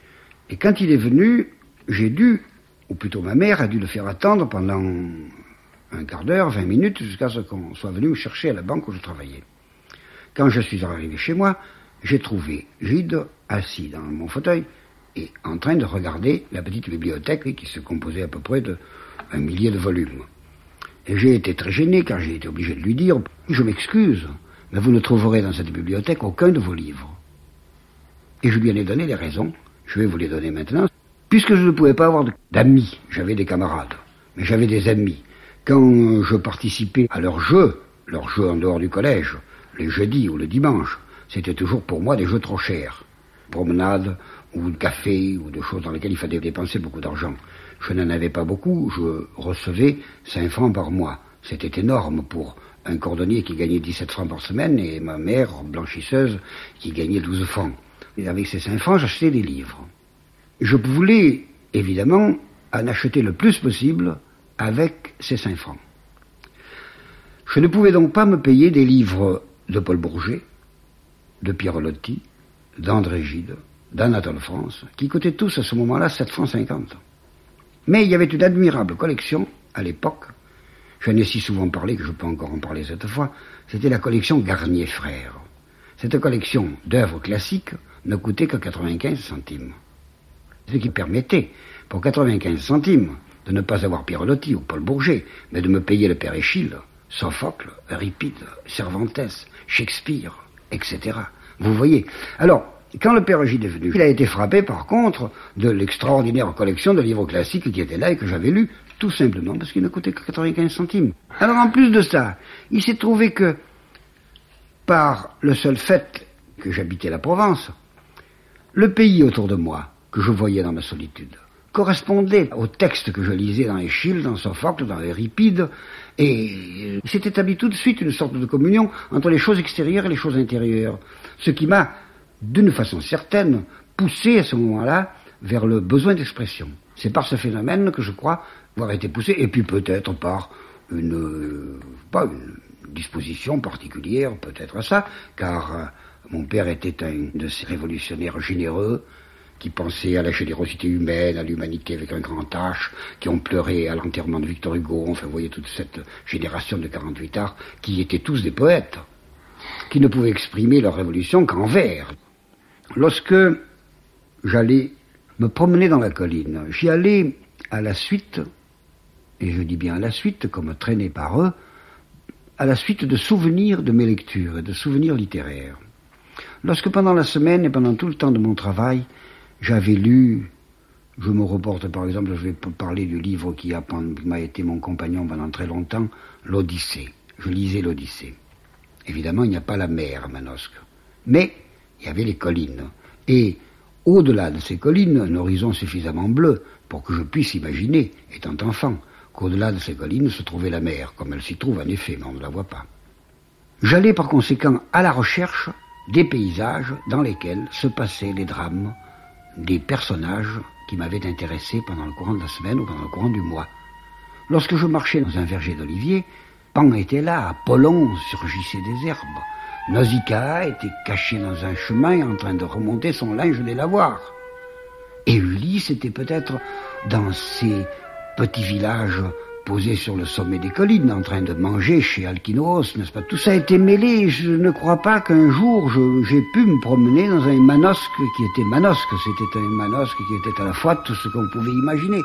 Et quand il est venu, j'ai dû, ou plutôt ma mère a dû le faire attendre pendant un quart d'heure, vingt minutes, jusqu'à ce qu'on soit venu me chercher à la banque où je travaillais. Quand je suis arrivé chez moi, j'ai trouvé Gide assis dans mon fauteuil et en train de regarder la petite bibliothèque qui se composait à peu près de un millier de volumes. Et j'ai été très gêné car j'ai été obligé de lui dire « Je m'excuse, mais vous ne trouverez dans cette bibliothèque aucun de vos livres. » Et je lui en ai donné les raisons, je vais vous les donner maintenant. Puisque je ne pouvais pas avoir d'amis, j'avais des camarades, mais j'avais des amis. Quand je participais à leurs jeux, leurs jeux en dehors du collège, les jeudis ou le dimanche, c'était toujours pour moi des jeux trop chers. Promenade, ou de café, ou de choses dans lesquelles il fallait dépenser beaucoup d'argent. Je n'en avais pas beaucoup, je recevais cinq francs par mois. C'était énorme pour un cordonnier qui gagnait dix-sept francs par semaine et ma mère, blanchisseuse, qui gagnait douze francs. Et avec ces cinq francs, j'achetais des livres. Je voulais, évidemment, en acheter le plus possible avec ces cinq francs. Je ne pouvais donc pas me payer des livres de Paul Bourget, de Pierre Loti, d'André Gide, d'Anatole France, qui coûtaient tous à ce moment-là sept francs cinquante. Mais il y avait une admirable collection, à l'époque, j'en ai si souvent parlé que je peux encore en parler cette fois, c'était la collection Garnier Frères. Cette collection d'œuvres classiques ne coûtait que quatre-vingt-quinze centimes. Ce qui permettait, pour quatre-vingt-quinze centimes, de ne pas avoir Pierre Loti ou Paul Bourget, mais de me payer le Père Échille, Sophocle, Euripide, Cervantes, Shakespeare, et cetera. Vous voyez. Alors, quand le Père Gide est venu, il a été frappé par contre de l'extraordinaire collection de livres classiques qui était là et que j'avais lu, tout simplement parce qu'il ne coûtait que quatre-vingt-quinze centimes. Alors en plus de ça, il s'est trouvé que, par le seul fait que j'habitais la Provence, le pays autour de moi, que je voyais dans ma solitude, correspondait au texte que je lisais dans Échille, dans Sophocle, dans Euripide, et s'est établi tout de suite une sorte de communion entre les choses extérieures et les choses intérieures, ce qui m'a, d'une façon certaine, poussé à ce moment-là vers le besoin d'expression. C'est par ce phénomène que je crois avoir été poussé, et puis peut-être par une, euh, pas une disposition particulière, peut-être à ça, car euh, mon père était un de ces révolutionnaires généreux, qui pensaient à la générosité humaine, à l'humanité avec un grand H, qui ont pleuré à l'enterrement de Victor Hugo, enfin, vous voyez toute cette génération de quarante-huit arts, qui étaient tous des poètes, qui ne pouvaient exprimer leur révolution qu'en vers. Lorsque j'allais me promener dans la colline, j'y allais à la suite, et je dis bien à la suite, comme traîné par eux, à la suite de souvenirs de mes lectures et de souvenirs littéraires. Lorsque pendant la semaine et pendant tout le temps de mon travail, j'avais lu, je me reporte par exemple, je vais parler du livre qui a, m'a été mon compagnon pendant très longtemps, l'Odyssée. Je lisais l'Odyssée. Évidemment, il n'y a pas la mer à Manosque, mais il y avait les collines. Et au-delà de ces collines, un horizon suffisamment bleu pour que je puisse imaginer, étant enfant, qu'au-delà de ces collines se trouvait la mer, comme elle s'y trouve en effet, mais on ne la voit pas. J'allais par conséquent à la recherche des paysages dans lesquels se passaient les drames des personnages qui m'avaient intéressé pendant le courant de la semaine ou pendant le courant du mois. Lorsque je marchais dans un verger d'olivier, Pan était là, Apollon surgissait des herbes, Nausicaa était caché dans un chemin en train de remonter son linge des lavoirs. Et Ulysse était peut-être dans ces petits villages posés sur le sommet des collines, en train de manger chez Alkinoos, n'est-ce pas? Tout ça a été mêlé, je ne crois pas qu'un jour je, j'ai pu me promener dans un Manosque qui était Manosque, c'était un Manosque qui était à la fois tout ce qu'on pouvait imaginer.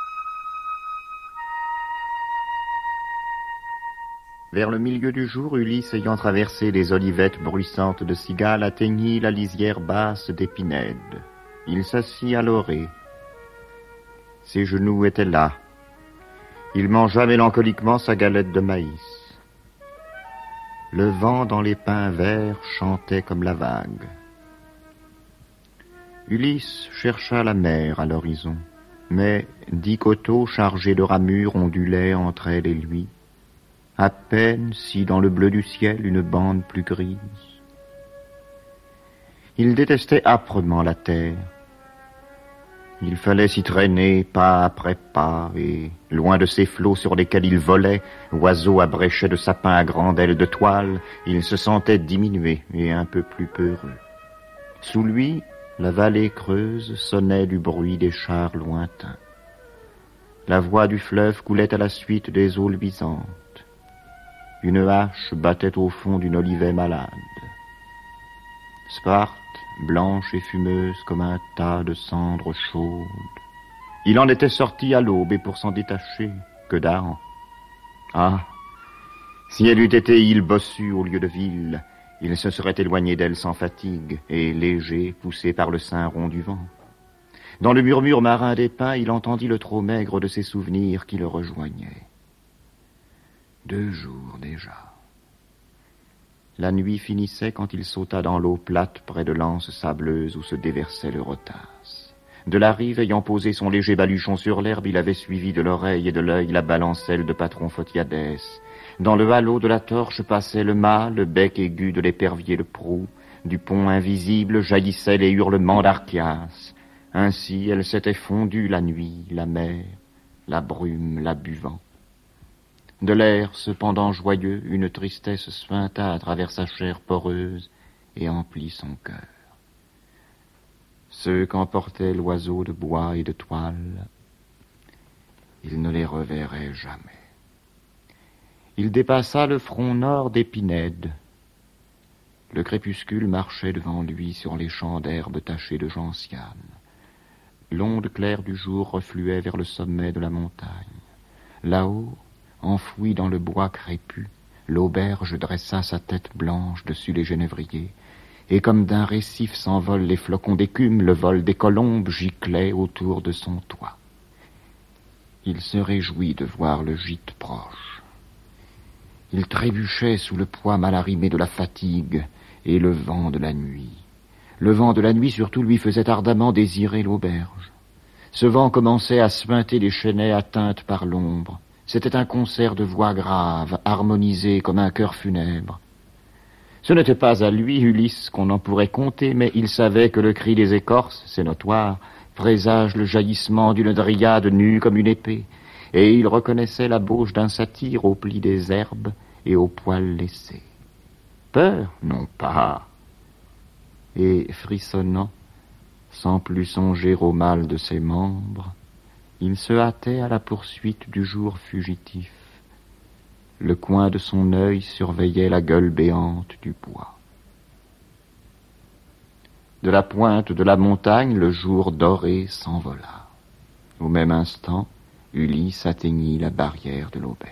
Vers le milieu du jour, Ulysse, ayant traversé les olivettes bruissantes de cigales, atteignit la lisière basse d'épinèdes. Il s'assit à l'orée. Ses genoux étaient là. Il mangea mélancoliquement sa galette de maïs. Le vent dans les pins verts chantait comme la vague. Ulysse chercha la mer à l'horizon, mais dix coteaux chargés de ramures ondulaient entre elle et lui, à peine si dans le bleu du ciel une bande plus grise. Il détestait âprement la terre. Il fallait s'y traîner pas après pas, et, loin de ces flots sur lesquels il volait, oiseau abréché de sapin à grande aile de toile, il se sentait diminué et un peu plus peureux. Sous lui, la vallée creuse sonnait du bruit des chars lointains. La voix du fleuve coulait à la suite des eaux luisantes. Une hache battait au fond d'une olivet malade. Sparte, blanche et fumeuse comme un tas de cendres chaudes. Il en était sorti à l'aube et pour s'en détacher, que d'âme. Ah, si elle eût été île bossue au lieu de ville, il se serait éloigné d'elle sans fatigue et léger, poussé par le sein rond du vent. Dans le murmure marin des pins, il entendit le trop maigre de ses souvenirs qui le rejoignaient. Deux jours déjà. La nuit finissait quand il sauta dans l'eau plate près de l'anse sableuse où se déversait le Rotas. De la rive, ayant posé son léger baluchon sur l'herbe, il avait suivi de l'oreille et de l'œil la balancelle de patron Photiadès. Dans le halo de la torche passait le mât, le bec aigu de l'épervier de proue. Du pont invisible jaillissaient les hurlements d'Archias. Ainsi, elle s'était fondue la nuit, la mer, la brume, la buvant. De l'air, cependant joyeux, une tristesse suinta à travers sa chair poreuse et emplit son cœur. Ceux qu'emportait l'oiseau de bois et de toile, il ne les reverrait jamais. Il dépassa le front nord d'Épinède. Le crépuscule marchait devant lui sur les champs d'herbes tachés de gentiane. L'onde claire du jour refluait vers le sommet de la montagne. Là-haut, enfouie dans le bois crépus, l'auberge dressa sa tête blanche dessus les genévriers, et comme d'un récif s'envolent les flocons d'écume, le vol des colombes giclait autour de son toit. Il se réjouit de voir le gîte proche. Il trébuchait sous le poids mal arrimé de la fatigue et le vent de la nuit. Le vent de la nuit surtout lui faisait ardemment désirer l'auberge. Ce vent commençait à suinter les chênaies atteintes par l'ombre. C'était un concert de voix graves, harmonisées comme un chœur funèbre. Ce n'était pas à lui, Ulysse, qu'on en pourrait compter, mais il savait que le cri des écorces, c'est notoire, présage le jaillissement d'une dryade nue comme une épée, et il reconnaissait la bauche d'un satyre au pli des herbes et au poil laissé. Peur? Non pas. Et frissonnant, sans plus songer au mal de ses membres, il se hâtait à la poursuite du jour fugitif. Le coin de son œil surveillait la gueule béante du bois. De la pointe de la montagne, le jour doré s'envola. Au même instant, Ulysse atteignit la barrière de l'auberge.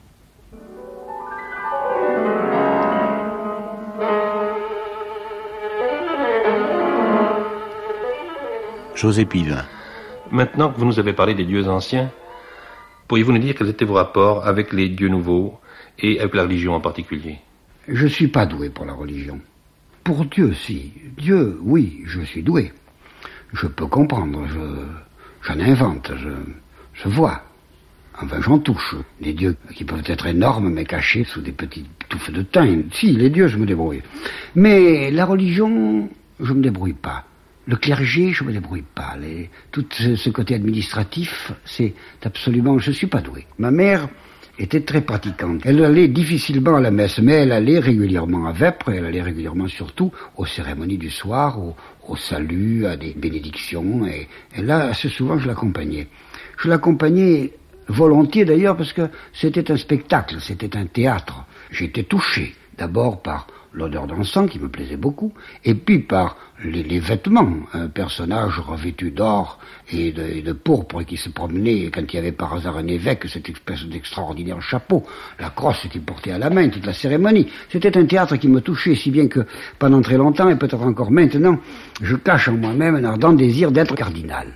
José Pivin. Maintenant que vous nous avez parlé des dieux anciens, pourriez-vous nous dire quels étaient vos rapports avec les dieux nouveaux et avec la religion en particulier? Je suis pas doué pour la religion. Pour Dieu, si. Dieu, oui, je suis doué. Je peux comprendre, je, j'en invente, je, je vois. Enfin, j'en touche. Les dieux qui peuvent être énormes, mais cachés sous des petites touffes de thym. Si, les dieux, je me débrouille. Mais la religion, je me débrouille pas. Le clergé, je me débrouille pas. Les, tout ce, ce côté administratif, c'est absolument... Je suis pas doué. Ma mère était très pratiquante. Elle allait difficilement à la messe, mais elle allait régulièrement à Vêpres, elle allait régulièrement surtout aux cérémonies du soir, au, au salut, à des bénédictions, et, et là, assez souvent, je l'accompagnais. Je l'accompagnais volontiers d'ailleurs, parce que c'était un spectacle, c'était un théâtre. J'étais touché, d'abord par l'odeur d'encens qui me plaisait beaucoup, et puis par les, les vêtements, un personnage revêtu d'or et de, et de pourpre qui se promenait quand il y avait par hasard un évêque, cette espèce d'extraordinaire chapeau, la crosse qu'il portait à la main, toute la cérémonie. C'était un théâtre qui me touchait si bien que pendant très longtemps, et peut-être encore maintenant, je cache en moi-même un ardent désir d'être cardinal.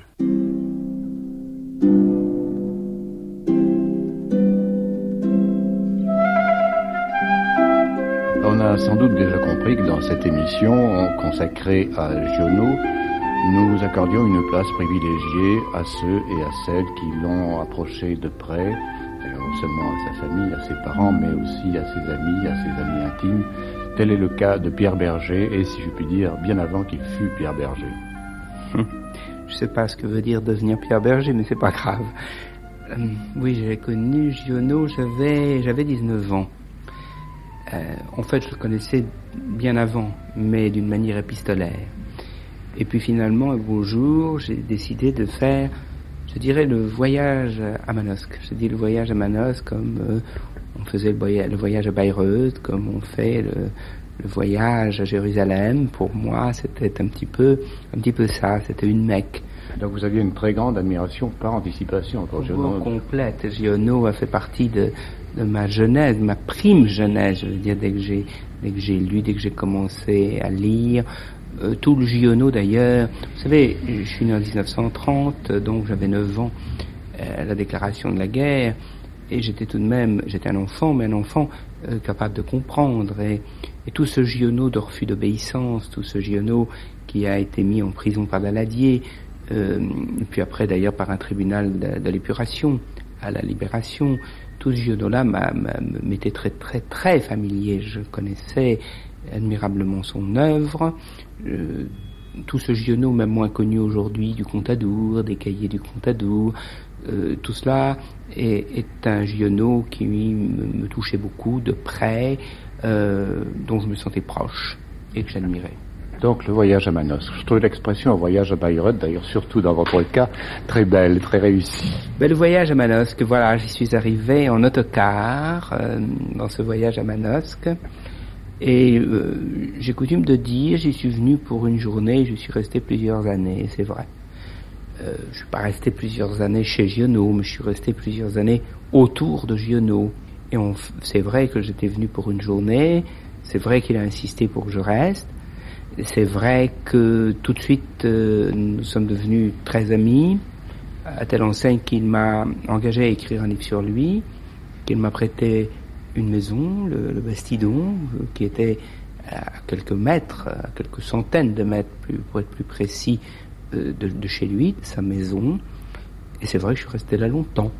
On a sans doute déjà compris que dans cette émission consacrée à Giono, nous accordions une place privilégiée à ceux et à celles qui l'ont approché de près, non seulement à sa famille, à ses parents, mais aussi à ses amis, à ses amis intimes. Tel est le cas de Pierre Berger, et si je puis dire, bien avant qu'il fût Pierre Berger. Je sais pas ce que veut dire devenir Pierre Berger, mais c'est pas grave. Euh, oui, j'ai connu Giono, j'avais, j'avais dix-neuf ans. Euh, en fait, je le connaissais bien avant, mais d'une manière épistolaire. Et puis finalement, un beau jour, j'ai décidé de faire, je dirais, le voyage à Manosque. Je dis le voyage à Manosque comme euh, on faisait le voyage, le voyage à Bayreuth, comme on fait le, le voyage à Jérusalem. Pour moi, c'était un petit peu, un petit peu ça. C'était une Mecque. Donc vous aviez une très grande admiration par anticipation pour Giono. Complète. Giono a fait partie de, de ma jeunesse, ma prime jeunesse. Je veux dire, dès que j'ai, dès que j'ai lu, dès que j'ai commencé à lire. Euh, tout le Giono d'ailleurs, vous savez, je suis né en dix-neuf cent trente, donc j'avais neuf ans à la déclaration de la guerre, et j'étais tout de même, j'étais un enfant, mais un enfant euh, capable de comprendre, et, et tout ce Giono de refus d'obéissance, tout ce Giono qui a été mis en prison par Daladier, euh, et puis après d'ailleurs par un tribunal de, de l'épuration à la libération, tout ce Giono-là m'a, m'a, m'était très très très familier, je connaissais admirablement son œuvre. Euh, tout ce Giono, même moins connu aujourd'hui, du Contadour, des cahiers du Contadour, euh, tout cela est, est un Giono qui me, me touchait beaucoup de près, euh, dont je me sentais proche et que j'admirais. Donc le voyage à Manosque. Je trouve l'expression voyage à Bayreuth, d'ailleurs surtout dans votre cas, très belle, très réussie. Ben, le voyage à Manosque, voilà, j'y suis arrivé en autocar, euh, dans ce voyage à Manosque. Et euh, j'ai coutume de dire, j'y suis venu pour une journée, je suis resté plusieurs années, c'est vrai. Euh, je suis pas resté plusieurs années chez Giono, mais je suis resté plusieurs années autour de Giono. Et on, c'est vrai que j'étais venu pour une journée, c'est vrai qu'il a insisté pour que je reste, c'est vrai que tout de suite euh, nous sommes devenus très amis, à telle enseigne qu'il m'a engagé à écrire un livre sur lui, qu'il m'a prêté une maison, le, le Bastidon, euh, qui était à quelques mètres, à quelques centaines de mètres, plus, pour être plus précis, euh, de, de chez lui, de sa maison. Et c'est vrai que je suis resté là longtemps.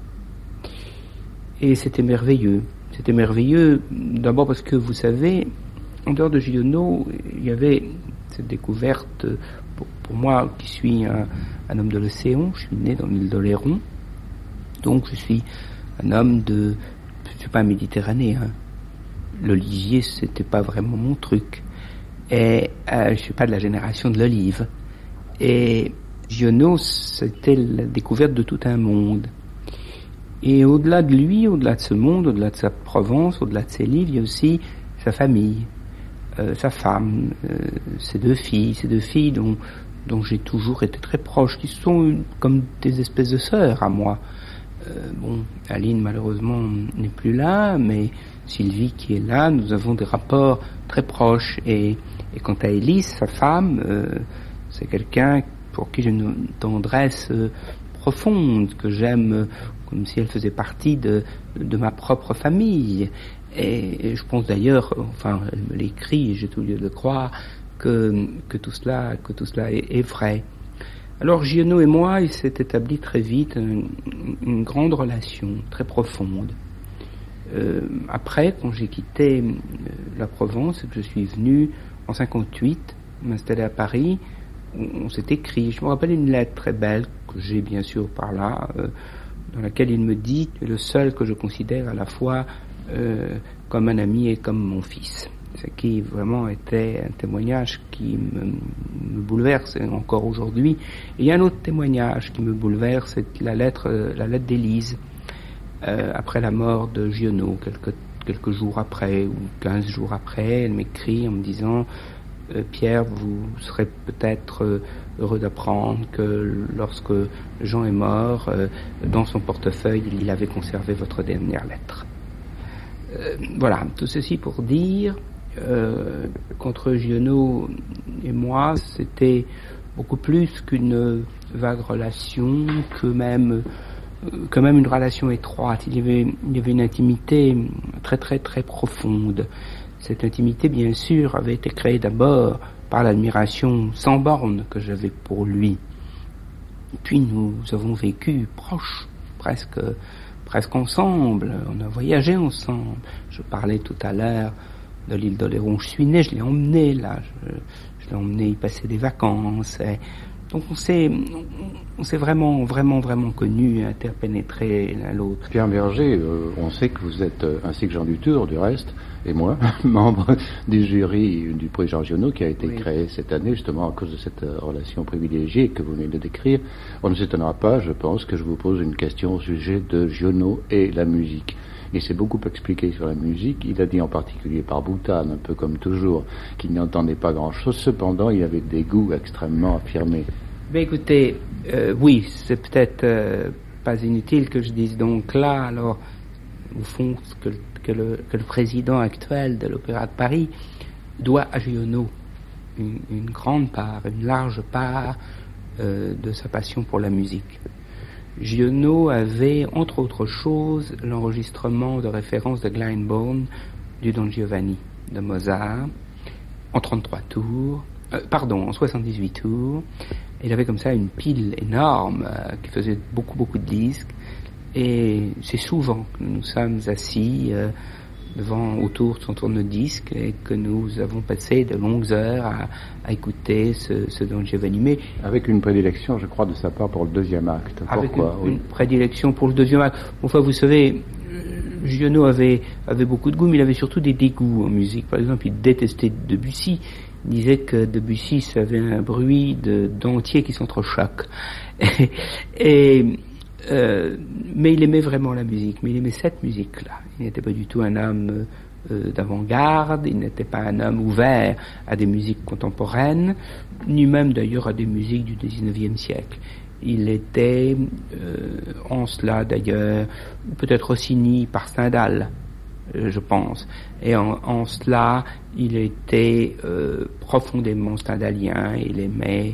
Et c'était merveilleux. C'était merveilleux, d'abord parce que, vous savez, en dehors de Giono, il y avait cette découverte, pour, pour moi, qui suis un, un homme de l'océan, je suis né dans l'île d'Oléron, donc je suis un homme de... Je suis pas un méditerranéen. L'olivier, c'était pas vraiment mon truc. Et euh, je suis pas de la génération de l'olive. Et Giono, c'était la découverte de tout un monde. Et au-delà de lui, au-delà de ce monde, au-delà de sa Provence, au-delà de ses livres, il y a aussi sa famille, euh, sa femme, euh, ses deux filles, ses deux filles dont, dont j'ai toujours été très proche, qui sont comme des espèces de sœurs à moi. Euh, bon, Aline malheureusement n'est plus là, mais Sylvie qui est là, nous avons des rapports très proches. Et, et quant à Élise, sa femme, euh, c'est quelqu'un pour qui j'ai une tendresse euh, profonde, que j'aime euh, comme si elle faisait partie de, de ma propre famille. Et, et je pense d'ailleurs, enfin, elle me l'écrit, et j'ai tout lieu de croire, que, que tout cela, que tout cela est, est vrai. Alors Giono et moi, il s'est établi très vite une, une grande relation, très profonde. Euh, après, quand j'ai quitté euh, la Provence, que je suis venu en cinquante-huit m'installer à Paris, on, on s'est écrit. Je me rappelle une lettre très belle que j'ai bien sûr par là, euh, dans laquelle il me dit « Tu es le seul que je considère à la fois euh, comme un ami et comme mon fils ». Ce qui vraiment était un témoignage qui me, me bouleverse encore aujourd'hui. Et il y a un autre témoignage qui me bouleverse, c'est la lettre, la lettre d'Élise, euh, après la mort de Giono, quelques, quelques jours après, ou quinze jours après, elle m'écrit en me disant euh, « Pierre, vous serez peut-être euh, heureux d'apprendre que lorsque Jean est mort, euh, dans son portefeuille, il avait conservé votre dernière lettre. Euh, » Voilà, tout ceci pour dire... Euh, qu'entre Giono et moi, c'était beaucoup plus qu'une vague relation, que même, euh, que même une relation étroite. Il y avait, il y avait une intimité très très très profonde. Cette intimité, bien sûr, avait été créée d'abord par l'admiration sans borne que j'avais pour lui. Puis nous avons vécu proches, presque, presque ensemble. On a voyagé ensemble. Je parlais tout à l'heure de l'île d'Oléron. Je suis né, je l'ai emmené là, je, je l'ai emmené y passer des vacances. Et Donc on s'est, on s'est vraiment, vraiment, vraiment connus, interpénétrés l'un l'autre. Pierre Berger, euh, on sait que vous êtes, euh, ainsi que Jean Dutour du reste, et moi, membre du jury du prix Georges Giono qui a été oui. créé cette année justement à cause de cette euh, relation privilégiée que vous venez de décrire. On ne s'étonnera pas, je pense, que je vous pose une question au sujet de Giono et la musique. Il s'est beaucoup expliqué sur la musique. Il a dit en particulier par boutade, un peu comme toujours, qu'il n'entendait pas grand-chose. Cependant, il avait des goûts extrêmement affirmés. Ben écoutez, euh, oui, c'est peut-être euh, pas inutile que je dise donc là, alors, au fond, que, que, le, que le président actuel de l'Opéra de Paris doit à Giono une, une grande part, une large part euh, de sa passion pour la musique. Giono avait, entre autres choses, l'enregistrement de référence de Glyndebourne du Don Giovanni de Mozart en trente-trois tours, euh, pardon, en soixante-dix-huit tours. Il avait comme ça une pile énorme euh, qui faisait beaucoup, beaucoup de disques. Et c'est souvent que nous nous sommes assis euh, devant, autour de son tourne-disque et que nous avons passé de longues heures à, à écouter ce, ce Don Giovanni. Mais avec une prédilection, je crois, de sa part pour le deuxième acte. Avec Pourquoi une, oui. une prédilection pour le deuxième acte. Enfin, vous savez, Giono avait, avait beaucoup de goût, mais il avait surtout des dégoûts en musique. Par exemple, il détestait Debussy. Il disait que Debussy, ça avait un bruit de dentiers qui s'entrechoquent. Et... et Euh, mais il aimait vraiment la musique, mais il aimait cette musique-là. Il n'était pas du tout un homme euh, d'avant-garde, il n'était pas un homme ouvert à des musiques contemporaines, ni même d'ailleurs à des musiques du dix-neuvième siècle. Il était, euh, en cela d'ailleurs, peut-être Rossini par Stendhal, euh, je pense, et en, en cela, il était euh, profondément stendhalien, il aimait...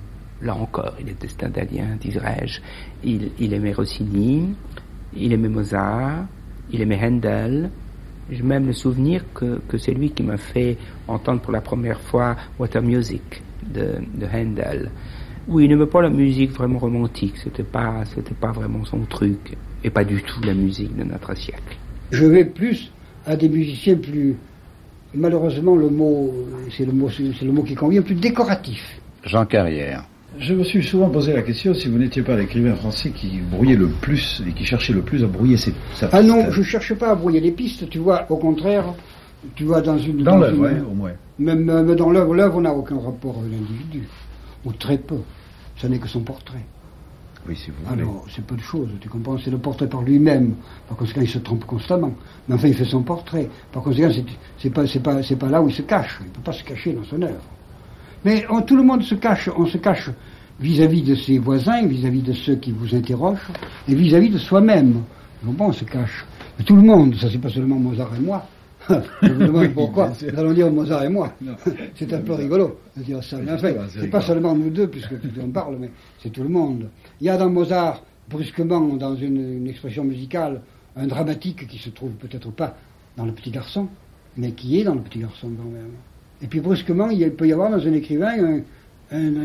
Là encore, il était stendhalien, dirais-je. Il, il aimait Rossini, il aimait Mozart, il aimait Handel. J'ai même le souvenir que, que c'est lui qui m'a fait entendre pour la première fois Water Music de, de Handel. Oui, il n'aimait pas la musique vraiment romantique, c'était pas, c'était pas vraiment son truc, et pas du tout la musique de notre siècle. Je vais plus à des musiciens plus, malheureusement le mot, c'est le mot, c'est le mot qui convient, plus décoratif. Jean Carrière. Je me suis souvent posé la question si vous n'étiez pas l'écrivain français qui brouillait le plus et qui cherchait le plus à brouiller ses, sa piste. Ah non, je cherche pas à brouiller les pistes, tu vois, au contraire, tu vois, dans une... Dans, dans l'œuvre, une, ouais, au moins. Même, même dans l'œuvre, l'œuvre n'a aucun rapport avec l'individu, ou très peu, ce n'est que son portrait. Oui, si vous voulez. Alors, c'est peu de choses, tu comprends, c'est le portrait par lui-même, par conséquent, il se trompe constamment, mais enfin, il fait son portrait, par conséquent, c'est, c'est, pas, c'est, pas, c'est pas là où il se cache, il ne peut pas se cacher dans son œuvre. Mais on, tout le monde se cache, on se cache vis-à-vis de ses voisins, vis-à-vis de ceux qui vous interrogent, et vis-à-vis de soi-même. Bon, on se cache. Mais tout le monde, ça c'est pas seulement Mozart et moi. Je me demande oui, pourquoi. Nous allons dire Mozart et moi. C'est un peu rigolo de dire ça. Mais enfin, c'est, c'est pas seulement nous deux, puisque tu en parles, mais c'est tout le monde. Il y a dans Mozart, brusquement, dans une, une expression musicale, un dramatique qui se trouve peut-être pas dans Le Petit Garçon, mais qui est dans Le Petit Garçon quand même. Et puis brusquement, il peut y avoir dans un écrivain un, un,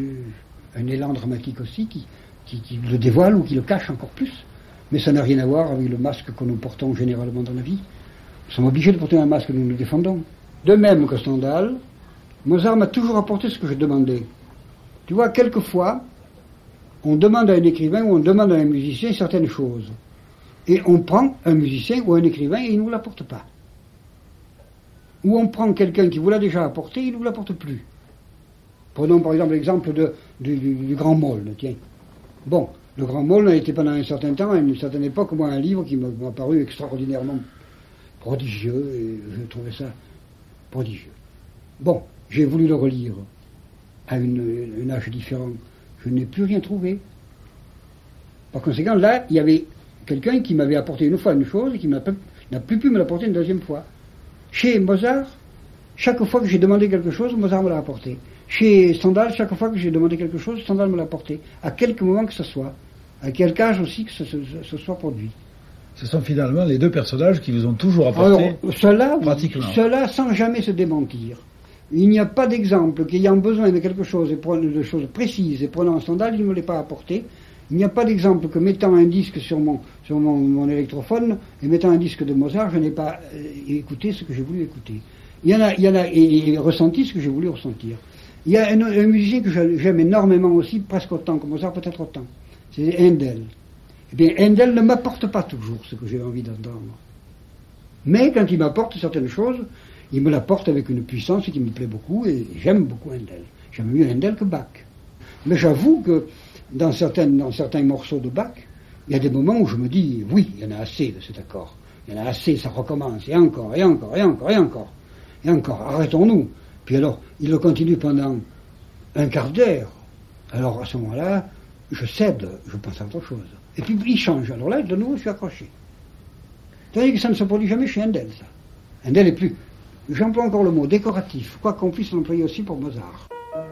un, un élan dramatique aussi qui, qui, qui le dévoile ou qui le cache encore plus. Mais ça n'a rien à voir avec le masque que nous portons généralement dans la vie. Nous sommes obligés de porter un masque, nous nous défendons. De même que Stendhal, Mozart m'a toujours apporté ce que je demandais. Tu vois, quelquefois, on demande à un écrivain ou on demande à un musicien certaines choses. Et on prend un musicien ou un écrivain et il ne nous l'apporte pas. Ou on prend quelqu'un qui vous l'a déjà apporté, il ne vous l'apporte plus. Prenons par exemple l'exemple de, du, du, du Grand Molne, tiens. Bon, le Grand Molne a été pendant un certain temps, à une certaine époque, moi, un livre qui m'a, m'a paru extraordinairement prodigieux, et je trouvais ça prodigieux. Bon, j'ai voulu le relire à une, un âge différent. Je n'ai plus rien trouvé. Par conséquent, là, il y avait quelqu'un qui m'avait apporté une fois une chose et qui n'a, n'a plus pu me l'apporter une deuxième fois. Chez Mozart, chaque fois que j'ai demandé quelque chose, Mozart me l'a apporté. Chez Stendhal, chaque fois que j'ai demandé quelque chose, Stendhal me l'a apporté. À quelque moment que ce soit. À quel âge aussi que ce, ce, ce soit produit. Ce sont finalement les deux personnages qui vous ont toujours apporté. Alors, cela, pratiquement. Cela sans jamais se démentir. Il n'y a pas d'exemple qu'ayant besoin de quelque chose, et de choses précises, et prenant Stendhal, il ne me l'ait pas apporté. Il n'y a pas d'exemple que mettant un disque sur mon, sur mon, mon électrophone et mettant un disque de Mozart, je n'ai pas euh, écouté ce que j'ai voulu écouter. Il y en a, il y en a et, et ressenti ce que j'ai voulu ressentir. Il y a un, un musicien que j'aime énormément aussi, presque autant que Mozart, peut-être autant. C'est Handel. Eh bien, Handel ne m'apporte pas toujours ce que j'ai envie d'entendre. Mais quand il m'apporte certaines choses, il me l'apporte avec une puissance qui me plaît beaucoup, et j'aime beaucoup Handel. J'aime mieux Handel que Bach. Mais j'avoue que dans certains, dans certains morceaux de Bach, il y a des moments où je me dis, oui, il y en a assez de cet accord. Il y en a assez, ça recommence, et encore, et encore, et encore, et encore. Et encore, arrêtons-nous. Puis alors, il le continue pendant un quart d'heure. Alors à ce moment-là, je cède, je pense à autre chose. Et puis il change. Alors là, de nouveau, je suis accroché. C'est-à-dire que ça ne se produit jamais chez Handel, ça. Handel est plus, j'emploie encore le mot, décoratif, quoi qu'on puisse l'employer aussi pour Mozart.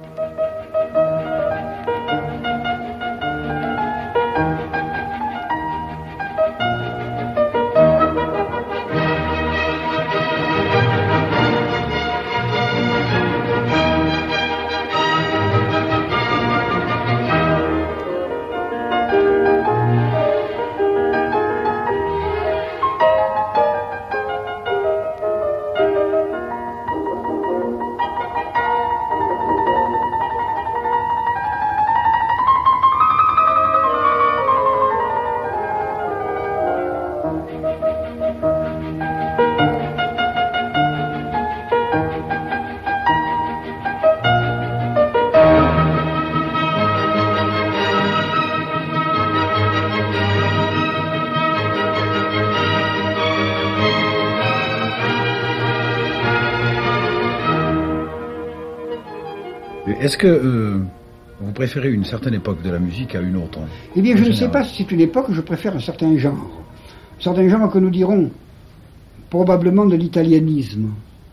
Est-ce que euh, vous préférez une certaine époque de la musique à une autre? Eh bien, je ne sais pas si c'est une époque, je préfère un certain genre. Un certain genre que nous dirons probablement de l'italianisme.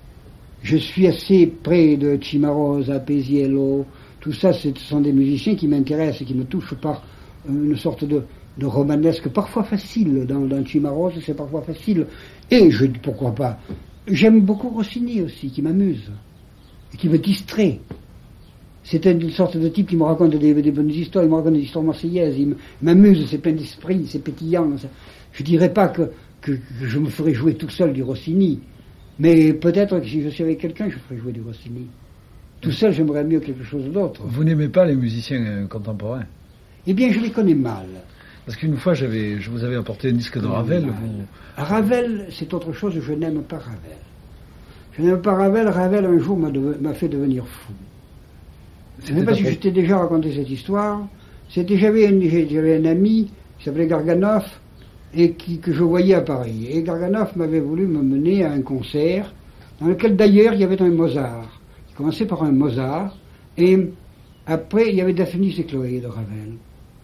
Je suis assez près de Cimarosa, Peziello, tout ça, ce sont des musiciens qui m'intéressent et qui me touchent par une sorte de, de romanesque, parfois facile. Dans, dans Cimarosa, c'est parfois facile. Et, je, pourquoi pas, j'aime beaucoup Rossini aussi, qui m'amuse, et qui me distrait. C'est une sorte de type qui me raconte des, des bonnes histoires, il me raconte des histoires marseillaises, il m'amuse, c'est plein d'esprit, c'est pétillant. Ça. Je dirais pas que, que, que je me ferais jouer tout seul du Rossini, mais peut-être que si je suis avec quelqu'un, je ferais jouer du Rossini. Tout seul, j'aimerais mieux quelque chose d'autre. Vous n'aimez pas les musiciens euh, contemporains? Eh bien, je les connais mal. Parce qu'une fois, j'avais, je vous avais apporté un disque de Ravel. Vous... Ravel, c'est autre chose, je n'aime pas Ravel. Je n'aime pas Ravel, Ravel un jour m'a, de, m'a fait devenir fou. Je ne sais pas si je t'ai déjà raconté cette histoire. C'était, j'avais, un, j'avais un ami qui s'appelait Garganov et qui, que je voyais à Paris. Et Garganov m'avait voulu me mener à un concert dans lequel d'ailleurs il y avait un Mozart. Il commençait par un Mozart et après il y avait Daphnis et Chloé de Ravel.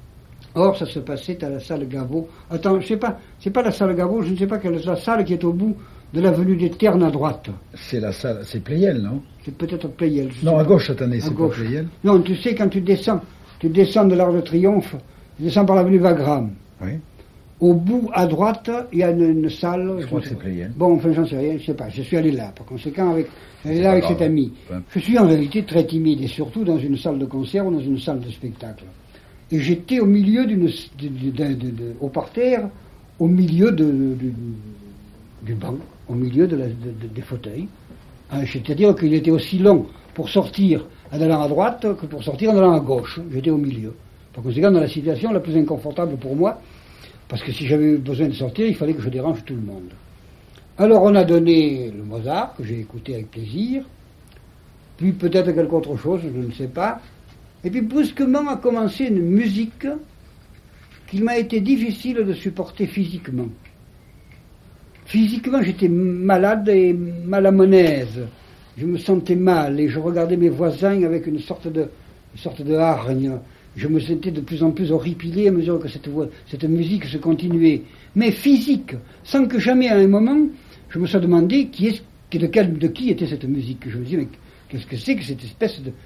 Or ça se passait à la salle Gaveau. Attends, je sais pas, c'est pas la salle Gaveau, je ne sais pas quelle est la salle qui est au bout de l'avenue des Ternes à droite. C'est la salle, c'est Pleyel, non? C'est peut-être Pleyel. Non, à gauche, attendez, c'est pas Pleyel. Non, tu sais, quand tu descends, tu descends de l'Arc de Triomphe, tu descends par l'avenue Wagram. Oui. Au bout, à droite, il y a une, une salle. Je, je crois que c'est Pleyel. Bon, enfin, j'en sais rien, je sais pas. Je suis allé là, par conséquent, avec, allé là avec cet ami. Ouais. Je suis en réalité très timide, et surtout dans une salle de concert ou dans une salle de spectacle. Et j'étais au milieu d'une, de, de, de, de, de, au parterre, au milieu de, de, du banc, au milieu de la, de, de, des fauteuils. Hein, c'est-à-dire qu'il était aussi long pour sortir en allant à droite que pour sortir en allant à gauche. J'étais au milieu. Par conséquent, dans la situation la plus inconfortable pour moi, parce que si j'avais eu besoin de sortir, il fallait que je dérange tout le monde. Alors on a donné le Mozart, que j'ai écouté avec plaisir, puis peut-être quelque autre chose, je ne sais pas. Et puis brusquement a commencé une musique qu'il m'a été difficile de supporter physiquement. Physiquement, j'étais malade et mal à mon aise. Je me sentais mal et je regardais mes voisins avec une sorte de, une sorte de hargne. Je me sentais de plus en plus horripilé à mesure que cette, voix, cette musique se continuait. Mais physique, sans que jamais à un moment, je me sois demandé qui est, de, quel, de qui était cette musique. Je me disais, mais qu'est-ce que c'est que cette espèce de,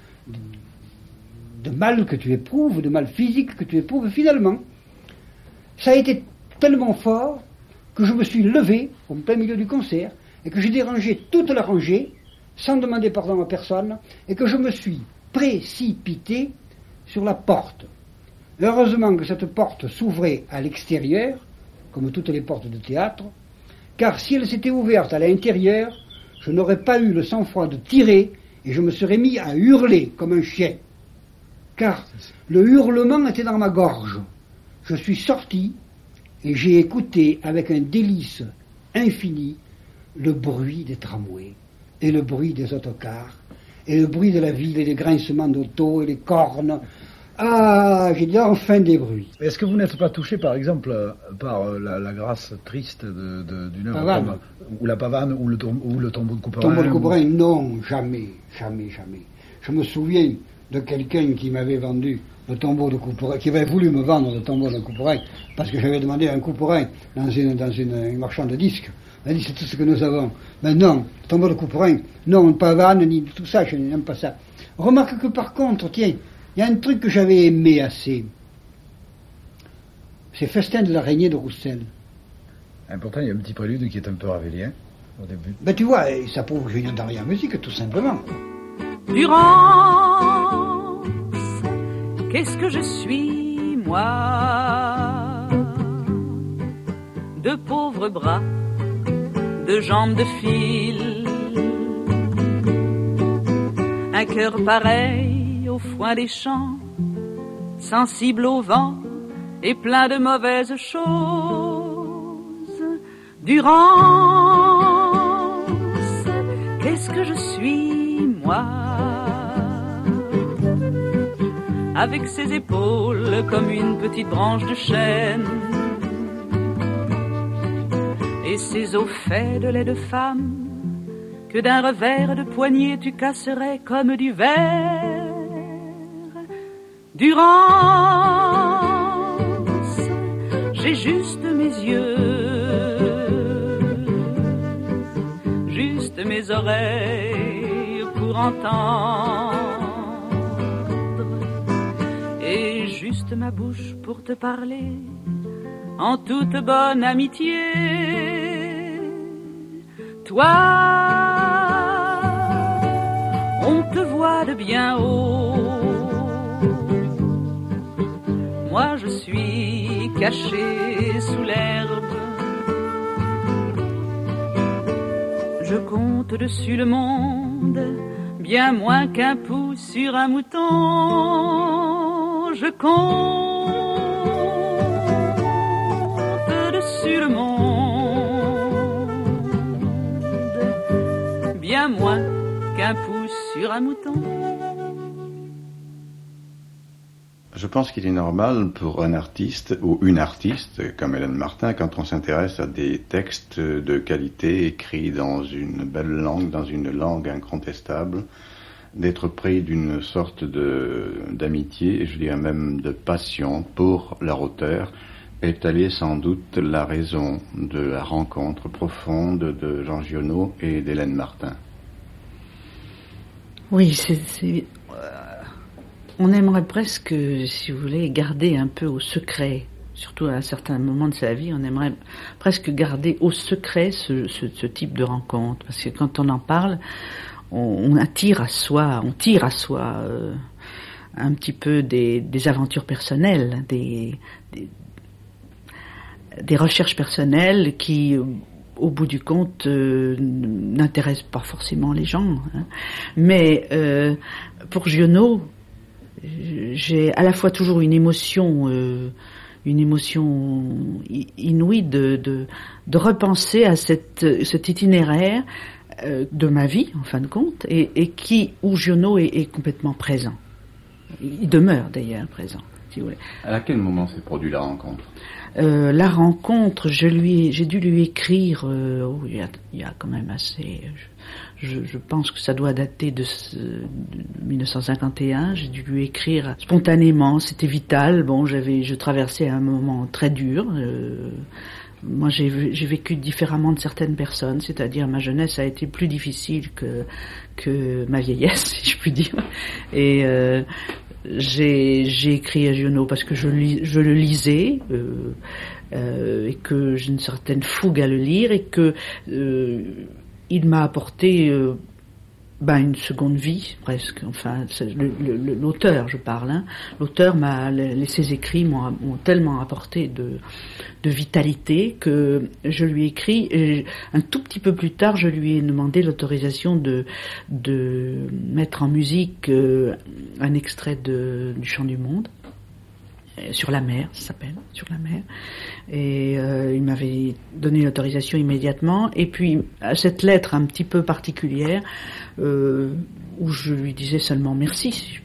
de, de mal que tu éprouves, de mal physique que tu éprouves? Finalement, ça a été tellement fort que je me suis levé au plein milieu du concert et que j'ai dérangé toute la rangée sans demander pardon à personne et que je me suis précipité sur la porte. Heureusement que cette porte s'ouvrait à l'extérieur, comme toutes les portes de théâtre, car si elle s'était ouverte à l'intérieur, je n'aurais pas eu le sang-froid de tirer et je me serais mis à hurler comme un chien, car le hurlement était dans ma gorge. Je suis sorti et j'ai écouté avec un délice infini le bruit des tramways et le bruit des autocars et le bruit de la ville et les grincements d'auto et les cornes. Ah, j'ai dit enfin des bruits. Est-ce que vous n'êtes pas touché, par exemple, par la, la grâce triste de, de, d'une œuvre Pavane. comme ou la Pavane ou le, tom, ou le tombeau de Couperin? Tombeau de Couperin, ou... non, jamais, jamais, jamais. Je me souviens de quelqu'un qui m'avait vendu le tombeau de Couperin, qui avait voulu me vendre le tombeau de Couperin, parce que j'avais demandé un Couperin dans une, dans une, une marchande de disques. Il m'a dit, c'est tout ce que nous avons. Mais non, le tombeau de Couperin, non, Pavane, ni tout ça, je n'aime pas ça. Remarque que par contre, tiens, il y a un truc que j'avais aimé assez. C'est Festin de l'araignée de Roussel. Et pourtant, il y a un petit prélude qui est un peu ravélien, au début. Ben tu vois, ça prouve que je viens d'arrière musique, tout simplement. Durance, qu'est-ce que je suis, moi? De pauvres bras, de jambes de fil, un cœur pareil au foin des champs, sensible au vent et plein de mauvaises choses. Durance, qu'est-ce que je suis, moi? Avec ses épaules comme une petite branche de chêne et ses os faits de lait de femme que d'un revers de poignet tu casserais comme du verre. Durance, j'ai juste mes yeux, juste mes oreilles pour entendre, et juste ma bouche pour te parler en toute bonne amitié. Toi, on te voit de bien haut, moi je suis caché sous l'herbe. Je compte dessus le monde, bien moins qu'un pouce sur un mouton. Je compte dessus le monde, bien moins qu'un pouce sur un mouton. Je pense qu'il est normal pour un artiste ou une artiste comme Hélène Martin, quand on s'intéresse à des textes de qualité écrits dans une belle langue, dans une langue incontestable, d'être pris d'une sorte de, d'amitié, et je dirais même de passion pour leur auteur, est allée sans doute la raison de la rencontre profonde de Jean Giono et d'Hélène Martin. Oui, c'est... c'est... On aimerait presque, si vous voulez, garder un peu au secret, surtout à un certain moment de sa vie, on aimerait presque garder au secret ce, ce, ce type de rencontre, parce que quand on en parle, on, on attire à soi, on tire à soi euh, un petit peu des, des aventures personnelles, des, des, des recherches personnelles qui, au bout du compte, euh, n'intéressent pas forcément les gens. Hein. Mais euh, pour Giono, j'ai à la fois toujours une émotion, euh, une émotion inouïe de, de, de repenser à cette, cet itinéraire euh, de ma vie, en fin de compte, et, et qui, où Giono est, est complètement présent. Il demeure d'ailleurs présent, si vous voulez. À quel moment s'est produite la rencontre? Euh, la rencontre, je lui, j'ai dû lui écrire, euh, oh, il y a, il y a quand même assez, je, je, je pense que ça doit dater de, de dix-neuf cent cinquante et un, j'ai dû lui écrire spontanément, c'était vital, bon, j'avais, je traversais un moment très dur, euh, moi j'ai, j'ai vécu différemment de certaines personnes, c'est-à-dire ma jeunesse a été plus difficile que, que ma vieillesse, si je puis dire, et euh, J'ai, j'ai écrit à Giono parce que je, lis, je le lisais euh, euh, et que j'ai une certaine fougue à le lire et que euh, il m'a apporté euh, ben une seconde vie presque. Enfin, c'est le, le, l'auteur, je parle. Hein. L'auteur m'a, les, ses écrits m'ont, m'ont tellement apporté de, de vitalité que je lui ai écrit. Et un tout petit peu plus tard, je lui ai demandé l'autorisation de de mettre en musique euh, un extrait de, du Chant du Monde. Sur la mer, ça s'appelle, sur la mer. Et euh, il m'avait donné l'autorisation immédiatement. Et puis, à cette lettre un petit peu particulière, euh, où je lui disais seulement merci,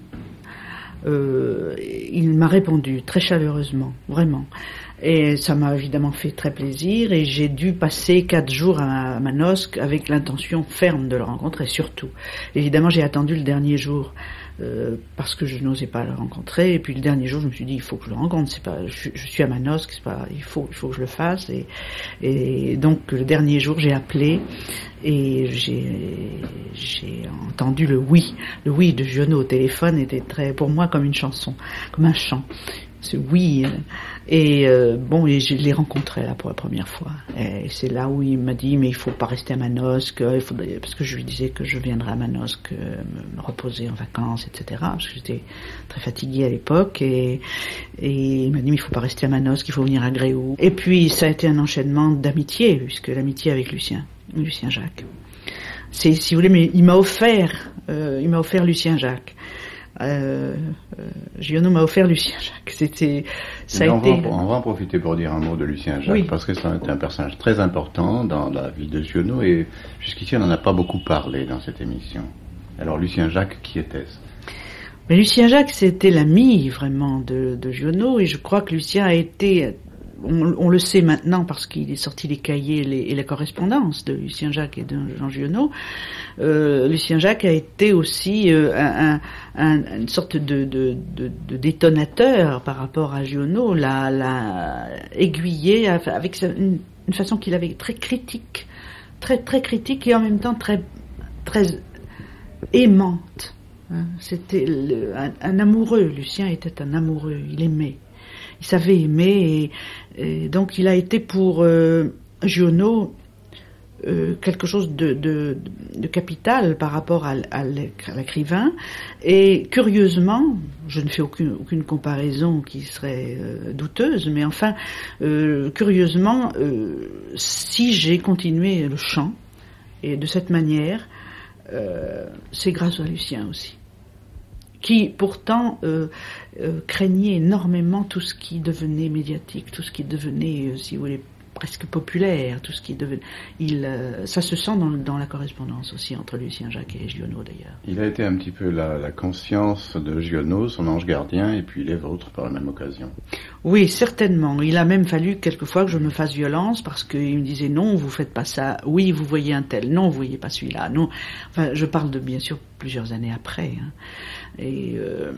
euh, il m'a répondu très chaleureusement, vraiment. Et ça m'a évidemment fait très plaisir. Et j'ai dû passer quatre jours à Manosque avec l'intention ferme de le rencontrer, surtout. Évidemment, j'ai attendu le dernier jour. Euh, parce que je n'osais pas le rencontrer, et puis le dernier jour je me suis dit il faut que je le rencontre, c'est pas, je, je suis à Manosque, c'est pas, il faut, il faut que je le fasse, et, et donc le dernier jour j'ai appelé et j'ai, j'ai entendu le oui, le oui de Giono au téléphone était très, pour moi comme une chanson, comme un chant. Ce oui, et euh, bon, et je l'ai rencontré là pour la première fois. Et c'est là où il m'a dit mais il faut pas rester à Manosque, il faudrait, parce que je lui disais que je viendrais à Manosque me reposer en vacances, et cetera. Parce que j'étais très fatiguée à l'époque, et, et il m'a dit mais il faut pas rester à Manosque, il faut venir à Gréoux. Et puis ça a été un enchaînement d'amitié, puisque l'amitié avec Lucien, Lucien Jacques. C'est, si vous voulez, mais il m'a offert, euh, il m'a offert Lucien Jacques. Euh, euh, Giono m'a offert Lucien Jacques. C'était, ça a on, été. va, on va en profiter pour dire un mot de Lucien Jacques, oui. Parce que c'est un, un personnage très important dans la vie de Giono, et jusqu'ici on n'en a pas beaucoup parlé dans cette émission. Alors Lucien Jacques, qui était-ce? Mais Lucien Jacques, c'était l'ami vraiment de, de Giono, et je crois que Lucien a été. On, on le sait maintenant parce qu'il est sorti les cahiers les, et la correspondance de Lucien Jacques et de Jean Giono. Euh, Lucien Jacques a été aussi euh, un, un, une sorte de, de, de, de détonateur par rapport à Giono, l'a, l'a aiguillé avec une, une façon qu'il avait très critique, très très critique et en même temps très très aimante. C'était le, un, un amoureux. Lucien était un amoureux. Il aimait. Il savait aimer, et, et donc il a été pour euh, Giono euh, quelque chose de, de, de capital par rapport à, à l'écrivain. Et curieusement, je ne fais aucune, aucune comparaison qui serait euh, douteuse, mais enfin, euh, curieusement, euh, si j'ai continué le chant, et de cette manière, euh, c'est grâce à Lucien aussi, qui pourtant euh, euh, craignait énormément tout ce qui devenait médiatique, tout ce qui devenait, euh, si vous voulez, presque populaire, tout ce qui devenait. Il, euh, ça se sent dans, dans la correspondance aussi entre Lucien Jacques et Giono d'ailleurs. Il a été un petit peu la, la conscience de Giono, son ange gardien, et puis les vôtres par la même occasion. Oui, certainement. Il a même fallu quelquefois que je me fasse violence parce qu'il me disait non, vous faites pas ça. Oui, vous voyez un tel. Non, vous voyez pas celui-là. Non. Enfin, je parle de bien sûr plusieurs années après. Hein. Et, euh,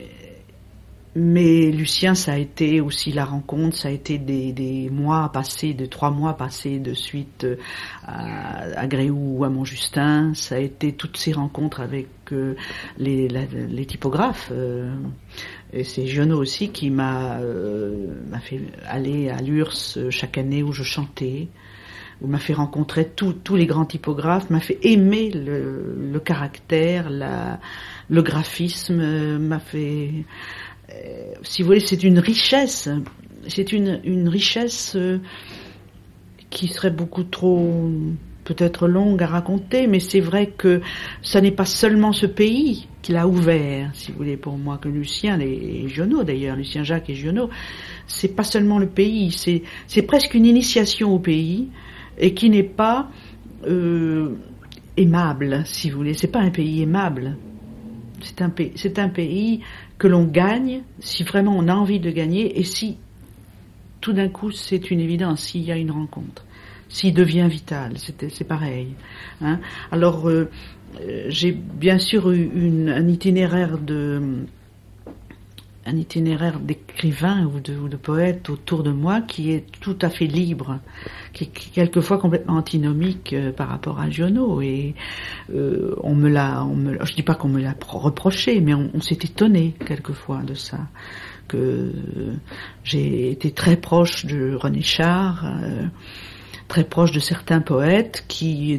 mais Lucien, ça a été aussi la rencontre, ça a été des, des mois passés, de trois mois passés de suite à, à Gréoux ou à Montjustin. Ça a été toutes ces rencontres avec euh, les, la, les typographes. Euh, et c'est Giono aussi qui m'a, euh, m'a fait aller à l'U R S S chaque année où je chantais, où m'a fait rencontrer tous tous les grands typographes, m'a fait aimer le, le caractère, la, le graphisme, euh, m'a fait, euh, si vous voulez, c'est une richesse, c'est une, une richesse euh, qui serait beaucoup trop, peut-être longue à raconter, mais c'est vrai que ça n'est pas seulement ce pays qui l'a ouvert, si vous voulez, pour moi, que Lucien et Giono d'ailleurs, Lucien Jacques et Giono, c'est pas seulement le pays, c'est, c'est presque une initiation au pays, et qui n'est pas euh, aimable, si vous voulez. C'est pas un pays aimable. C'est un pays, c'est un pays que l'on gagne si vraiment on a envie de gagner et si tout d'un coup c'est une évidence, s'il y a une rencontre, s'il devient vital, c'est, c'est pareil. Hein. Alors euh, j'ai bien sûr eu une, un itinéraire de un itinéraire d'écrivains ou de, ou de poètes autour de moi qui est tout à fait libre, qui est quelquefois complètement antinomique euh, par rapport à Giono, et euh, on me l'a, on me, je dis pas qu'on me l'a reproché, mais on, on s'est étonné quelquefois de ça, que euh, j'ai été très proche de René Char, euh, très proche de certains poètes qui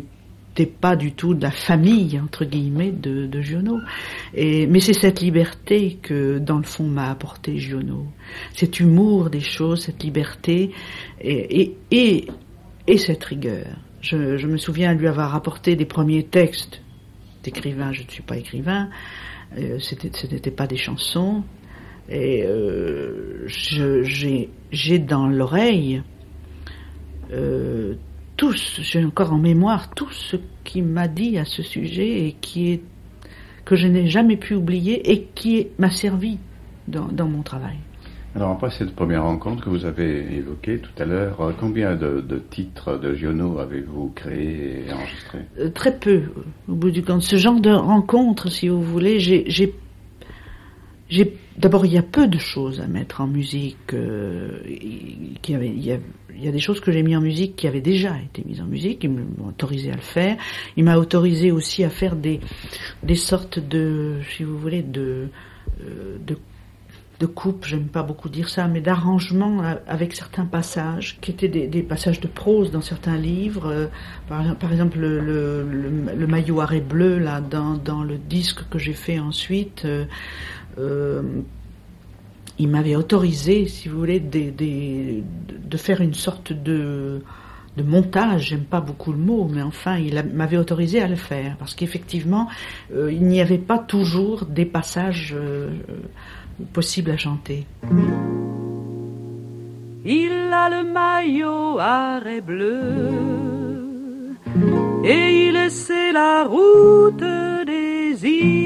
n'étais pas du tout de la famille, entre guillemets, de, de Giono. Et, mais c'est cette liberté que, dans le fond, m'a apporté Giono. Cet humour des choses, cette liberté et, et, et, et cette rigueur. Je, je me souviens lui avoir apporté des premiers textes d'écrivain. Je ne suis pas écrivain. Euh, c'était, ce n'était pas des chansons. Et euh, je, j'ai, j'ai dans l'oreille euh, tout, j'ai encore en mémoire tout ce qu'il m'a dit à ce sujet et qui est que je n'ai jamais pu oublier et qui m'a servi dans, dans mon travail. Alors après cette première rencontre que vous avez évoquée tout à l'heure, combien de, de titres de Giono avez-vous créés et enregistrés ? euh, Très peu, au bout du compte. Ce genre de rencontre, si vous voulez, j'ai, j'ai, j'ai d'abord il y a peu de choses à mettre en musique. Euh, qui avait, il y a, il y a des choses que j'ai mis en musique qui avaient déjà été mises en musique. Il m'a autorisé à le faire. Il m'a autorisé aussi à faire des des sortes de, si vous voulez, de euh, de de coupe, j'aime pas beaucoup dire ça, mais d'arrangement avec certains passages, qui étaient des, des passages de prose dans certains livres. Euh, par, par exemple, le, le, le, le maillot arrêt bleu, là, dans, dans le disque que j'ai fait ensuite, euh, euh, il m'avait autorisé, si vous voulez, des, des, de faire une sorte de, de montage, j'aime pas beaucoup le mot, mais enfin, il a, m'avait autorisé à le faire, parce qu'effectivement, euh, il n'y avait pas toujours des passages euh, possible à chanter. Il a le maillot arrêt bleu et il sait la route des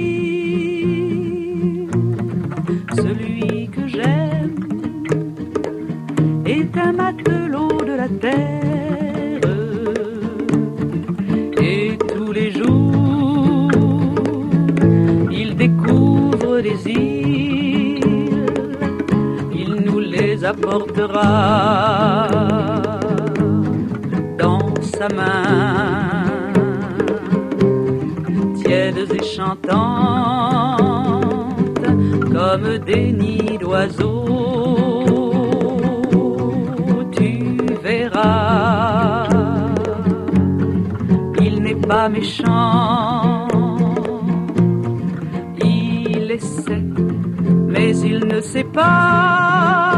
îles. Celui que j'aime est un matelot de la terre et tous les jours il découvre des îles. Apportera dans sa main, tièdes et chantantes comme des nids d'oiseaux. Tu verras, il n'est pas méchant, il essaie, mais il ne sait pas.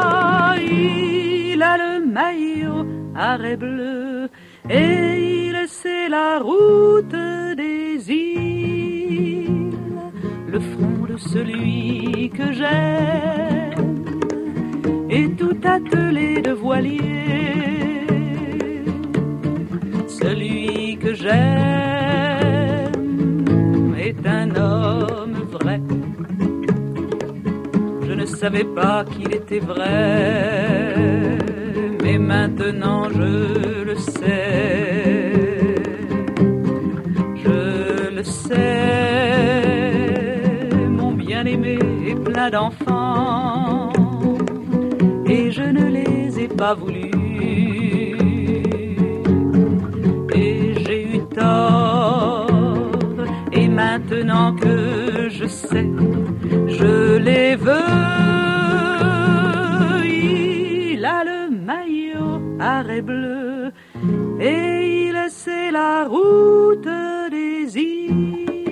Il a le maillot arrêt bleu et il sait la route des îles. Le front de celui que j'aime est tout attelé de voiliers. Celui que j'aime est un homme vrai. Je ne savais pas qu'il était vrai, mais maintenant je le sais. Je le sais, mon bien-aimé est plein d'enfants, et je ne les ai pas voulus. Et j'ai eu tort, et maintenant que je sais, je les veux. Il a le maillot arrêt bleu et il sait la route des îles.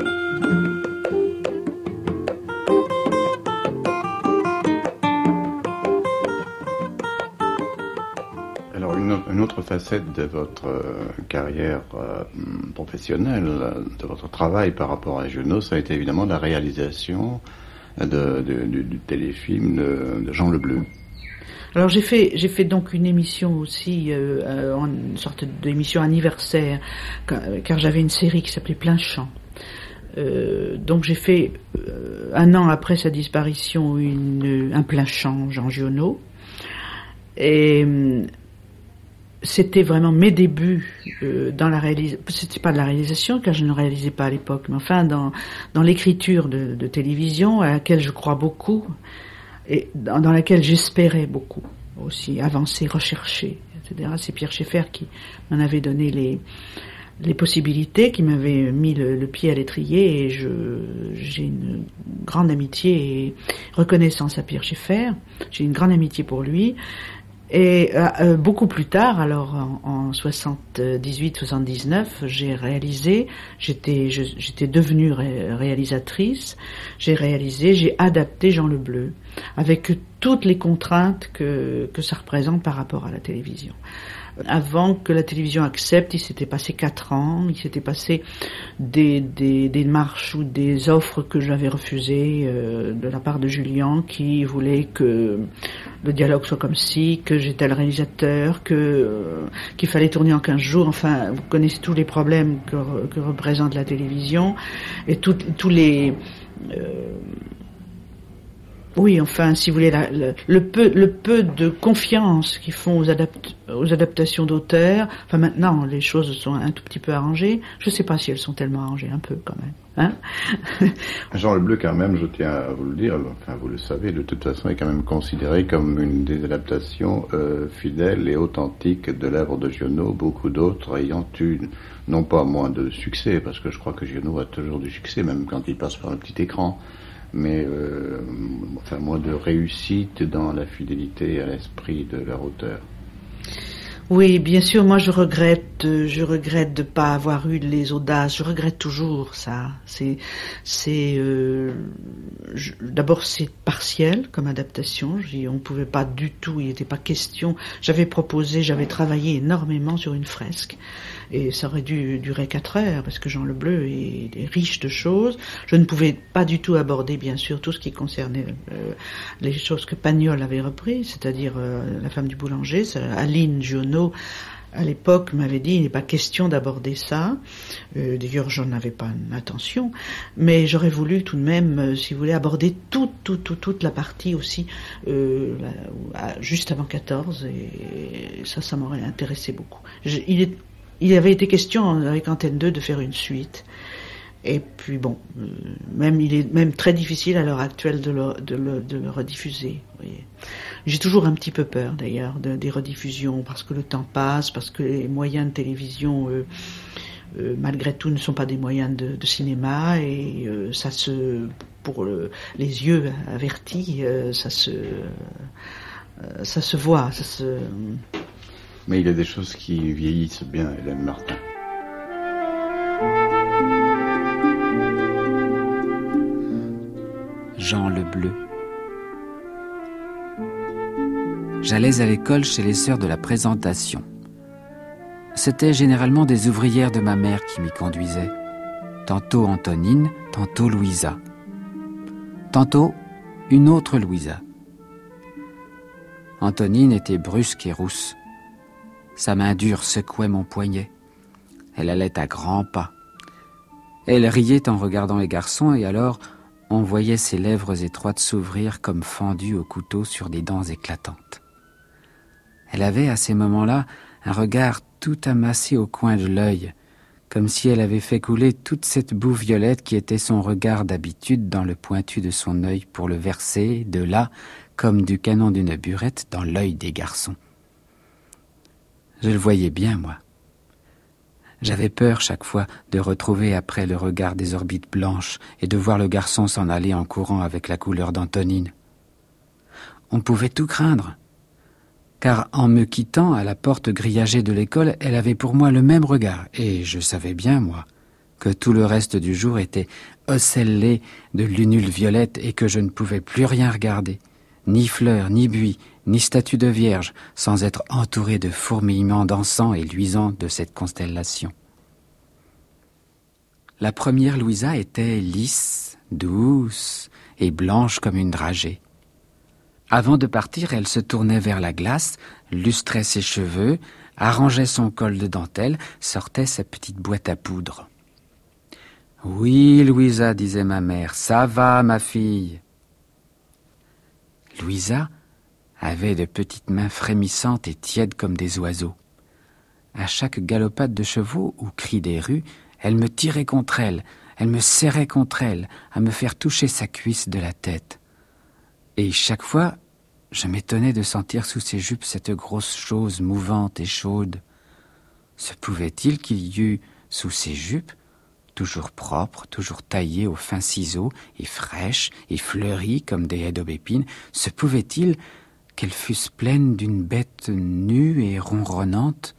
Alors une, une autre facette de votre euh, carrière euh, professionnelle, de votre travail par rapport à Giono, ça a été évidemment la réalisation de, de, du, du téléfilm de, de Jean Le Bleu. Alors j'ai fait j'ai fait donc une émission aussi, euh, une sorte d'émission anniversaire, car, car j'avais une série qui s'appelait Plein Champ. Euh, donc j'ai fait euh, un an après sa disparition une, un Plein Champ Jean Giono, et c'était vraiment mes débuts euh, dans la réalisation. C'était pas de la réalisation, car je ne réalisais pas à l'époque, mais enfin dans dans l'écriture de, de télévision à laquelle je crois beaucoup et dans, dans laquelle j'espérais beaucoup aussi avancer, rechercher, et cetera. C'est Pierre Schaeffer qui m'en avait donné les les possibilités, qui m'avait mis le, le pied à l'étrier, et je j'ai une grande amitié et reconnaissance à Pierre Schaeffer. J'ai une grande amitié pour lui. Et euh, beaucoup plus tard, alors en, en soixante-dix-huit soixante-dix-neuf, j'ai réalisé, j'étais, je, j'étais devenue ré, réalisatrice, j'ai réalisé, j'ai adapté Jean le Bleu, avec toutes les contraintes que, que ça représente par rapport à la télévision. Avant que la télévision accepte, il s'était passé quatre ans, il s'était passé des, des, des démarches ou des offres que j'avais refusées euh, de la part de Julien, qui voulait que le dialogue soit comme ci, que j'étais le réalisateur, que euh, qu'il fallait tourner en quinze jours. Enfin, vous connaissez tous les problèmes que, que représente la télévision et tout, tous les... Euh, Oui, enfin, si vous voulez, la, le, le peu, le peu de confiance qu'ils font aux, adapt, aux adaptations d'auteurs. Enfin, maintenant, les choses sont un tout petit peu arrangées. Je ne sais pas si elles sont tellement arrangées, un peu quand même. Hein Jean le Bleu, quand même, je tiens à vous le dire, enfin, vous le savez, de toute façon, est quand même considéré comme une des adaptations euh, fidèles et authentiques de l'œuvre de Giono, beaucoup d'autres ayant eu, non pas moins de succès, parce que je crois que Giono a toujours du succès, même quand il passe par un petit écran, mais euh, enfin moins de réussite dans la fidélité à l'esprit de leur auteur. Oui, bien sûr, moi je regrette, je regrette de pas avoir eu les audaces. Je regrette toujours ça. C'est, c'est, euh, je, d'abord c'est partiel comme adaptation. Je, on pouvait pas du tout, il n'était pas question. J'avais proposé, j'avais travaillé énormément sur une fresque et ça aurait dû durer quatre heures parce que Jean le Bleu est, est riche de choses. Je ne pouvais pas du tout aborder, bien sûr, tout ce qui concernait euh, les choses que Pagnol avait reprises, c'est-à-dire euh, La femme du boulanger, Aline Giono. À l'époque, m'avait dit, il n'est pas question d'aborder ça. Euh, d'ailleurs, j'en avais pas l'intention, mais j'aurais voulu tout de même, euh, si vous voulez, aborder toute, toute, toute, toute la partie aussi, euh, la, juste avant quatorze, et ça, ça m'aurait intéressé beaucoup. Je, il, est, il avait été question avec Antenne deux de faire une suite. Et puis bon, euh, même il est même très difficile à l'heure actuelle de le, de le, de le rediffuser. Vous voyez. J'ai toujours un petit peu peur d'ailleurs de, des rediffusions parce que le temps passe, parce que les moyens de télévision, euh, euh, malgré tout, ne sont pas des moyens de, de cinéma et euh, ça se, pour le, les yeux avertis, euh, ça se, euh, ça se voit, ça se. Mais il y a des choses qui vieillissent bien, Hélène Martin. Jean le Bleu. J'allais à l'école chez les sœurs de la Présentation. C'étaient généralement des ouvrières de ma mère qui m'y conduisaient. Tantôt Antonine, tantôt Louisa. Tantôt une autre Louisa. Antonine était brusque et rousse. Sa main dure secouait mon poignet. Elle allait à grands pas. Elle riait en regardant les garçons et alors on voyait ses lèvres étroites s'ouvrir comme fendues au couteau sur des dents éclatantes. Elle avait à ces moments-là un regard tout amassé au coin de l'œil, comme si elle avait fait couler toute cette boue violette qui était son regard d'habitude dans le pointu de son œil pour le verser, de là, comme du canon d'une burette, dans l'œil des garçons. Je le voyais bien, moi. J'avais peur chaque fois de retrouver après le regard des orbites blanches et de voir le garçon s'en aller en courant avec la couleur d'Antonine. On pouvait tout craindre, car en me quittant à la porte grillagée de l'école, elle avait pour moi le même regard, et je savais bien, moi, que tout le reste du jour était ocellé de lunules violettes et que je ne pouvais plus rien regarder, ni fleurs, ni buis, ni statue de vierge, sans être entouré de fourmillements d'encens et luisant de cette constellation. La première Louisa était lisse, douce et blanche comme une dragée. Avant de partir, elle se tournait vers la glace, lustrait ses cheveux, arrangeait son col de dentelle, sortait sa petite boîte à poudre. « Oui, Louisa, disait ma mère, ça va, ma fille. » Louisa avait de petites mains frémissantes et tièdes comme des oiseaux. À chaque galopade de chevaux ou cri des rues, elle me tirait contre elle, elle me serrait contre elle, à me faire toucher sa cuisse de la tête. Et chaque fois, je m'étonnais de sentir sous ses jupes cette grosse chose mouvante et chaude. Se pouvait-il qu'il y eût sous ses jupes, toujours propres, toujours taillées aux fins ciseaux, et fraîches, et fleuries comme des haies d'aubépine, se pouvait-il qu'elles fussent pleines d'une bête nue et ronronnante.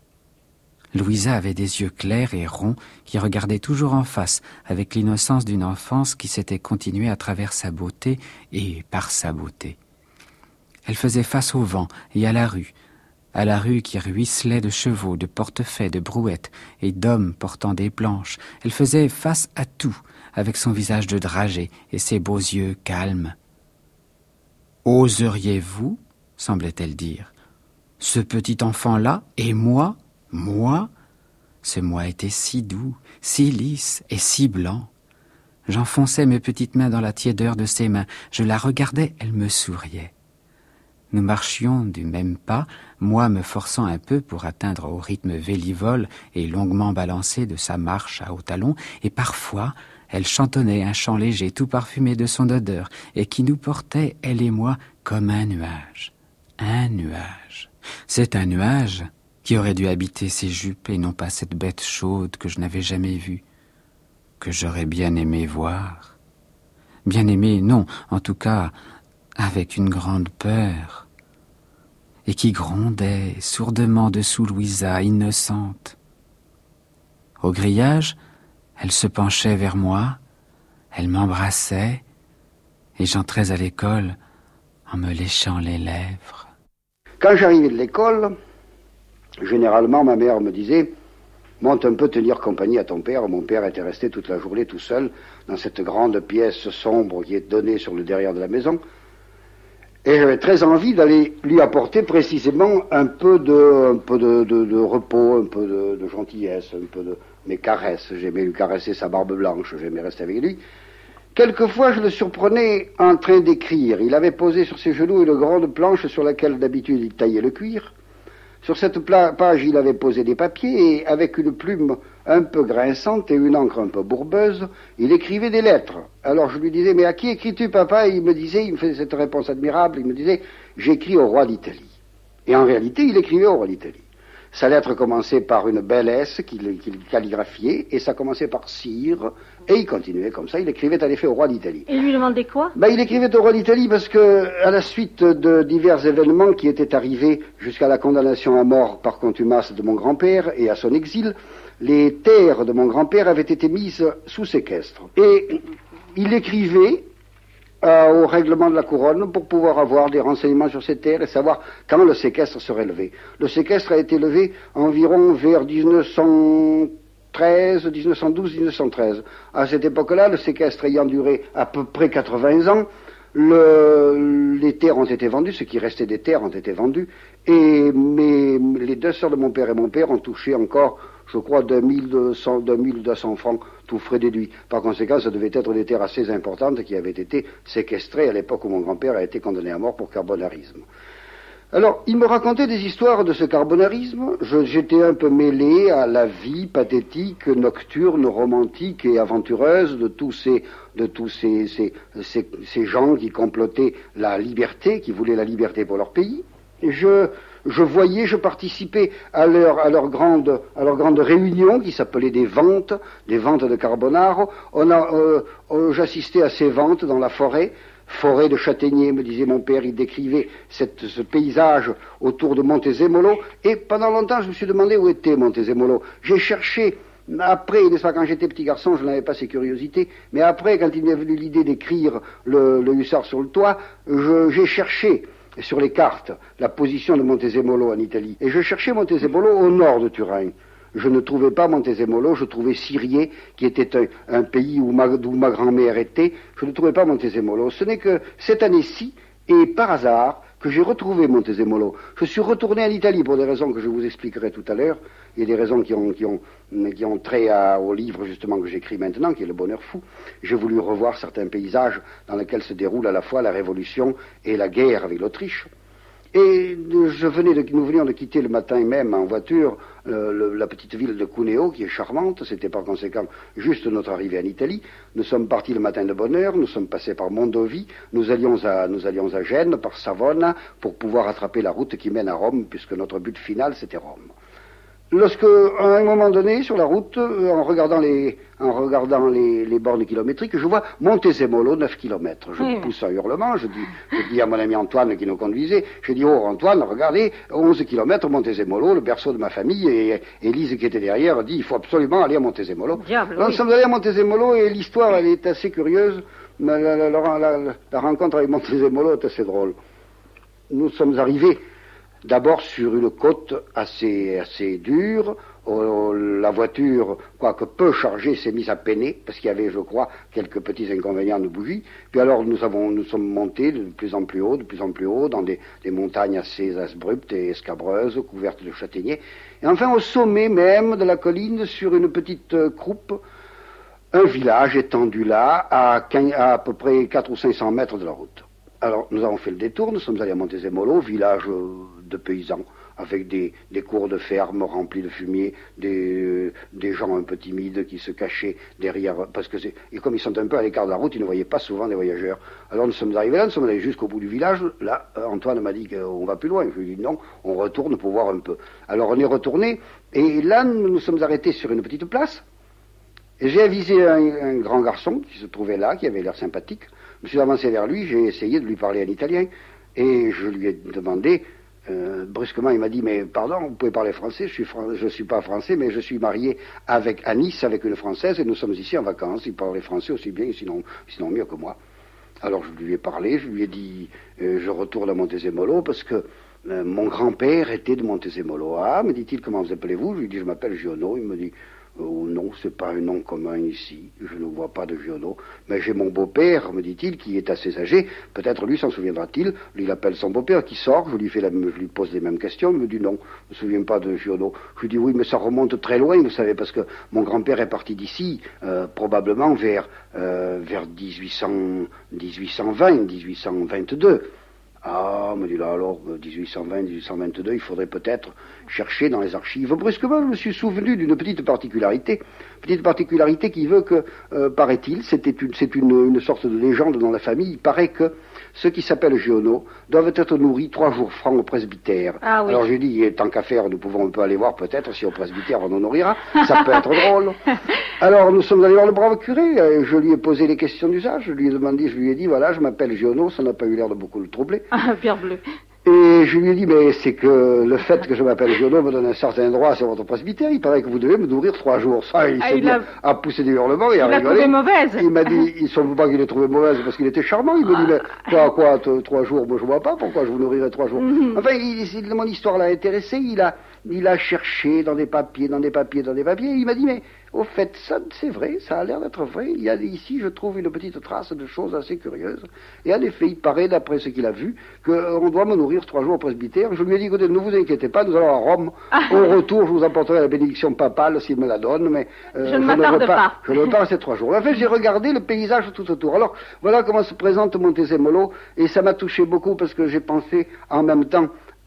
Louisa avait des yeux clairs et ronds qui regardaient toujours en face avec l'innocence d'une enfance qui s'était continuée à travers sa beauté et par sa beauté. Elle faisait face au vent et à la rue, à la rue qui ruisselait de chevaux, de portefaix, de brouettes et d'hommes portant des planches. Elle faisait face à tout avec son visage de dragée et ses beaux yeux calmes. « Oseriez-vous, semblait-elle dire, ce petit enfant-là et moi, moi ?» Ce moi était si doux, si lisse et si blanc. J'enfonçais mes petites mains dans la tiédeur de ses mains. Je la regardais, elle me souriait. Nous marchions du même pas, moi me forçant un peu pour atteindre au rythme vélivole et longuement balancé de sa marche à hauts talons, et parfois elle chantonnait un chant léger tout parfumé de son odeur et qui nous portait, elle et moi, comme un nuage. Un nuage. C'est un nuage qui aurait dû habiter ses jupes et non pas cette bête chaude que je n'avais jamais vue, que j'aurais bien aimé voir. Bien aimé, non, en tout cas, avec une grande peur, et qui grondait sourdement dessous Louisa, innocente. Au grillage, elle se penchait vers moi, elle m'embrassait, et j'entrais à l'école en me léchant les lèvres. Quand j'arrivais de l'école, généralement ma mère me disait « Monte un peu tenir compagnie à ton père ». Mon père était resté toute la journée tout seul dans cette grande pièce sombre qui est donnée sur le derrière de la maison. Et j'avais très envie d'aller lui apporter précisément un peu de, un peu de, de, de repos, un peu de, de gentillesse, un peu de mes caresses. J'aimais lui caresser sa barbe blanche, j'aimais rester avec lui. Quelquefois, je le surprenais en train d'écrire. Il avait posé sur ses genoux une grande planche sur laquelle d'habitude il taillait le cuir. Sur cette page, il avait posé des papiers et avec une plume un peu grinçante et une encre un peu bourbeuse, il écrivait des lettres. Alors je lui disais, mais à qui écris-tu, papa? Et il me disait, il me faisait cette réponse admirable, il me disait, j'écris au roi d'Italie. Et en réalité, il écrivait au roi d'Italie. Sa lettre commençait par une belle S qu'il qu'il calligraphiait, et ça commençait par Sire, et il continuait comme ça, il écrivait en effet au roi d'Italie. Et lui demandait quoi? Ben, il écrivait au roi d'Italie parce que, à la suite de divers événements qui étaient arrivés jusqu'à la condamnation à mort par contumace de mon grand-père et à son exil, les terres de mon grand-père avaient été mises sous séquestre. Et il écrivait Euh, au règlement de la couronne pour pouvoir avoir des renseignements sur ces terres et savoir quand le séquestre serait levé. Le séquestre a été levé environ vers dix-neuf cent treize, dix-neuf cent douze, dix-neuf cent treize. À cette époque-là, le séquestre ayant duré à peu près quatre-vingts ans, le, les terres ont été vendues, ce qui restait des terres ont été vendues, et mes, les deux sœurs de mon père et mon père ont touché encore, je crois, deux mille deux cents francs, tout frais déduits. Par conséquent, ça devait être des terres assez importantes qui avaient été séquestrées à l'époque où mon grand-père a été condamné à mort pour carbonarisme. Alors, il me racontait des histoires de ce carbonarisme. Je, j'étais un peu mêlé à la vie pathétique, nocturne, romantique et aventureuse de tous ces, de tous ces, ces, ces, ces gens qui complotaient la liberté, qui voulaient la liberté pour leur pays. Et je, je voyais, je participais à leur, à leur grande, à leur grande réunion qui s'appelait des ventes, des ventes de carbonaro. On a, euh, euh, j'assistais à ces ventes dans la forêt. Forêt de châtaigniers, me disait mon père, il décrivait cette, ce paysage autour de Montezemolo, et pendant longtemps je me suis demandé où était Montezemolo. J'ai cherché, après, n'est-ce pas, quand j'étais petit garçon, je n'avais pas ces curiosités, mais après, quand il m'est venu l'idée d'écrire le, le hussard sur le toit, je, j'ai cherché sur les cartes la position de Montezemolo en Italie, et je cherchais Montezemolo au nord de Turin. Je ne trouvais pas Montezemolo, je trouvais Sirié, qui était un, un pays où ma, d'où ma grand-mère était. Je ne trouvais pas Montezemolo. Ce n'est que cette année-ci, et par hasard, que j'ai retrouvé Montezemolo. Je suis retourné en Italie pour des raisons que je vous expliquerai tout à l'heure, et des raisons qui ont, qui ont, qui ont trait à, au livre justement que j'écris maintenant, qui est Le Bonheur Fou. J'ai voulu revoir certains paysages dans lesquels se déroule à la fois la Révolution et la guerre avec l'Autriche. Et je venais de, nous venions de quitter le matin même en voiture euh, le, la petite ville de Cuneo, qui est charmante. C'était par conséquent juste notre arrivée en Italie. Nous sommes partis le matin de bonne heure, nous sommes passés par Mondovi, nous allions à, nous allions à Gênes, par Savona, pour pouvoir attraper la route qui mène à Rome, puisque notre but final, c'était Rome. lorsque, à un moment donné, sur la route, en regardant les, en regardant les, les bornes kilométriques, je vois Montezemolo, neuf kilomètres. Je Oui. pousse un hurlement, je dis, je dis à mon ami Antoine qui nous conduisait, je dis, oh Antoine, regardez, onze kilomètres, Montezemolo, le berceau de ma famille, et Élise qui était derrière dit, il faut absolument aller à Montezemolo. Diable, Alors, oui. nous sommes allés à Montezemolo, et l'histoire, elle est assez curieuse. La, la, la, la, la, la rencontre avec Montezemolo est assez drôle. Nous sommes arrivés d'abord sur une côte assez, assez dure. Oh, la voiture, quoique peu chargée, s'est mise à peiner, parce qu'il y avait, je crois, quelques petits inconvénients de bougie. Puis alors, nous avons, nous sommes montés de plus en plus haut, de plus en plus haut, dans des, des montagnes assez abruptes et escabreuses, couvertes de châtaigniers. Et enfin, au sommet même de la colline, sur une petite euh, croupe, un village étendu là, à, quinze, à, à peu près quatre ou cinq cents mètres de la route. Alors, nous avons fait le détour, nous sommes allés à Montezemolo, village euh, de paysans, avec des, des cours de ferme remplis de fumier, des, euh, des gens un peu timides qui se cachaient derrière, parce que c'est, et comme ils sont un peu à l'écart de la route, ils ne voyaient pas souvent des voyageurs. Alors nous sommes arrivés là, nous sommes allés jusqu'au bout du village, là, euh, Antoine m'a dit qu'on va plus loin, je lui ai dit non, on retourne pour voir un peu. Alors on est retourné, et là, nous nous sommes arrêtés sur une petite place, et j'ai avisé un, un grand garçon qui se trouvait là, qui avait l'air sympathique. Je me suis avancé vers lui, j'ai essayé de lui parler en italien, et je lui ai demandé, euh, brusquement, il m'a dit, mais pardon, vous pouvez parler français, je suis, fran- je suis pas français, mais je suis marié avec, à Nice avec une Française, et nous sommes ici en vacances, il parlait français aussi bien, sinon, sinon mieux que moi. Alors je lui ai parlé, je lui ai dit, euh, je retourne à Montezemolo, parce que euh, mon grand-père était de Montezemolo. Ah, me dit-il, comment vous appelez-vous? Je lui ai dit, je m'appelle Giono. Il me dit, oh non, c'est pas un nom commun ici, je ne vois pas de Giono. Mais j'ai mon beau-père, me dit-il, qui est assez âgé, peut-être lui s'en souviendra-t-il, lui il appelle son beau-père qui sort, je lui, fais la, je lui pose les mêmes questions, il me dit non, je ne me souviens pas de Giono. Je lui dis oui, mais ça remonte très loin, vous savez, parce que mon grand-père est parti d'ici, euh, probablement vers, euh, vers dix-huit cents, dix-huit cent vingt, dix-huit cent vingt-deux. Ah, me dit là alors, dix-huit cent vingt, dix-huit cent vingt-deux, il faudrait peut-être chercher dans les archives. Brusquement, je me suis souvenu d'une petite particularité, petite particularité qui veut que, euh, paraît-il, c'était une, c'est une, une sorte de légende dans la famille, il paraît que ceux qui s'appellent Giono doivent être nourris trois jours francs au presbytère. Ah oui. Alors j'ai dit, tant qu'à faire, nous pouvons un peu aller voir peut-être si au presbytère on nous nourrira, ça peut être drôle. Alors nous sommes allés voir le brave curé, euh, je lui ai posé les questions d'usage, je lui ai demandé, je lui ai dit, voilà, je m'appelle Giono, ça n'a pas eu l'air de beaucoup le troubler. Ah, Pierre Bleu. Et je lui ai dit, mais c'est que le fait que je m'appelle Giono me donne un certain droit sur votre presbytère, il paraît que vous devez me nourrir trois jours. Ça, il Ah, s'est il mis a- à pousser des hurlements et Il à l'a rigoler. trouvée mauvaise. Il m'a dit, il ne semble pas qu'il ait trouvé mauvaise parce qu'il était charmant. Il me dit, mais quoi, quoi, t- trois jours, moi je vois pas pourquoi je vous nourrirai trois jours. Mhm. Enfin, il, il- mon histoire l'a intéressé, il a, il a cherché dans des papiers, dans des papiers, dans des papiers, et il m'a dit, mais au fait, ça, c'est vrai, ça a l'air d'être vrai. Il y a ici, je trouve une petite trace de choses assez curieuses. Et en effet, il paraît, d'après ce qu'il a vu, qu'on doit me nourrir trois jours au presbytère. Je lui ai dit, écoutez, ne vous inquiétez pas, nous allons à Rome. Au retour, je vous apporterai la bénédiction papale s'il me la donne, mais euh, Je ne veux m'attarde pas. Je ne veux pas rester trois jours. En fait, j'ai regardé le paysage tout autour. Alors, voilà comment se présente Montezemolo, et ça m'a touché beaucoup parce que j'ai pensé en même temps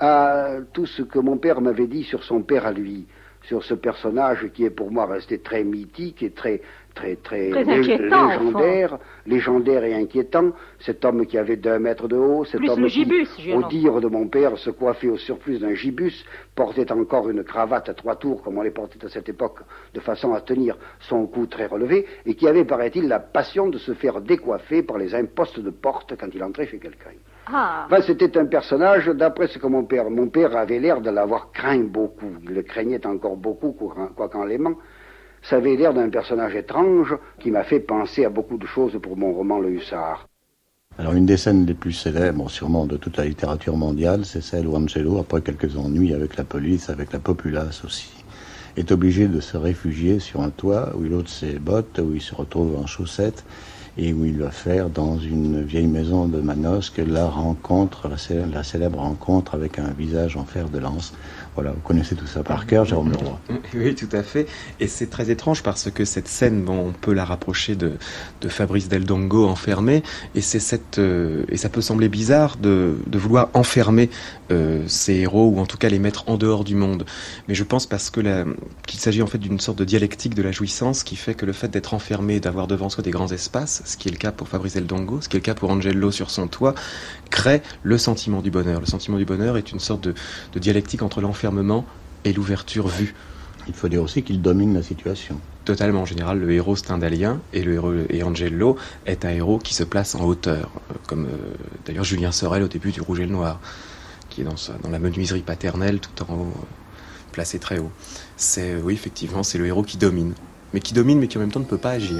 à tout ce que mon père m'avait dit sur son père à lui, sur ce personnage qui est pour moi resté très mythique et très très très, Très lé- inquiétant, légendaire, légendaire et inquiétant. Cet homme qui avait deux mètres de haut, cet Plus homme le qui, gibus, au Giono. dire de mon père, se coiffait au surplus d'un gibus, portait encore une cravate à trois tours comme on les portait à cette époque, de façon à tenir son cou très relevé, et qui avait, paraît-il, la passion de se faire décoiffer par les impostes de porte quand il entrait chez quelqu'un. Ah. Enfin, c'était un personnage, d'après ce que mon père... Mon père avait l'air de l'avoir craint beaucoup. Il le craignait encore beaucoup, quoi- quoiqu'en l'aimant. Ça avait l'air d'un personnage étrange qui m'a fait penser à beaucoup de choses pour mon roman Le Hussard. Alors une des scènes les plus célèbres, sûrement de toute la littérature mondiale, c'est celle où Angelo, après quelques ennuis avec la police, avec la populace aussi, est obligé de se réfugier sur un toit où il ôte ses bottes, où il se retrouve en chaussettes, et où il va faire dans une vieille maison de Manosque la rencontre, la célèbre, la célèbre rencontre avec un visage en fer de lance. Voilà, vous connaissez tout ça par cœur, Jérôme Leroy. Oui, tout à fait. Et c'est très étrange parce que cette scène, bon, on peut la rapprocher de, de Fabrice Del Dongo enfermé, et c'est cette, euh, et ça peut sembler bizarre de, de vouloir enfermer euh, ces héros, ou en tout cas les mettre en dehors du monde. Mais je pense parce que la, qu'il s'agit en fait d'une sorte de dialectique de la jouissance qui fait que le fait d'être enfermé, d'avoir devant soi des grands espaces, ce qui est le cas pour Fabrice Del Dongo, ce qui est le cas pour Angelo sur son toit, crée le sentiment du bonheur. Le sentiment du bonheur est une sorte de, de dialectique entre l'enfermement et l'ouverture vue. Il faut dire aussi qu'il domine la situation. Totalement. En général, le héros stendhalien et, le héros, et Angelo est un héros qui se place en hauteur, comme euh, d'ailleurs Julien Sorel au début du Rouge et le Noir, qui est dans, sa, dans la menuiserie paternelle tout en haut, euh, placé très haut. C'est, euh, oui, effectivement, c'est le héros qui domine, mais qui domine, mais qui en même temps ne peut pas agir.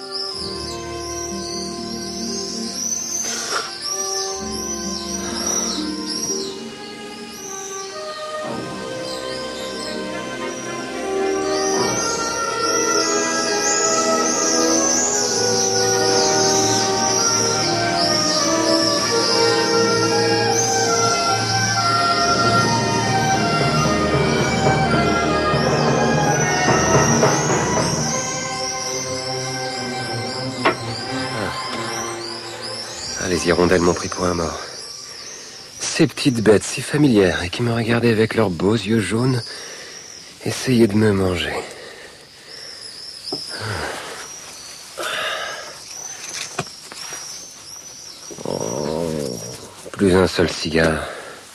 Les hirondelles m'ont pris pour un mort. Ces petites bêtes si familières et qui me regardaient avec leurs beaux yeux jaunes essayaient de me manger. Oh, plus un seul cigare.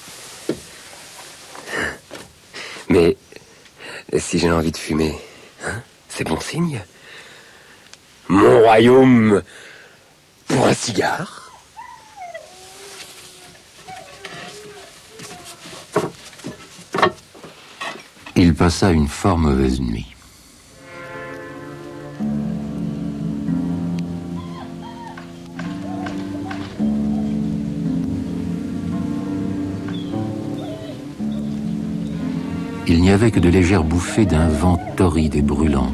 Mais si j'ai envie de fumer, hein, c'est bon signe. Mon royaume pour un cigare. Il passa une fort mauvaise nuit. Il n'y avait que de légères bouffées d'un vent torride et brûlant.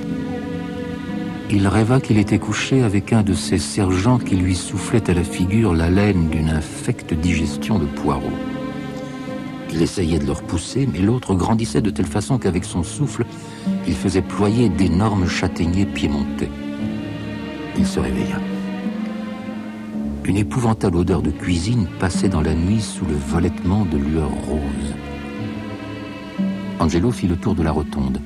Il rêva qu'il était couché avec un de ces sergents qui lui soufflaient à la figure l'haleine d'une infecte digestion de poireaux. Il essayait de le repousser, mais l'autre grandissait de telle façon qu'avec son souffle, il faisait ployer d'énormes châtaigniers piémontais. Il se réveilla. Une épouvantable odeur de cuisine passait dans la nuit sous le volettement de lueurs roses. Angelo fit le tour de la rotonde.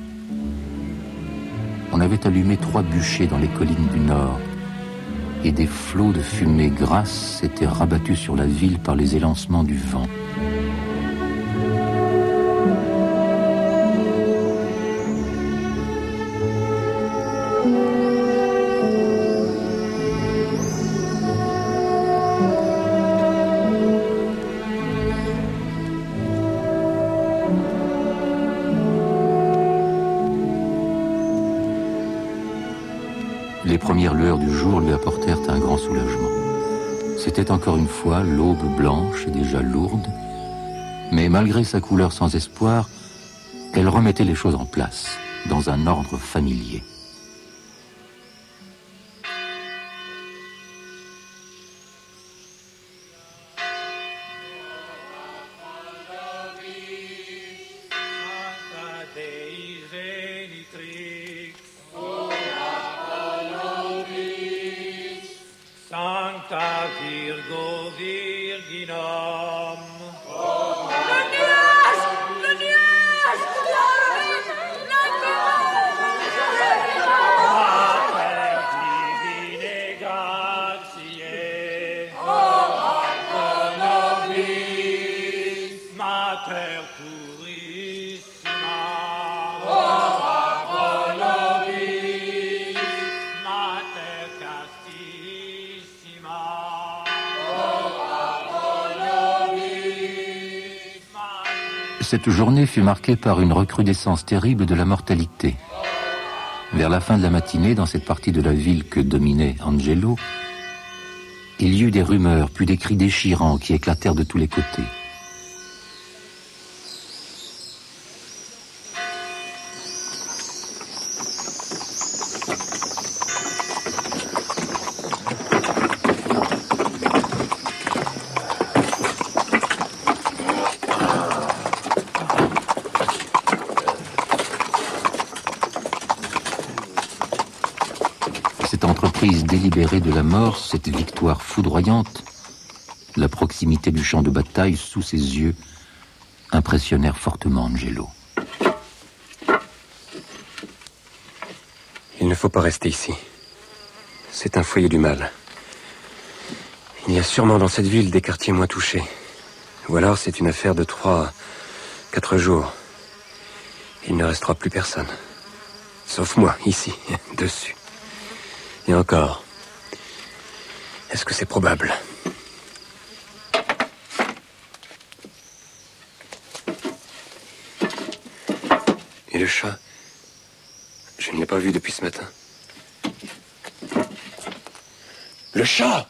On avait allumé trois bûchers dans les collines du nord, et des flots de fumée grasse s'étaient rabattus sur la ville par les élancements du vent. Les premières lueurs du jour lui apportèrent un grand soulagement. C'était encore une fois l'aube blanche et déjà lourde, mais malgré sa couleur sans espoir, elle remettait les choses en place, dans un ordre familier. Cette journée fut marquée par une recrudescence terrible de la mortalité. Vers la fin de la matinée, dans cette partie de la ville que dominait Angelo, il y eut des rumeurs, puis des cris déchirants qui éclatèrent de tous les côtés. Délibérée de la mort, cette victoire foudroyante, la proximité du champ de bataille sous ses yeux, impressionnèrent fortement Angelo. Il ne faut pas rester ici. C'est un foyer du mal. Il y a sûrement dans cette ville des quartiers moins touchés. Ou alors c'est une affaire de trois, quatre jours. Il ne restera plus personne. Sauf moi, ici, dessus. Et encore, est-ce que c'est probable? Et le chat? Je ne l'ai pas vu depuis ce matin. Le chat!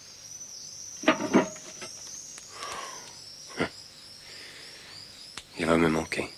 Il va me manquer.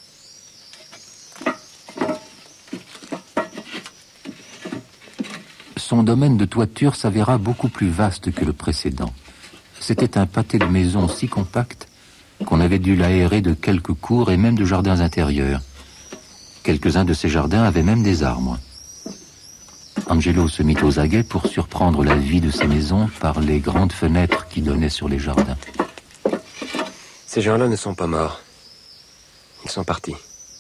Son domaine de toiture s'avéra beaucoup plus vaste que le précédent. C'était un pâté de maisons si compact qu'on avait dû l'aérer de quelques cours et même de jardins intérieurs. Quelques-uns de ces jardins avaient même des arbres. Angelo se mit aux aguets pour surprendre la vie de ces maisons par les grandes fenêtres qui donnaient sur les jardins. Ces gens-là ne sont pas morts. Ils sont partis.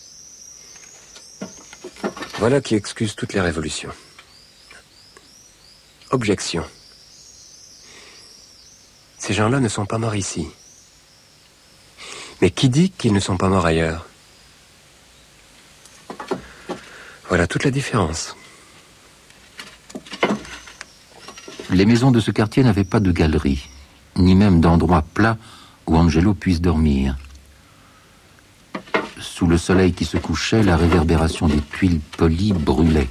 Voilà qui excuse toutes les révolutions. Objection. Ces gens-là ne sont pas morts ici. Mais qui dit qu'ils ne sont pas morts ailleurs? Voilà toute la différence. Les maisons de ce quartier n'avaient pas de galeries, ni même d'endroit plat où Angelo puisse dormir. Sous le soleil qui se couchait, la réverbération des tuiles polies brûlait.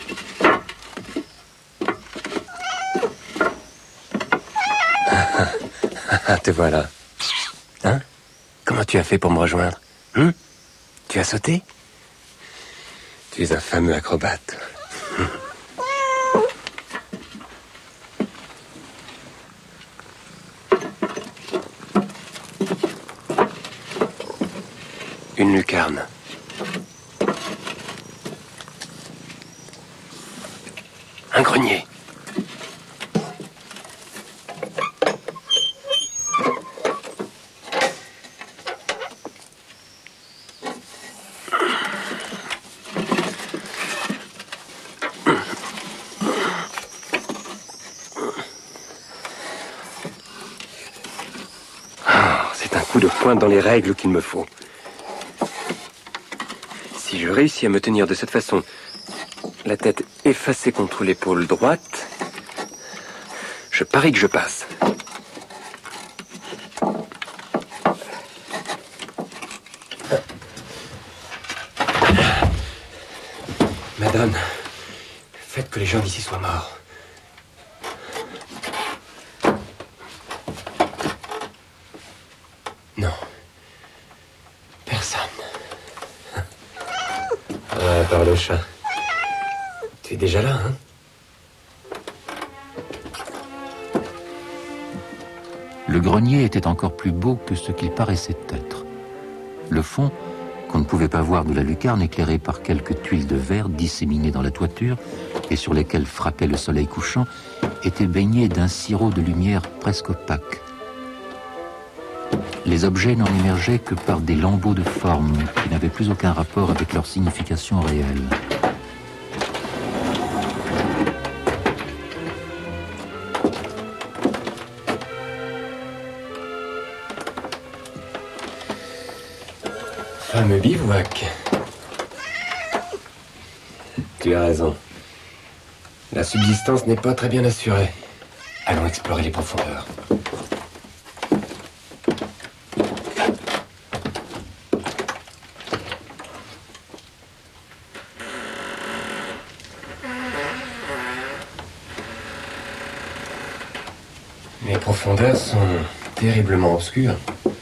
Te voilà. Hein? Comment tu as fait pour me rejoindre? Hum? Tu as sauté? Tu es un fameux acrobate. Une lucarne. Un grenier. Dans les règles qu'il me faut. Si je réussis à me tenir de cette façon, la tête effacée contre l'épaule droite, je parie que je passe. Madame, faites que les gens d'ici soient morts. Par le chat. Tu es déjà là, hein? Le grenier était encore plus beau que ce qu'il paraissait être. Le fond, qu'on ne pouvait pas voir de la lucarne, éclairé par quelques tuiles de verre disséminées dans la toiture et sur lesquelles frappait le soleil couchant, était baigné d'un sirop de lumière presque opaque. Les objets n'en émergeaient que par des lambeaux de forme qui n'avaient plus aucun rapport avec leur signification réelle. Fameux bivouac. Tu as raison. La subsistance n'est pas très bien assurée. Allons explorer les profondeurs. Les profondeurs sont terriblement obscures.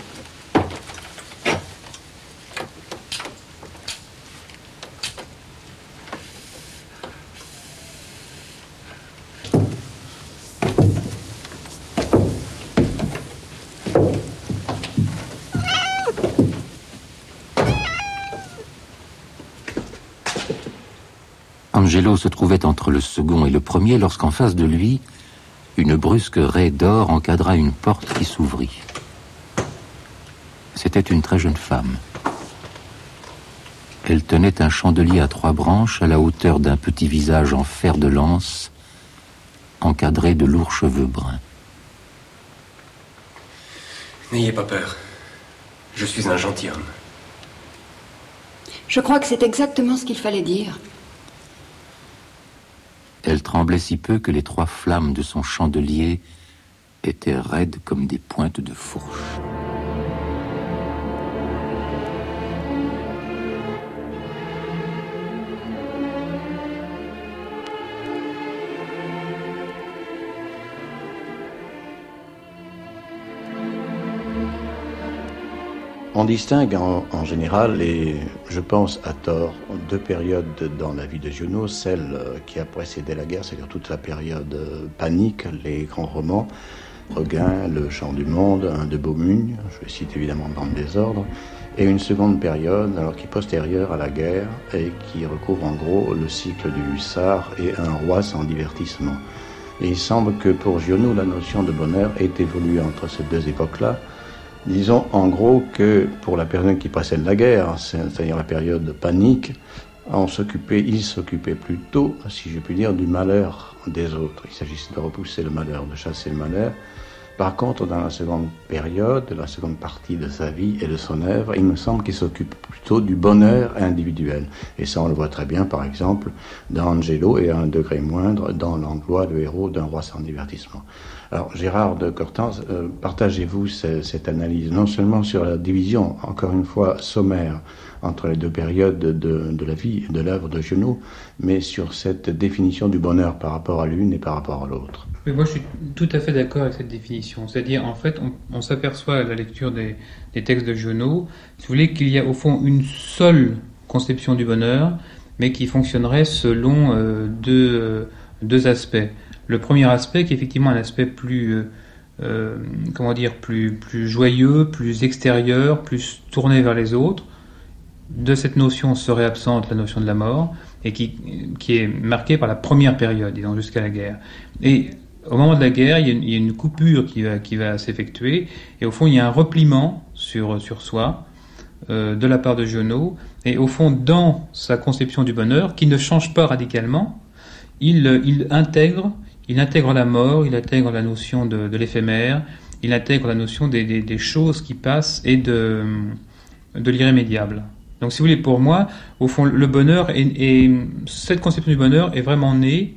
Angelo se trouvait entre le second et le premier lorsqu'en face de lui, une brusque raie d'or encadra une porte qui s'ouvrit. C'était une très jeune femme. Elle tenait un chandelier à trois branches à la hauteur d'un petit visage en fer de lance, encadré de lourds cheveux bruns. N'ayez pas peur. Je suis un gentilhomme. Je crois que c'est exactement ce qu'il fallait dire. Elle tremblait si peu que les trois flammes de son chandelier étaient raides comme des pointes de fourche. On distingue en, en général, et je pense à tort, deux périodes dans la vie de Giono, celle qui a précédé la guerre, c'est-à-dire toute la période panique, les grands romans, Regain, Le Chant du Monde, un de Beaumugne, je cite évidemment dans le désordre, et une seconde période, alors qui est postérieure à la guerre, et qui recouvre en gros le cycle du hussard et un roi sans divertissement. Et il semble que pour Giono, la notion de bonheur ait évolué entre ces deux époques-là. Disons en gros que pour la période qui précède la guerre, c'est-à-dire la période de panique, on s'occupait, il s'occupait plutôt, si je puis dire, du malheur des autres. Il s'agissait de repousser le malheur, de chasser le malheur. Par contre, dans la seconde période, la seconde partie de sa vie et de son œuvre, il me semble qu'il s'occupe plutôt du bonheur individuel. Et ça, on le voit très bien, par exemple, dans Angelo et à un degré moindre, dans Langlois, le héros d'un roi sans divertissement. Alors, Gérard de Cortance, euh, partagez-vous ce, cette analyse, non seulement sur la division, encore une fois, sommaire, entre les deux périodes de, de la vie et de l'œuvre de Giono, mais sur cette définition du bonheur par rapport à l'une et par rapport à l'autre. Mais moi, je suis tout à fait d'accord avec cette définition. C'est-à-dire, en fait, on, on s'aperçoit à la lecture des, des textes de Giono, si vous voulez, qu'il y a au fond une seule conception du bonheur, mais qui fonctionnerait selon euh, deux, euh, deux aspects. Le premier aspect, qui est effectivement un aspect plus, euh, euh, comment dire, plus, plus joyeux, plus extérieur, plus tourné vers les autres. De cette notion serait absente la notion de la mort, et qui, qui est marquée par la première période, disons, jusqu'à la guerre. Et au moment de la guerre, il y a une, il y a une coupure qui va, qui va s'effectuer, et au fond, il y a un repliement sur, sur soi, euh, de la part de Giono, et au fond, dans sa conception du bonheur, qui ne change pas radicalement, il, il intègre Il intègre la mort, il intègre la notion de, de l'éphémère, il intègre la notion des, des, des choses qui passent et de, de l'irrémédiable. Donc si vous voulez, pour moi, au fond, le bonheur, est, est, cette conception du bonheur est vraiment née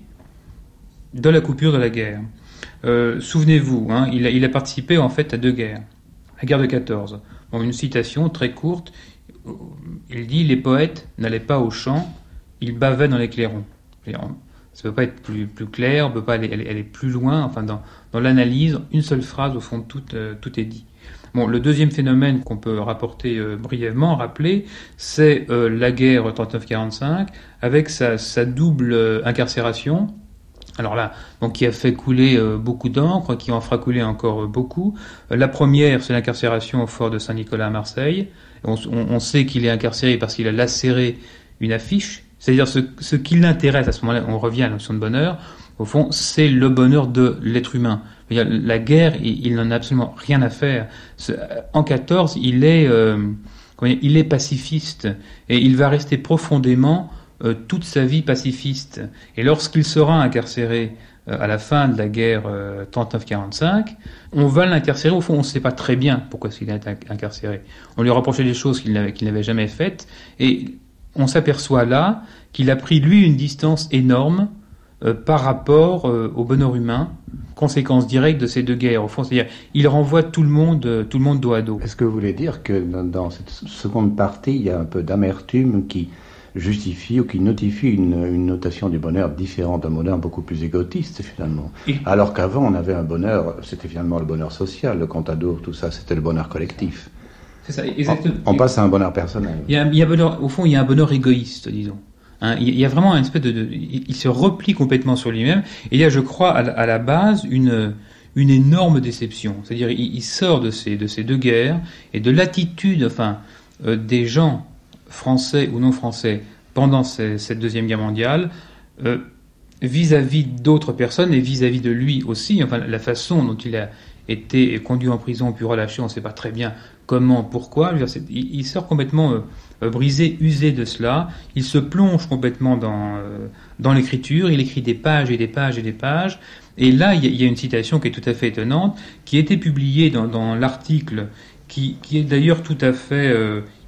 de la coupure de la guerre. Euh, souvenez-vous, hein, il, a, il a participé en fait à deux guerres. La guerre de quatorze. Bon, une citation très courte, il dit « Les poètes n'allaient pas au champ, ils bavaient dans les clairons ». Ça ne peut pas être plus, plus clair, on peut pas aller, aller, aller plus loin. Enfin, dans, dans l'analyse, une seule phrase, au fond, tout, euh, tout est dit. Bon, le deuxième phénomène qu'on peut rapporter euh, brièvement, rappeler, c'est euh, la guerre trente-neuf quarante-cinq, avec sa, sa double euh, incarcération. Alors là, donc qui a fait couler euh, beaucoup d'encre, qui en fera couler encore euh, beaucoup. Euh, la première, c'est l'incarcération au fort de Saint-Nicolas à Marseille. On, on, on sait qu'il est incarcéré parce qu'il a lacéré une affiche. C'est-à-dire ce, ce qui l'intéresse à ce moment-là, on revient à la notion de bonheur, au fond, c'est le bonheur de l'être humain. La guerre, il, il n'en a absolument rien à faire. En quatorze, il est, euh, il est pacifiste et il va rester profondément euh, toute sa vie pacifiste. Et lorsqu'il sera incarcéré euh, à la fin de la guerre euh, trente-neuf quarante-cinq, on va l'incarcérer. Au fond, on ne sait pas très bien pourquoi il a été incarcéré. On lui reprochait des choses qu'il n'avait, qu'il n'avait jamais faites et on s'aperçoit là qu'il a pris, lui, une distance énorme euh, par rapport euh, au bonheur humain, conséquence directe de ces deux guerres. Au fond, c'est-à-dire, il renvoie tout le monde, euh, tout le monde dos à dos. Est-ce que vous voulez dire que dans, dans cette seconde partie, il y a un peu d'amertume qui justifie ou qui notifie une, une notation du bonheur différente d'un bonheur beaucoup plus égotiste, finalement. Et... Alors qu'avant, on avait un bonheur, c'était finalement le bonheur social, le Contadour, tout ça, c'était le bonheur collectif. C'est ça, exactement. On, on passe à un bonheur personnel. Il y a, il y a bonheur, au fond, il y a un bonheur égoïste, disons. Hein, il y a vraiment un espèce de, de il, il se replie complètement sur lui-même. Et il y a, je crois, à, à la base, une, une énorme déception. C'est-à-dire, il, il sort de ces, de ces deux guerres et de l'attitude, enfin, euh, des gens français ou non français pendant ces, cette deuxième guerre mondiale, euh, vis-à-vis d'autres personnes et vis-à-vis de lui aussi. Enfin, la façon dont il a été conduit en prison puis relâché, on ne sait pas très bien comment, pourquoi. Il sort complètement euh, brisé, usé de cela. Il se plonge complètement dans, euh, dans l'écriture. Il écrit des pages et des pages et des pages. Et là, il y a, il y a une citation qui est tout à fait étonnante, qui a été publiée dans, dans l'article, qui, qui est d'ailleurs tout à fait... Euh,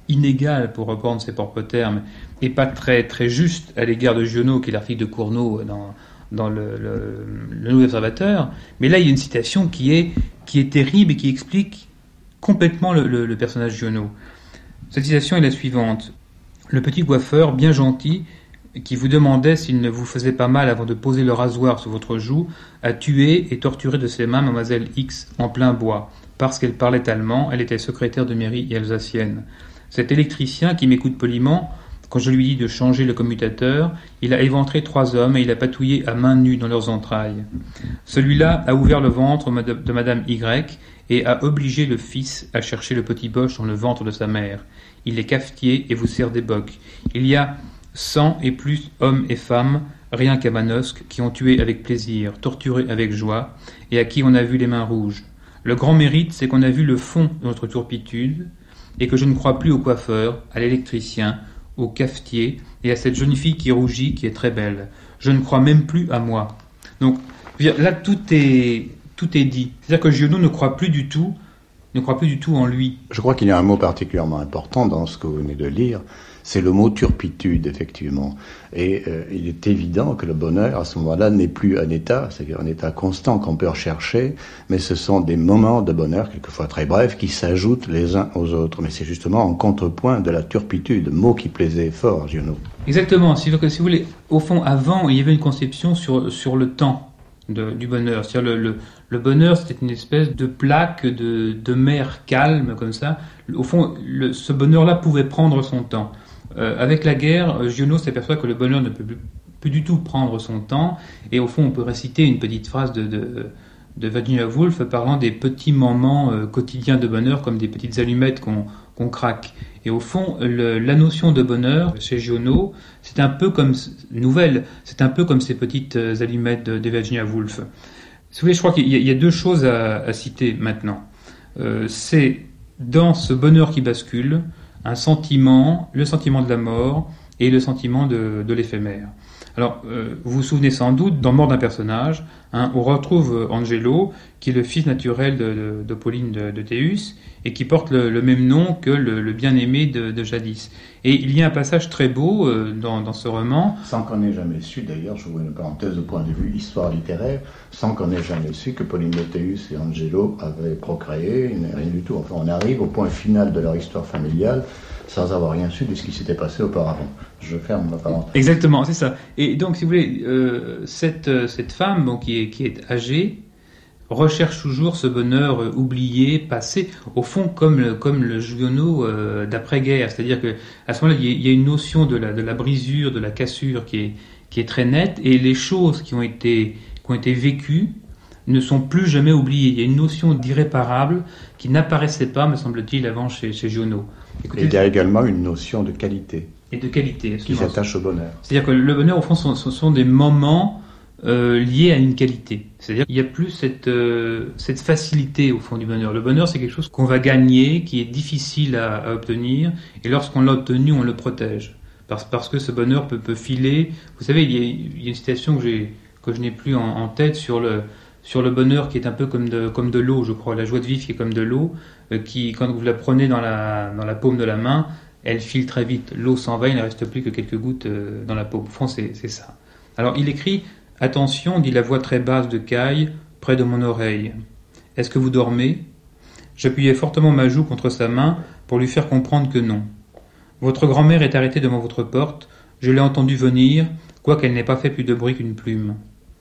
inégal, pour reprendre ses propres termes, et pas très, très juste à l'égard de Giono, qui est l'article de Cournot dans, dans le, le, le Nouvel Observateur. Mais là, il y a une citation qui est, qui est terrible et qui explique complètement le, le, le personnage Giono. Cette citation est la suivante. Le petit coiffeur, bien gentil, qui vous demandait s'il ne vous faisait pas mal avant de poser le rasoir sur votre joue, a tué et torturé de ses mains mademoiselle X en plein bois. Parce qu'elle parlait allemand, elle était secrétaire de mairie et alsacienne. Cet électricien qui m'écoute poliment, quand je lui dis de changer le commutateur, il a éventré trois hommes et il a patouillé à main nue dans leurs entrailles. Celui-là a ouvert le ventre de madame Y et a obligé le fils à chercher le petit Boche dans le ventre de sa mère. Il est cafetier et vous sert des bocs. Il y a cent et plus hommes et femmes, rien qu'à Manosque, qui ont tué avec plaisir, torturé avec joie, et à qui on a vu les mains rouges. Le grand mérite, c'est qu'on a vu le fond de notre turpitude, et que je ne crois plus au coiffeur, à l'électricien, au cafetier, et à cette jeune fille qui rougit, qui est très belle. Je ne crois même plus à moi. Donc, là, tout est, tout est dit. C'est-à-dire que Giono ne croit plus du tout, ne croit plus du tout en lui. Je crois qu'il y a un mot particulièrement important dans ce que vous venez de lire, c'est le mot turpitude, effectivement. Et euh, il est évident que le bonheur, à ce moment-là, n'est plus un état, c'est-à-dire un état constant qu'on peut rechercher, mais ce sont des moments de bonheur, quelquefois très brefs, qui s'ajoutent les uns aux autres. Mais c'est justement en contrepoint de la turpitude, mot qui plaisait fort, Giono. Exactement. Si vous voulez, au fond, avant, il y avait une conception sur, sur le temps de, du bonheur. C'est-à-dire le, le, le bonheur, c'était une espèce de plaque de, de mer calme, comme ça. Au fond, le, ce bonheur-là pouvait prendre son temps. Euh, avec la guerre, Giono s'aperçoit que le bonheur ne peut plus, plus du tout prendre son temps, et au fond on peut réciter une petite phrase de, de, de Virginia Woolf parlant des petits moments euh, quotidiens de bonheur comme des petites allumettes qu'on, qu'on craque. Et au fond, le, la notion de bonheur chez Giono, c'est un peu comme nouvelle, c'est un peu comme ces petites allumettes de, de Virginia Woolf. Si vous voulez, je crois qu'il y a, il y a deux choses à, à citer maintenant. Euh, c'est dans ce bonheur qui bascule, un sentiment, le sentiment de la mort et le sentiment de, de l'éphémère. Alors, euh, vous vous souvenez sans doute, dans Mort d'un personnage, hein, on retrouve Angelo, qui est le fils naturel de, de, de Pauline de, de Théus, et qui porte le, le même nom que le, le bien-aimé de, de jadis. Et il y a un passage très beau euh, dans, dans ce roman. Sans qu'on ait jamais su, d'ailleurs, je vous une parenthèse au point de vue histoire littéraire, sans qu'on ait jamais su que Pauline de Théus et Angelo avaient procréé, rien du tout. Enfin, on arrive au point final de leur histoire familiale, sans avoir rien su de ce qui s'était passé auparavant. Je ferme ma parenthèse. Exactement, c'est ça. Et donc, si vous voulez, euh, cette, cette femme bon, qui, est, qui est âgée recherche toujours ce bonheur euh, oublié, passé, au fond comme le, comme le Giono euh, d'après-guerre. C'est-à-dire que à ce moment-là, il y, il y a une notion de la, de la brisure, de la cassure qui est, qui est très nette, et les choses qui ont été, qui ont été vécues ne sont plus jamais oubliées. Il y a une notion d'irréparable qui n'apparaissait pas, me semble-t-il, avant chez, chez Giono. Écoutez, et il y a également une notion de qualité. Et de qualité. Qui s'attache au bonheur. C'est-à-dire que le bonheur, au fond, ce sont, sont des moments euh, liés à une qualité. C'est-à-dire qu'il n'y a plus cette, euh, cette facilité, au fond, du bonheur. Le bonheur, c'est quelque chose qu'on va gagner, qui est difficile à, à obtenir, et lorsqu'on l'a obtenu, on le protège. Parce, parce que ce bonheur peut, peut filer. Vous savez, il y a, il y a une citation que, j'ai, que je n'ai plus en, en tête sur le... sur le bonheur qui est un peu comme de, comme de l'eau, je crois, la joie de vivre qui est comme de l'eau, euh, qui, quand vous la prenez dans la, dans la paume de la main, elle file très vite. L'eau s'en va, il ne reste plus que quelques gouttes euh, dans la paume. Au fond, c'est, c'est ça. Alors, il écrit « Attention, dit la voix très basse de Caille, près de mon oreille. Est-ce que vous dormez ?» J'appuyais fortement ma joue contre sa main pour lui faire comprendre que non. « Votre grand-mère est arrêtée devant votre porte. Je l'ai entendue venir, quoiqu'elle n'ait pas fait plus de bruit qu'une plume.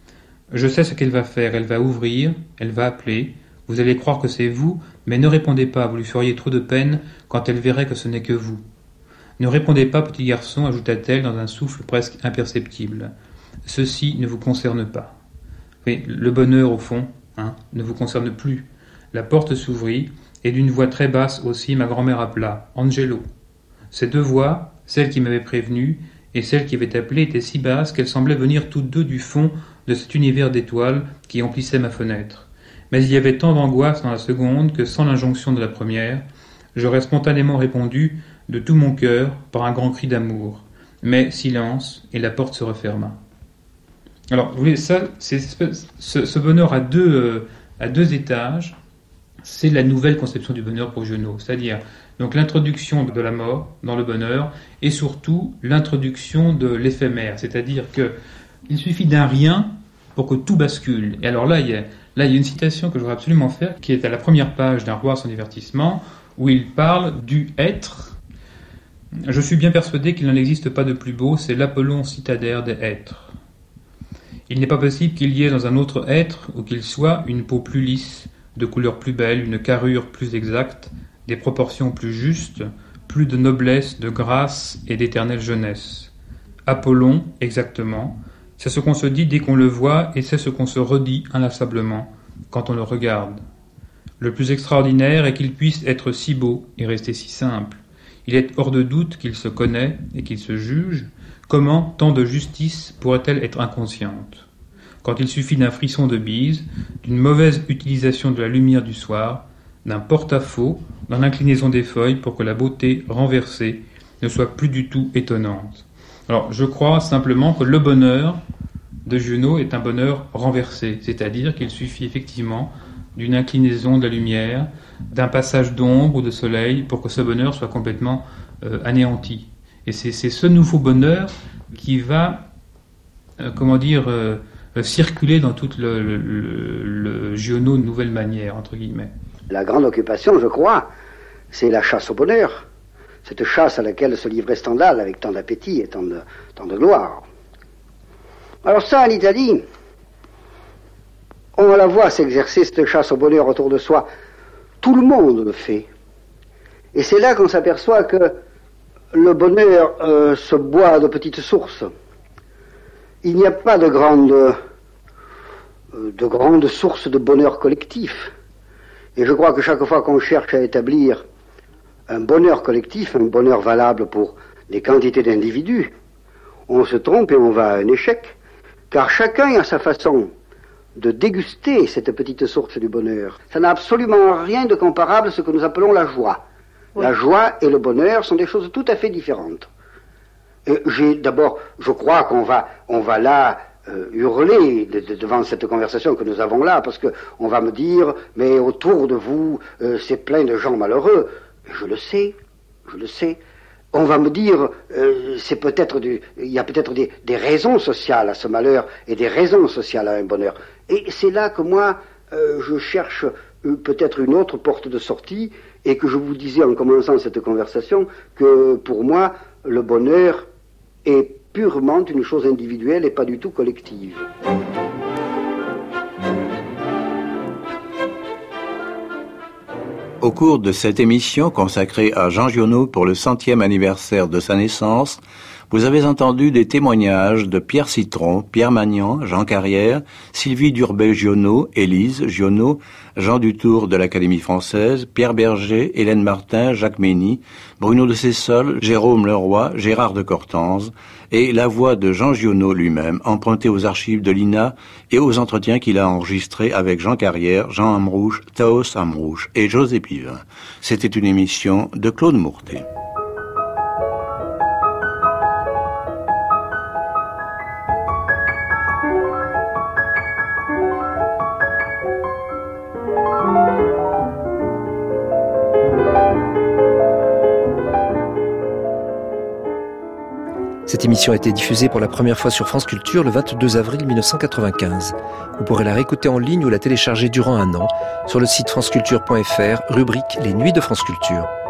Je sais ce qu'elle va faire, elle va ouvrir, elle va appeler, vous allez croire que c'est vous, mais ne répondez pas, vous lui feriez trop de peine quand elle verrait que ce n'est que vous. Ne répondez pas, petit garçon, ajouta-t-elle dans un souffle presque imperceptible. Ceci ne vous concerne pas. Oui, le bonheur, au fond, hein, ne vous concerne plus. La porte s'ouvrit, et d'une voix très basse aussi, ma grand-mère appela « Angelo ». Ces deux voix, celle qui m'avait prévenu et celle qui avait appelé, étaient si basses qu'elles semblaient venir toutes deux du fond de cet univers d'étoiles qui emplissait ma fenêtre. Mais il y avait tant d'angoisse dans la seconde que, sans l'injonction de la première, j'aurais spontanément répondu de tout mon cœur par un grand cri d'amour. Mais silence, et la porte se referma. Alors, vous voyez, ça, c'est ce, ce bonheur à deux, euh, à deux étages, c'est la nouvelle conception du bonheur pour Giono, c'est-à-dire donc l'introduction de la mort dans le bonheur et surtout l'introduction de l'éphémère, c'est-à-dire que il suffit d'un rien pour que tout bascule. Et alors là, il y a, là, il y a une citation que je voudrais absolument faire, qui est à la première page d'Un roi sans divertissement, où il parle du être. Je suis bien persuadé qu'il n'en existe pas de plus beau, c'est l'Apollon citadère des êtres. Il n'est pas possible qu'il y ait dans un autre être, ou qu'il soit, une peau plus lisse, de couleur plus belle, une carrure plus exacte, des proportions plus justes, plus de noblesse, de grâce et d'éternelle jeunesse. Apollon, exactement, c'est ce qu'on se dit dès qu'on le voit et c'est ce qu'on se redit inlassablement quand on le regarde. Le plus extraordinaire est qu'il puisse être si beau et rester si simple. Il est hors de doute qu'il se connaît et qu'il se juge. Comment tant de justice pourrait-elle être inconsciente ? Quand il suffit d'un frisson de bise, d'une mauvaise utilisation de la lumière du soir, d'un porte-à-faux, dans l'inclinaison des feuilles pour que la beauté renversée ne soit plus du tout étonnante. Alors, je crois simplement que le bonheur de Giono est un bonheur renversé, c'est-à-dire qu'il suffit effectivement d'une inclinaison de la lumière, d'un passage d'ombre ou de soleil pour que ce bonheur soit complètement euh, anéanti. Et c'est, c'est ce nouveau bonheur qui va, euh, comment dire, euh, circuler dans tout le, le, le, le Giono de nouvelle manière, entre guillemets. La grande occupation, je crois, c'est la chasse au bonheur. Cette chasse à laquelle se livrait Stendhal avec tant d'appétit et tant de, tant de gloire. Alors ça, en Italie, on la voit s'exercer cette chasse au bonheur autour de soi. Tout le monde le fait. Et c'est là qu'on s'aperçoit que le bonheur euh, se boit de petites sources. Il n'y a pas de grandes, euh, de grandes sources de bonheur collectif. Et je crois que chaque fois qu'on cherche à établir un bonheur collectif, un bonheur valable pour des quantités d'individus, on se trompe et on va à un échec. Car chacun a sa façon de déguster cette petite source du bonheur. Ça n'a absolument rien de comparable à ce que nous appelons la joie. Oui. La joie et le bonheur sont des choses tout à fait différentes. Et j'ai d'abord, je crois qu'on va, on va là euh, hurler de, de, devant cette conversation que nous avons là, parce que on va me dire, mais autour de vous, euh, c'est plein de gens malheureux. Je le sais, je le sais. On va me dire, euh, c'est peut-être du, il y a peut-être des, des raisons sociales à ce malheur et des raisons sociales à un bonheur. Et c'est là que moi, euh, je cherche euh, peut-être une autre porte de sortie et que je vous disais en commençant cette conversation que pour moi, le bonheur est purement une chose individuelle et pas du tout collective. Au cours de cette émission consacrée à Jean Giono pour le centième anniversaire de sa naissance, vous avez entendu des témoignages de Pierre Citron, Pierre Magnan, Jean Carrière, Sylvie Durbet-Giono, Élise Giono, Jean Dutour de l'Académie française, Pierre Berger, Hélène Martin, Jacques Mény, Bruno de Sessol, Jérôme Leroy, Gérard de Cortanze, et la voix de Jean Giono lui-même, empruntée aux archives de l'I N A et aux entretiens qu'il a enregistrés avec Jean Carrière, Jean Amrouche, Taos Amrouche et José Pivin. C'était une émission de Claude Mourtet. Cette émission a été diffusée pour la première fois sur France Culture le vingt-deux avril mille neuf cent quatre-vingt-quinze. Vous pourrez la réécouter en ligne ou la télécharger durant un an sur le site franceculture point f r, rubrique Les Nuits de France Culture.